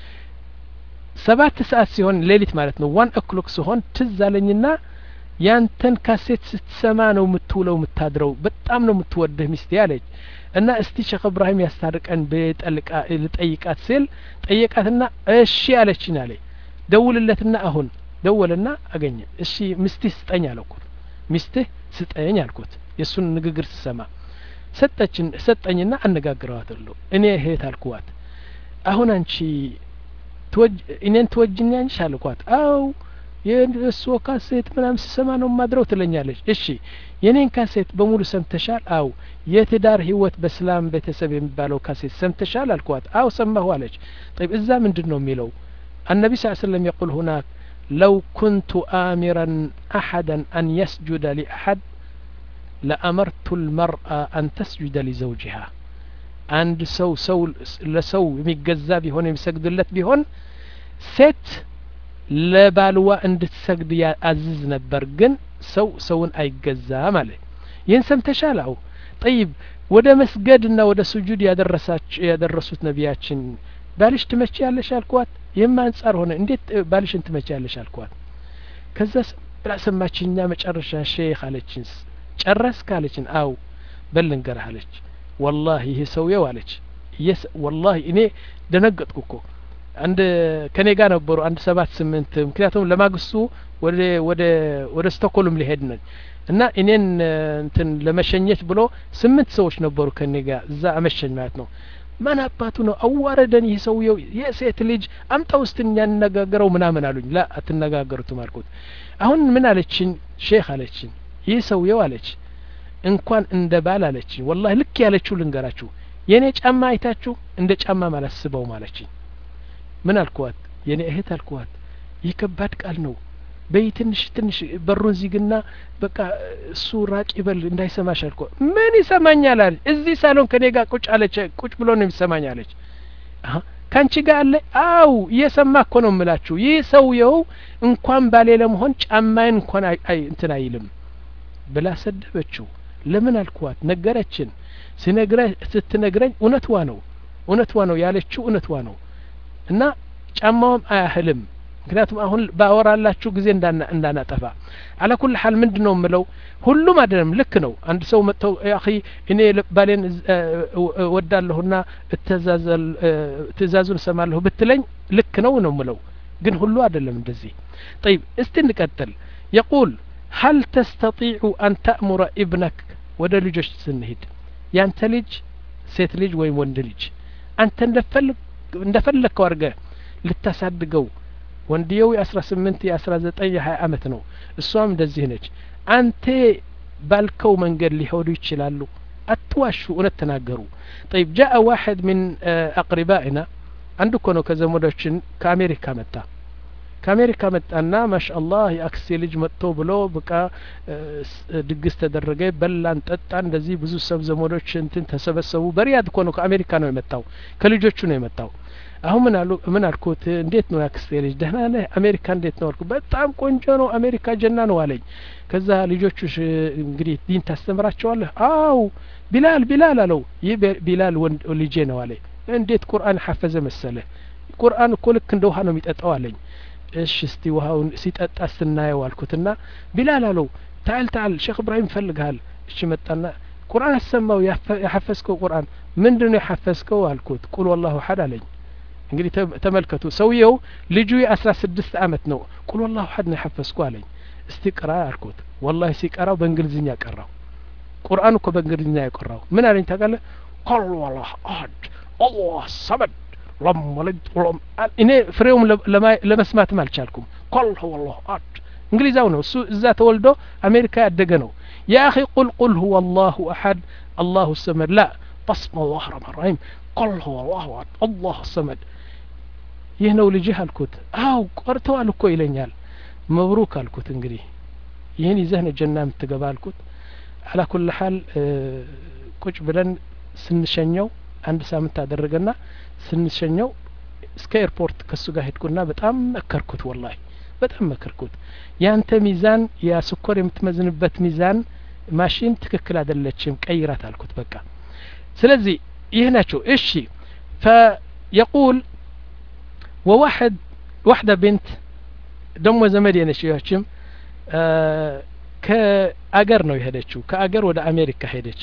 سبعة ساعات سيهون ليلة مالتنا وان أكلوك سيهون تزاليننا يانتن كاسيت ستسمانو متولو متادرو بتأمنو متوده مستيالج أنا استيشق إبراهيم يستارق أن بيت لتأيكات سيل تأيكاتنا إيشي عليكين علي دول لتنا أهون دولنا أغني إيشي مستي ستأني علوكم ሚስቴ ስጠኝ አልኩት የሱን ንግግር ሲሰማ ሰጠችን ሰጠኝና አነጋግረዋለሁ እኔ እህት አልኳት አሁን አንቺ ተወጅ እኔን ተወጅኛንሽ አልኳት አው የእሱ ካሴት ምናምን ሲሰማ ነው ማድረው ትለኛለች እሺ የኔን ካሴት በሙሉ ሰምተሻል አው የትዳር ህይወት በእስላም ቤተሰብ የሚባለው ካሴት ሰምተሻል አልኳት አው ሰማሁ አለች طيب እዛ ምንድነው የሚለው النبي صلى الله عليه وسلم يقول هناك لو كنت آمرا أحدا أن يسجد لأحد لأمرت المرأة أن تسجد لزوجها عند سو سو لسو ميجزا بهون يسجدلت بهون ست لبالوا عند تسجد يا عزيز نبر جن سو سون أي جزا ماله ينسم تشالعو طيب وده مسجدنا وده سجود يا درسات يا درسوت نبياتشن بالش تمشي على شالكوات يما انصار هنا انديت بالش انت ماشي على شالكوات كذا بلا سماچኛ መጨረሻ ሼክ አለችንስ ጨረስ ካለችን አው በልንገር አለች والله ይሄ ሰውየው አለች يس والله እኔ ደነገጥኩ እኮ አንድ ከኔ ጋር ነበሩ አንድ ሰባት ስምንት ምክንያቱም ለማግስቱ ወደ ወደ ወደ ስቶክሆልም ሊሄድ ነኝ እና እኔን እንትን ለመሸኘት ብሎ ስምንት ሰዎች ነበሩ ከኔ ጋር እዛ አመሸኝ ማለት ነው ማን አባቱ ነው አዋረደን ይህ ሰውየው የሴት ልጅ አምጣው እስቲ እናነጋገረው ምናምን አሉኝ ላ አትነጋገሩትም አልኩት አሁን ምን አለችኝ ሼክ አለችኝ ይህ ሰውየው አለች እንኳን እንደ ባል አለችኝ والله ልክ ያለችው ልንገራችሁ የኔ ጫማ አይታችሁ እንደ ጫማ ማላስበው ማለችኝ ምን አልኳት የኔ እህት አልኳት ይህ ከባድ ቃል ነው በይ ትንሽ ትንሽ በሩን ዚግና በቃ እሱ ራቅ ይበል እንዳይሰማሽ አልኳት ምን ይሰማኛል አለች እዚህ ሳሎን ከኔ ጋር ቁጭ አለች ቁጭ ብሎ ነው የሚሰማኝ አለች አሃ ካንቺ ጋር አለ አው እየሰማ እኮ ነው የምላችሁ ይህ ሰውየው እንኳን ባሌ ለመሆን ጫማዬን እንኳን አይ እንትን አይልም ብላ ሰደበችው ለምን አልኳት ነገረችን ሲነግረኝ ስትነግረኝ እውነትዋ ነው እውነትዋ ነው ያለችው እውነትዋ ነው እና ጫማውም አያህልም ምክንያቱም አሁን ባወራላችሁ ጊዜ እንዳና እንዳናጠፋ على كل حال ምንድነው ምለው ሁሉም አይደለም ልክ ነው አንድ ሰው መጥተው ያ اخي እኔ ባሌን ወዳለሁና እተዛዘል ትእዛዙን ሰማለሁ ብትለኝ ልክ ነው ነው ምለው ግን ሁሉ አይደለም እንደዚህ طيب እስቲ እንቀጥል يقول هل تستطيع أن تأمر ابنك ወደ ልጆች ስንሄድ ያንተ ልጅ ሴት ልጅ ወይ ወንድ ልጅ አንተ እንደፈልግ እንደፈለከው አድርገህ ልታሳድገው ወንድየው የ18 የ19 የ20 አመት ነው እሷም እንደዚህ ነች አንተ ባልከው መንገድ ሊሆዱ ይችላሉ አትዋሹ እውነት ተናገሩ طيب جاء واحد من اقربائنا አንዱ እኮ ነው ከዘመዶችን ከአሜሪካ መጣ ከአሜሪካ መጣና ማሻአላህ የአክሴ ልጅ መጥቶ ብሎ በቃ ድግስ ተደረገ በላን ጠጣን እንደዚህ ብዙ ሰብ ዘመዶች እንትን ተሰበሰቡ በሪያድ እኮ ነው ከአሜሪካ ነው የመጣው ከልጆቹ ነው የመጣው አሁን ምን አሉ ምን አልኩት እንዴት ነው ያክስቴ ልጅ ደህና ነህ አሜሪካ እንዴት ነው አልኩት በጣም ቆንጆ ነው አሜሪካ ጀና ነው አለኝ ከዛ ልጆቹሽ እንግዲህ ዲን ታስተምራቸዋለህ አው ቢላል ቢላል አለው ይህ ቢላል ወንድ ልጄ ነው አለኝ እንዴት ቁርአን ሐፈዘ መሰለ ቁርአን እኮ ልክ እንደ ውሃ ነው የሚጠጣው አለኝ እሺ እስቲ ውሃውን ሲጠጣ ስናየው አልኩትና ቢላል አለው ታል ታል ሼክ ኢብራሂም ፈልጋል እሺ መጣና ቁርአን አሰማው ያሐፈዝከው ቁርአን ምንድነው ያሐፈዝከው አልኩት ቁል والله احد አለኝ እንግዲህ ተመልከቱ ሰውየው ልጁ የ16 አመት ነው ቁል والله احد ነው ያሐፈዝከው አለኝ እስቲ ቅራ አልኩት والله ሲቀራው በእንግሊዝኛ ቀራው ቁርአን እኮ በእንግሊዝኛ ያቀራው ምን አለኝ ታውቃለህ ቁል والله احد الله الصمد ለም ወለድ ለም እኔ ፍሬውም ለመስማት አልቻልኩም ቁል هو الله احد እንግሊዛው ነው እሱ እዛ ተወልዶ አሜሪካ ያደገ ነው يا اخي قل قل هو الله احد الله الصمد لا بسم الله الرحمن الرحيم قل هو الله احد الله الصمد ይህ ነው ልጅህ አልኩት አው ቆርተዋል እኮ ይለኛል መብሩክ አልኩት እንግዲህ ይሄን ይዘህ ነው ጀና የምትገባ አልኩት على كل حال ቁጭ ብለን ስንሸኘው አንድ ሳምንት አደረገና ስንሸኘው እስከ ኤርፖርት ከሱ ጋር ሄድኩና በጣም መከርኩት والله በጣም መከርኩት ያንተ ሚዛን ያ ስኮር የምትመዝንበት ሚዛን ማሽን ትክክል አይደለችም ቀይራት አልኩት በቃ ስለዚህ ይህ ናቸው እሺ فيقول وواحد واحدة بنت ደሞ ዘመድ የነችያችም ከአገር ነው የሄደችው ከአገር ወደ አሜሪካ ሄደች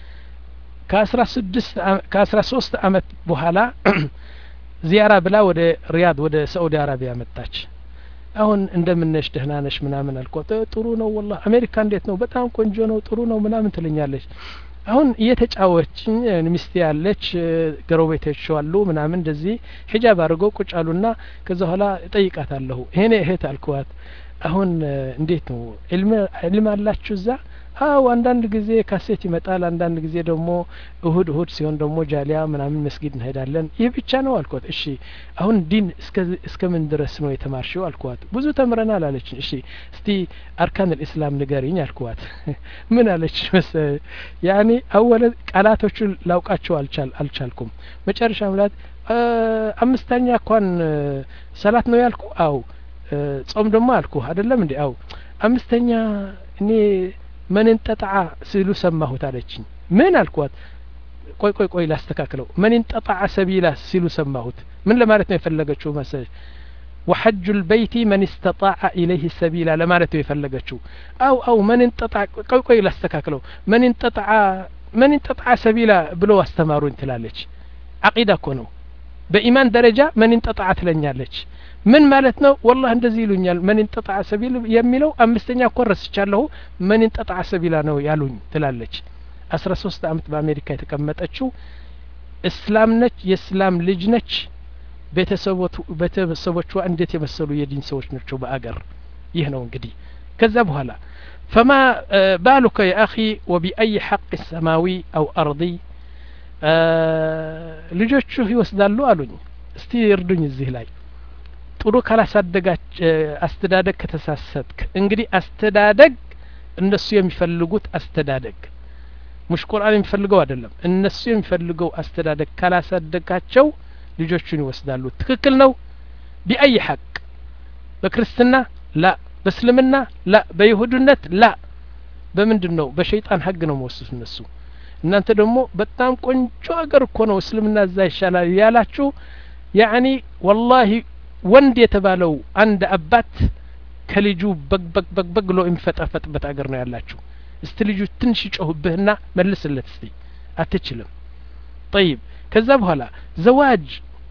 ከ16 ከ13 አመት በኋላ ዚያራ ብላ ወደ ሪያድ ወደ ሳዑዲ አረቢያ መጣች አሁን እንደምነሽ ደህና ነሽ ምናምን አልኳት ጥሩ ነው والله አሜሪካ እንዴት ነው በጣም ቆንጆ ነው ጥሩ ነው ምናምን ትለኛለች አሁን እየተጫወችኝ ሚስቴ ያለች ገሮቤቶች አሉ ምናምን እንደዚህ ሂጃብ አድርገው ቁጭ አሉና ከዛ ኋላ ጠይቃታለሁ እኔ እህት አልኳት አሁን እንዴት ነው ኢልም ኢልም አላችሁ እዛ አው አንዳንድ ጊዜ ካሴት ይመጣል አንዳንድ ጊዜ ደግሞ እሁድ እሁድ ሲሆን ደግሞ ጃሊያ ምናምን መስጊድ እንሄዳለን ይህ ብቻ ነው አልኳት እሺ አሁን ዲን እስከ እስከ ምን ድረስ ነው የተማርሽው አልኳት ብዙ ተምረናል አለች እሺ እስቲ አርካን الاسلام ንገሪኝ አልኳት ምን አለች መሰለኝ ያኒ አወለ ቃላቶቹን ላውቃቸው አልቻል አልቻልኩም መጨረሻ ማለት አምስተኛ እንኳን ሰላት ነው ያልኩ አው ጾም ደግሞ አልኩ አይደለም እንዴ አው አምስተኛ እኔ من انتطع سيلو سماهوت አለችኝ ምን አልኳት ቆይ ቆይ ቆይ ላስተካክለው من انتطع سبيلا سيلو سماهوت ምን ለማለት ነው የፈለገችው መሰለኝ وحج البيت من استطاع اليه سبيلا ለማለት ነው የፈለገችው አው አው من انتطع ቆይ ቆይ ላስተካክለው من انتطع من انتطع سبيلا ብሎ አስተማሩኝ ትላለች አቂዳ እኮ ነው በኢማን ደረጃ መን እንጠጣ ትለኛለች ምን ማለት ነው والله እንደዚህ ይሉኛል መን እንጠጣ ሰቢል የሚለው አምስተኛ ኮረስቻለሁ መን እንጠጣ ሰቢላ ነው ያሉኝ ትላለች አስራ ሶስት አመት በአሜሪካ የተቀመጠችው እስላም ነች የእስላም ልጅ ነች ቤተሰቦቹ ቤተሰቦቿ እንዴት የመሰሉ የዲን ሰዎች ናቸው በአገር ይህ ነው እንግዲህ ከዛ በኋላ فما بالك يا أخي وبأي حق السماوي أو أرضي ልጆቹ ይወስዳሉ አሉኝ እስቲ ይርዱኝ እዚህ ላይ ጥሩ ካላሳደጋች አስተዳደግ ከተሳሰትክ እንግዲህ አስተዳደግ እነሱ የሚፈልጉት አስተዳደግ ሙሽ ቁርአን የሚፈልገው አይደለም እነሱ የሚፈልገው አስተዳደግ ካላሳደጋቸው ልጆቹን ይወስዳሉ ትክክል ነው بأي حق በክርስትና لا በእስልምና لا በይሁድነት لا በምንድነው በሸይጣን ሐቅ ነው መወሰስ እነሱ እናንተ ደግሞ በጣም ቆንጆ አገር እኮ ነው እስልምና እዛ ይሻላል ያላችሁ ያኒ والله ወንድ የተባለው አንድ አባት ከልጁ በግ በግ በግ በግ ሎ የሚፈጣፈጥበት አገር ነው ያላችሁ እስቲ ልጁ ትንሽ ይጮህብህና መልስለት እስቲ አትችልም طيب ከዛ በኋላ ዘዋጅ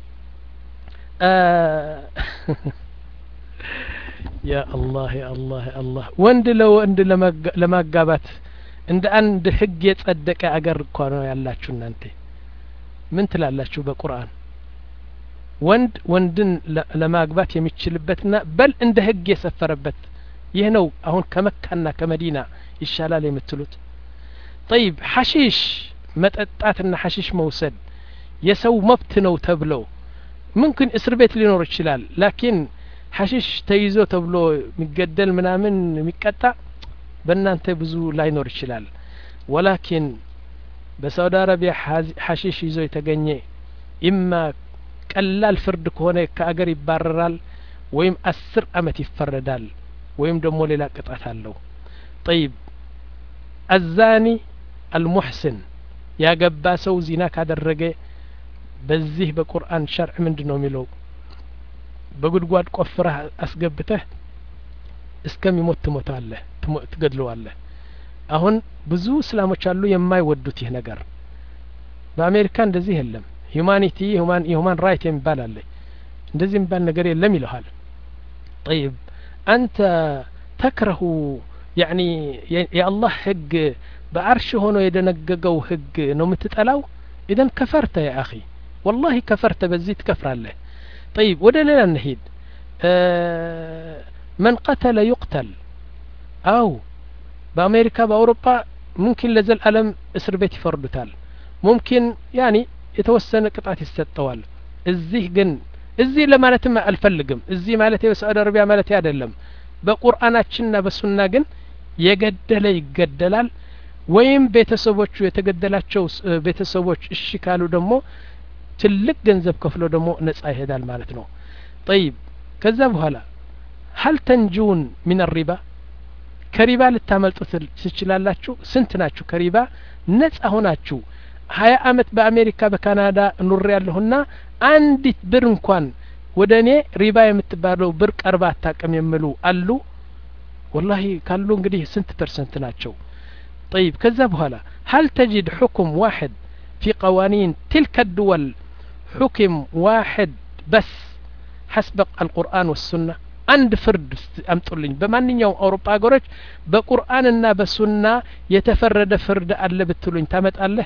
يا الله يا الله يا الله ወንድ ለወንድ ለማጋባት እንደ አንድ ህግ የጸደቀ አገር እኮ ነው ያላችሁ እናንተ ምን ትላላችሁ በቁርአን ወንድ ወንድን ለማግባት የሚችልበትና በል እንደ ህግ የሰፈረበት ይህ ነው አሁን ከመካና ከመዲና ይሻላል የምትሉት طيب ሐሺሽ መጠጣትና ሐሺሽ መውሰድ የሰው መብት ነው ተብሎ ممكن እስር ቤት ሊኖር ይችላል ላኪን ሐሺሽ ተይዞ ተብሎ የሚገደል ምናምን የሚቀጣ በእናንተ ብዙ ላይኖር ይችላል ولكن በሳውዲ አረቢያ ሐሺሽ ይዞ የተገኘ ኢማ ቀላል ፍርድ ከሆነ ከአገር ይባረራል ወይም አስር አመት ይፈረዳል ወይም ደግሞ ሌላ ቅጣት አለው طيب الزاني المحسن ያገባ ሰው ዚና ካደረገ በዚህ በቁርአን ሸርዕ ምንድነው የሚለው በጉድጓድ ቆፍረህ አስገብተህ እስከሚሞት ትሞታለህ ትገድለዋለህ አሁን ብዙ እስላሞች አሉ የማይወዱት ይህ ነገር በአሜሪካ እንደዚህ የለም ሁማኒቲ ሁማን ሁማን ራይት የሚባል አለ እንደዚህ የሚባል ነገር የለም ይልሃል طيب አንተ ተክረሁ يعني يا الله ህግ በአርሽ ሆኖ የደነገገው ህግ ነው የምትጠላው اذا كفرت يا اخي والله كفرت በዚህ ትከፍራለህ طيب ወደ ሌላ እንሂድ من قتل يقتل أو بأمريكا بأوروبا ممكن لزل ألم اسر بيت يفردوتال ممكن يعني يتوسن قطعة الستوال الزيه جن الزيه لما نتم الفلقم الزيه مالتي بسعود عربية مالتي أدلم بقرآناتنا بسنة جن يقدل يقدلال وين بيتسوبوچ يتقدلاچو بيتسوبوچ እሺ ካሉ ደግሞ ትልቅ ገንዘብ ከፍሎ ደግሞ ነጻ ይሄዳል ማለት ነው طيب ከዛ በኋላ هل تنجون من الربا كريبا ልታመልጡት ትችላላችሁ ስንት ናችሁ ከሪባ ነጻ ሆናችሁ ሀያ አመት በአሜሪካ በካናዳ ኑር ያለሁና አንዲት ብር እንኳን ወደኔ ሪባ የምትባለው ብር ቀርባ አታቀም የሚሉ አሉ والله ካሉ እንግዲህ ስንት ፐርሰንት ናቸው طيب كذا بهلا هل تجد حكم واحد في قوانين تلك الدول حكم واحد بس حسب القرآن والسنة عند فرد أمطلين بمانيوم أوروبا أقولك بقرآننا بسنة يتفرد فرد ألا بتلين تامت الله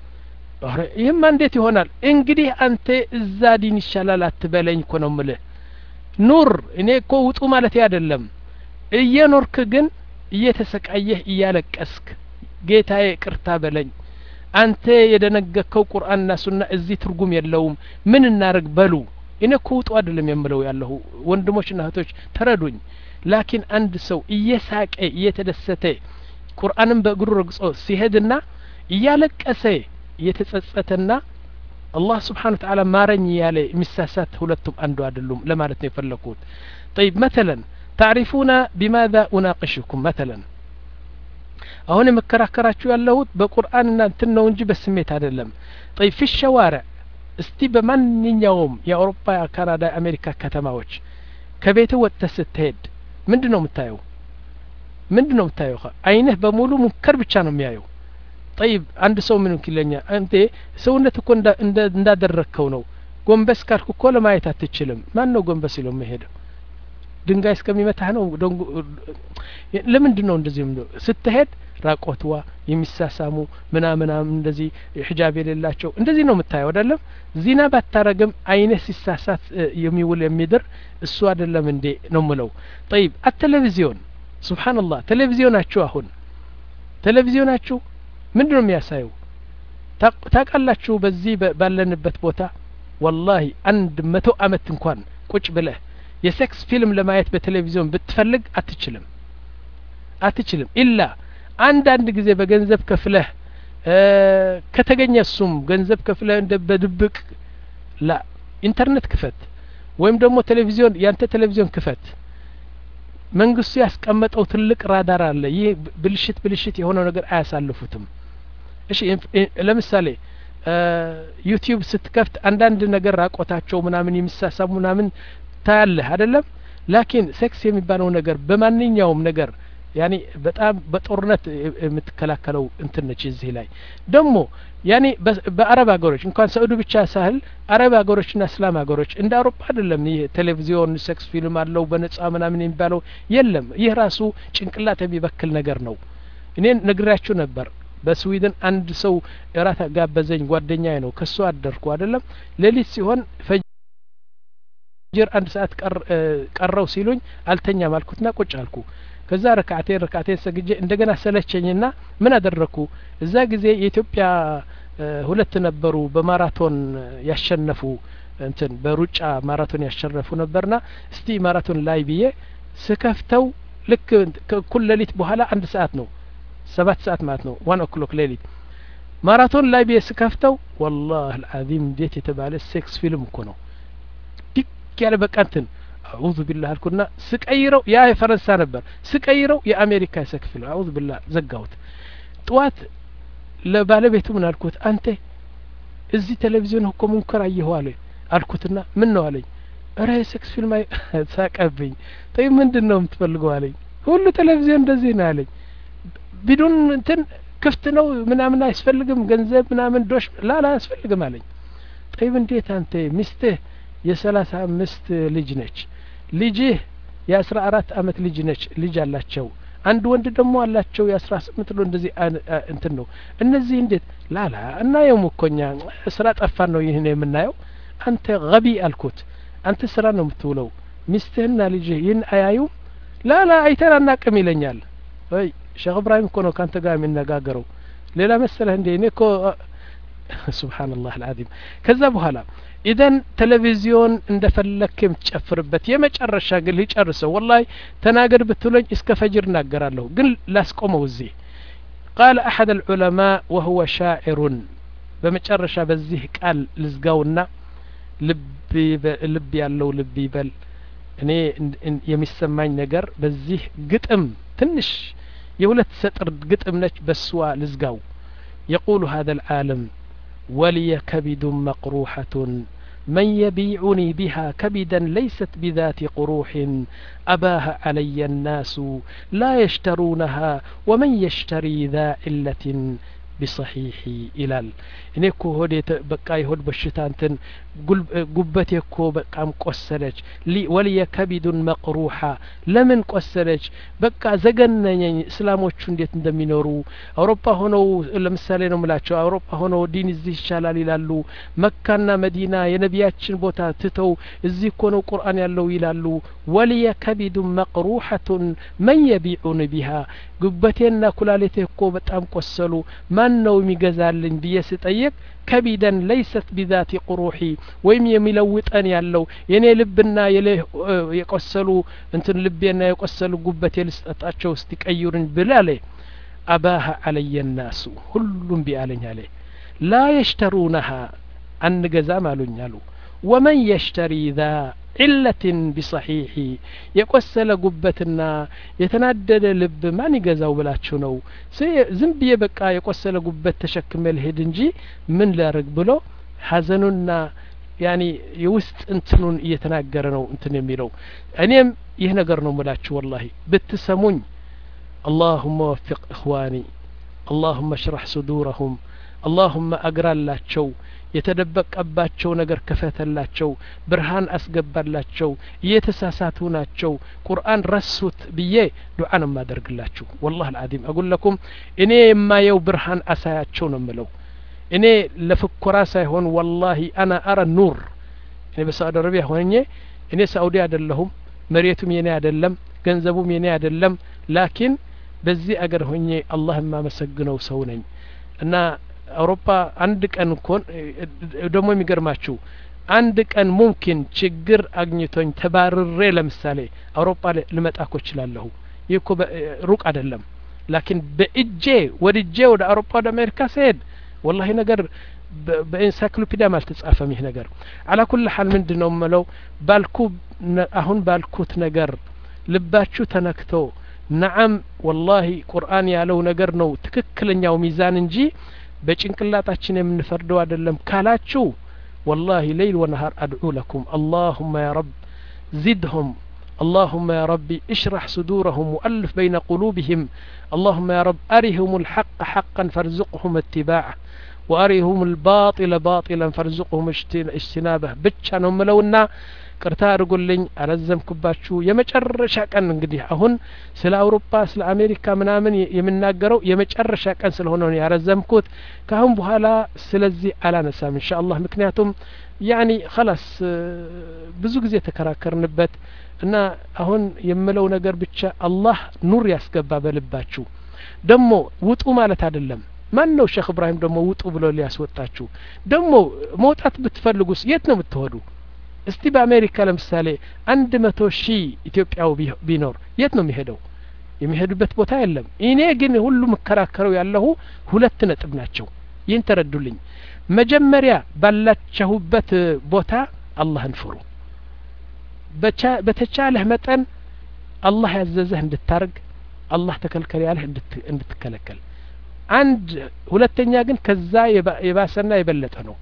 يهم انديتي هنا انقدي أنت الزادين الشلالات تبالين كونوا مله نور إني كوت أمالتي أدلم إيا نور كجن يتسك أيه إيالك أسك ጌታዬ ቅርታ በለኝ አንተ የደነገከው ቁርአንና ሱና እዚህ ትርጉም የለውም ምን እናርግ በሉ እኔ ኩጡ አይደለም የምለው ያለው ወንድሞችና እህቶች ተረዱኝ ላኪን አንድ ሰው እየሳቀ እየተደሰተ ቁርአንን በእግሩ ረግጾ ሲሄድና እያለቀሰ እየተጸጸተና አላህ Subhanahu Wa Ta'ala ማረኝ ያለ ሚሳሳት ሁለቱም አንዱ አይደሉም ለማለት ነው የፈለኩት طيب مثلا تعرفون بماذا اناقشكم مثلا አሁን መከራከራችሁ ያለሁት በቁርአንና እንትን ነው እንጂ በስሜት አይደለም طيب في الشوارع እስቲ በማንኛውም የአውሮፓ ካናዳ አሜሪካ ከተማዎች ከቤት ወጥተህ ስትሄድ ምንድነው የምታየው ምንድነው የምታየው አይነህ በሙሉ ሙንከር ብቻ ነው የሚያየው طيب አንድ ሰው ምን ይለኛል አንተ ሰውነት እኮ እንዳደረከው ነው ጎንበስ ካልኩ እኮ ለማየት አትችልም ማን ነው ጎንበስ ይለው መሄደው ድንጋይ እስከሚመታህ ነው ለምንድን ነው እንደዚህ ነው ስትሄድ ራቆትዋ የሚሳሳሙ ምናምናም እንደዚህ ሒጃብ የሌላቸው እንደዚህ ነው የምታየው አይደለም ዚና ባታረግም አይነ ሲሳሳት የሚውል የሚድር እሱ አይደለም እንዴ ነው ምለው طيب التلفزيون سبحان الله ቴሌቪዥናችሁ አሁን ቴሌቪዥናችሁ ምንድነው የሚያሳየው ታቃላችሁ በዚህ ባለንበት ቦታ والله አንድ መቶ አመት እንኳን ቁጭ ብለህ የሴክስ ፊልም ለማየት በቴሌቪዥን ብትፈልግ አትችልም አትችልም ኢላ አንድ አንድ ጊዜ በገንዘብ ከፍለህ ከተገኘ እሱም ገንዘብ ከፍለህ እንደ በድብቅ ላ ኢንተርኔት ክፈት ወይም ደግሞ ቴሌቪዥን ያንተ ቴሌቪዥን ክፈት መንግስቱ ያስቀመጠው ትልቅ ራዳር አለ ይሄ ብልሽት ብልሽት የሆነው ነገር አያሳልፉትም እሺ ለምሳሌ ዩቲዩብ ስትከፍት አንዳንድ ነገር ራቆታቸው ምናምን የሚሳሳሙ ምናምን ታያለህ አይደለም ላኪን ሴክስ የሚባለው ነገር በማንኛውም ነገር ያኒ በጣም በጦርነት የምትከላከለው እንትን ነች እዚህ ላይ ደግሞ ያኒ በአረብ ሀገሮች እንኳን ሳዑዲ ብቻ ሳህል አረብ ሀገሮችና እስላም ሀገሮች እንደ አውሮፓ አይደለም ይሄ ቴሌቪዥን ሴክስ ፊልም አለው በነጻ ምናምን የሚባለው የለም ይህ ራሱ ጭንቅላት የሚበክል ነገር ነው እኔ ነግራችሁ ነበር በስዊድን አንድ ሰው እራት ጋበዘኝ ጓደኛዬ ነው ከሱ አደርኩ አይደለም ሌሊት ሲሆን ፈጅር አንድ ሰዓት ቀረው ሲሉኝ አልተኛም አልኩትና ቁጭ አልኩ ከዛ ረካዓቴን ረካዓቴን ሰግጄ እንደገና ሰለቸኝና ምን አደረኩ እዛ ጊዜ የኢትዮጵያ ሁለት ነበሩ በማራቶን ያሸነፉ እንትን በሩጫ ማራቶን ያሸነፉ ነበርና እስቲ ማራቶን ላይ ብዬ ስከፍተው ልክ ኩል ሌሊት በኋላ አንድ ሰዓት ነው ሰባት ሰዓት ማለት ነው ዋን ኦክሎክ ሌሊት ማራቶን ላይ ብዬ ስከፍተው والله العظيم እንዴት የተባለ ሴክስ ፊልም እኮ ነው ዲክ ያለ በቃንትን አዑዙ ቢላህ አልኩና ስቀይረው ያ የፈረንሳ ነበር ስቀይረው የአሜሪካ ሴክስ ፊልም አዑዙ ቢላህ ዘጋሁት ጧት ለባለቤቱ ምን አልኩት አንተ እዚህ ቴሌቪዥን እኮ ሙንከር አየኋለ አልኩትና ምን ነው አለኝ አረ ሴክስ ፊልም ሳቀብኝ ጠይ ምንድነው የምትፈልገው አለኝ ሁሉ ቴሌቪዥን እንደዚህ ነው አለኝ ቢዱን እንትን ክፍት ነው ምናምን አይስፈልግም ገንዘብ ምናምን ዶሽ ላላ አይስፈልግም አለኝ ጠይብ እንዴት አንተ ሚስትህ የሰላሳ አምስት ልጅ ነች ልጅህ የአስራ አራት አመት ልጅ ነች ልጅ አላቸው አንድ ወንድ ደግሞ አላቸው የአስራ ስምንት ነው እንደዚህ እንትን ነው እነዚህ እንዴት ላላ እና የሙኮኛ ስራ ጠፋን ነው ይሄን የምናየው አንተ ገቢ አልኩት አንተ ስራ ነው የምትውለው ሚስትህና ልጅህ ይህን አያዩ ላላ አይተናና ቅም ይለኛል ወይ ሼክ ኢብራሂም እኮ ነው ካንተ ጋር የሚነጋገረው ሌላ መሰለህ እንዴ እኔ እኮ ሱብሃንአላህ العظيم ከዛ በኋላ ኢደን ቴሌቪዥን እንደፈለክም ጨፍርበት የመጨረሻ ግን ሊጨርሰው والله ተናገር ብትሉኝ እስከ ፈጅር እናገራለሁ ግን ላስቆመው እዚህ قال احد العلماء وهو شاعر በመጨረሻ በዚህ ቃል ልዝጋውና ልብ ልብ ያለው ልብ ይበል እኔ የሚሰማኝ ነገር በዚህ ግጥም ትንሽ የሁለት ሰጥር ግጥም ነች በስዋ ልዝጋው يقول هذا العالم ولي كبد مقروحة من يبيعني بها كبدا ليست بذات قروح أباها علي الناس لا يشترونها ومن يشتري ذا علة بصحيح إلال እኔ እኮ ሆዴ በቃ ይሆድ በሽታንትን ጉበቴ እኮ በቃም ቆሰለች ወልየ ከቢዱን መቅሩሃ ለምን ቆሰለች በቃ ዘገነኝ እስላሞቹ እንዴት እንደሚኖሩ አውሮፓ ሆነው ለምሳሌ ነው ምላቸው አውሮፓ ሆነው ዲን እዚህ ይሻላል ይላሉ መካና መዲና የነቢያችን ቦታ ትተው እዚህ እኮ ነው ቁርአን ያለው ይላሉ ወልየ ከቢዱን መቅሩሃة من يبيعون بها ጉበቴና ኩላሊቴ እኮ በጣም ቆሰሉ ማን ነው የሚገዛልኝ ብዬ ስጠይቅ كبدا ليست بذات قروحي ويم يملوطن ያለው የኔ ልብና የቆሰሉ እንትን ልቤና የቆሰሉ ጉበቴ ልስጣቸው እስቲ ቀይሩኝ ብላለ አባها علي الناس ሁሉም ቢአለኝ አለ لا يشترونها አንገዛም አሉኝ አሉ ومن يشتري ذا علة بصحيح የቆሰለ ጉበትና የተናደደ ልብ ማን ይገዛው ብላችሁ ነው ዝም ብዬ በቃ የቆሰለ ጉበት ተሸክመ ልሄድ እንጂ ምን ላርግ ብሎ ሐዘኑና ያኒ የውስጥ እንትኑን እየተናገረ ነው እንትን የሚለው እኔም ይህ ነገር ነው ምላችሁ والله ብትሰሙኝ اللهم وفق اخواني اللهم اشرح صدورهم اللهم أقرالاتشو የተደበቀባቸው ነገር ከፈተላቸው ብርሃን አስገባላቸው እየተሳሳቱ ናቸው ቁርአን ረሱት ብዬ ዱዓ ነው ማደርግላችሁ والله العظيم اقول لكم እኔ የማየው ብርሃን አሳያቸው ነው ምለው እኔ ለፍኩራ ሳይሆን والله انا ارى النور እኔ በሳዑዲ አረቢያ ሆኜ እኔ ሳዑዲ አይደለሁም መሬቱም የኔ አይደለም ገንዘቡም የኔ አይደለም ላኪን በዚህ አገር ሆኜ አላህ ማመሰግነው ሰው ነኝ እና አውሮፓ አንድ ቀን እንኳን ደሞ የሚገርማችሁ አንድ ቀን ሙምኪን ችግር አግኝቶኝ ተባረሬ ለምሳሌ አውሮፓ ልመጣ እችላለሁ ይኮ ሩቅ አይደለም ላኪን በእጄ ወድጄ ወደ አውሮፓ ወደ አሜሪካ ስሄድ والله ነገር በኢንሳይክሎፒዲያ ማልተጻፈም ይሄ ነገር على كل حال ምንድነው መለው ባልኩ አሁን ባልኩት ነገር ልባችሁ ተነክቶ نعم والله ቁርአን ያለው ነገር ነው ትክክለኛው ሚዛን እንጂ በጭንቅላታችን የምንፈርደው አይደለም ካላችሁ والله ليل ونهار ادعو لكم اللهم يا رب زدهم اللهم يا ربي اشرح صدورهم والف بين قلوبهم اللهم يا رب ارهم الحق حقا فارزقهم اتباعه وارهم الباطل باطلا فارزقهم اجتنابه ብቻ ነው ምለውና ቅርታ አድርጉልኝ አረዘምኩባችሁ የመጨረሻ ቀን እንግዲህ አሁን ስለ አውሮፓ ስለ አሜሪካ ምናምን የምናገረው የመጨረሻ ቀን ስለሆነ ነው ያረዘምኩት ካሁን በኋላ ስለዚህ አላነሳም ኢንሻአላህ ምክንያቱም ያኒ خلاص ብዙ ጊዜ ተከራከርንበት እና አሁን የምለው ነገር ብቻ አላህ ኑር ያስገባ በልባችሁ ደሞ ውጡ ማለት አይደለም ማን ነው ሼክ ኢብራሂም ደሞ ውጡ ብሎ ሊያስወጣችሁ ደሞ መውጣት ብትፈልጉስ የት ነው የምትወዱ እስቲ በአሜሪካ ለምሳሌ አንድ መቶ ሺህ ኢትዮጵያው ቢኖር የት ነው የሚሄደው የሚሄዱበት ቦታ የለም እኔ ግን ሁሉ መከራከረው ያለው ሁለት ነጥብ ናቸው ይህን ተረዱልኝ መጀመሪያ ባላችሁበት ቦታ አላህን ፍሩ በተቻለህ መጠን አላህ ያዘዘህ እንድታርግ አላህ ተከልከለ ያለህ እንድትከለከል አንድ ሁለተኛ ግን ከዛ የባሰና የበለጠ ነው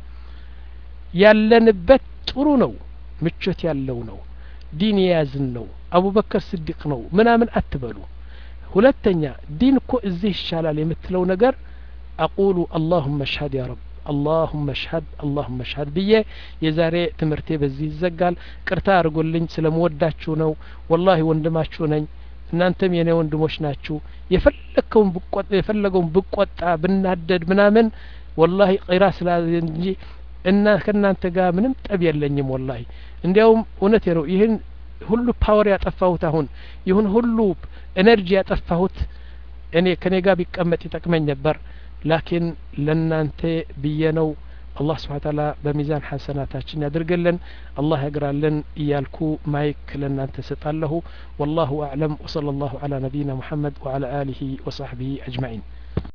ያለንበት ጥሩ ነው ምቾት ያለው ነው ዲን ያዝን ነው አቡበከር ስዲቅ ነው ምናምን አትበሉ ሁለተኛ ዲን እኮ እዚህ ይሻላል የምትለው ነገር አቁሉ اللهم اشهد يا رب اللهم اشهد اللهم اشهد ብዬ የዛሬ ትምርቴ በዚህ ይዘጋል ቅርታ አርጉልኝ ስለምወዳችሁ ነው والله ወንድማችሁ ነኝ እናንተም የኔ ወንድሞች ናችሁ የፈለከውን ብቆጣ የፈለገውን ብቆጣ ብናደድ ምናምን والله ቂራ ስላለ እንጂ እና ከናንተ ጋር ምንም ጠብ የለኝም والله እንዲያውም እውነቴ ነው ይሄን ሁሉ ፓወር ያጠፋሁት አሁን ይሁን ሁሉ ኤነርጂ ያጠፋሁት እኔ ከኔ ጋር ቢቀመጥ ይጠቅመኝ ነበር ላኪን ለናንተ ብየነው አላህ Subhanahu Ta'ala በሚዛን ሐሰናታችን ያድርገልን አላህ ያግራልን እያልኩ ማይክ ለናንተ ሰጣለሁ والله اعلم وصلى الله على نبينا محمد وعلى اله وصحبه اجمعين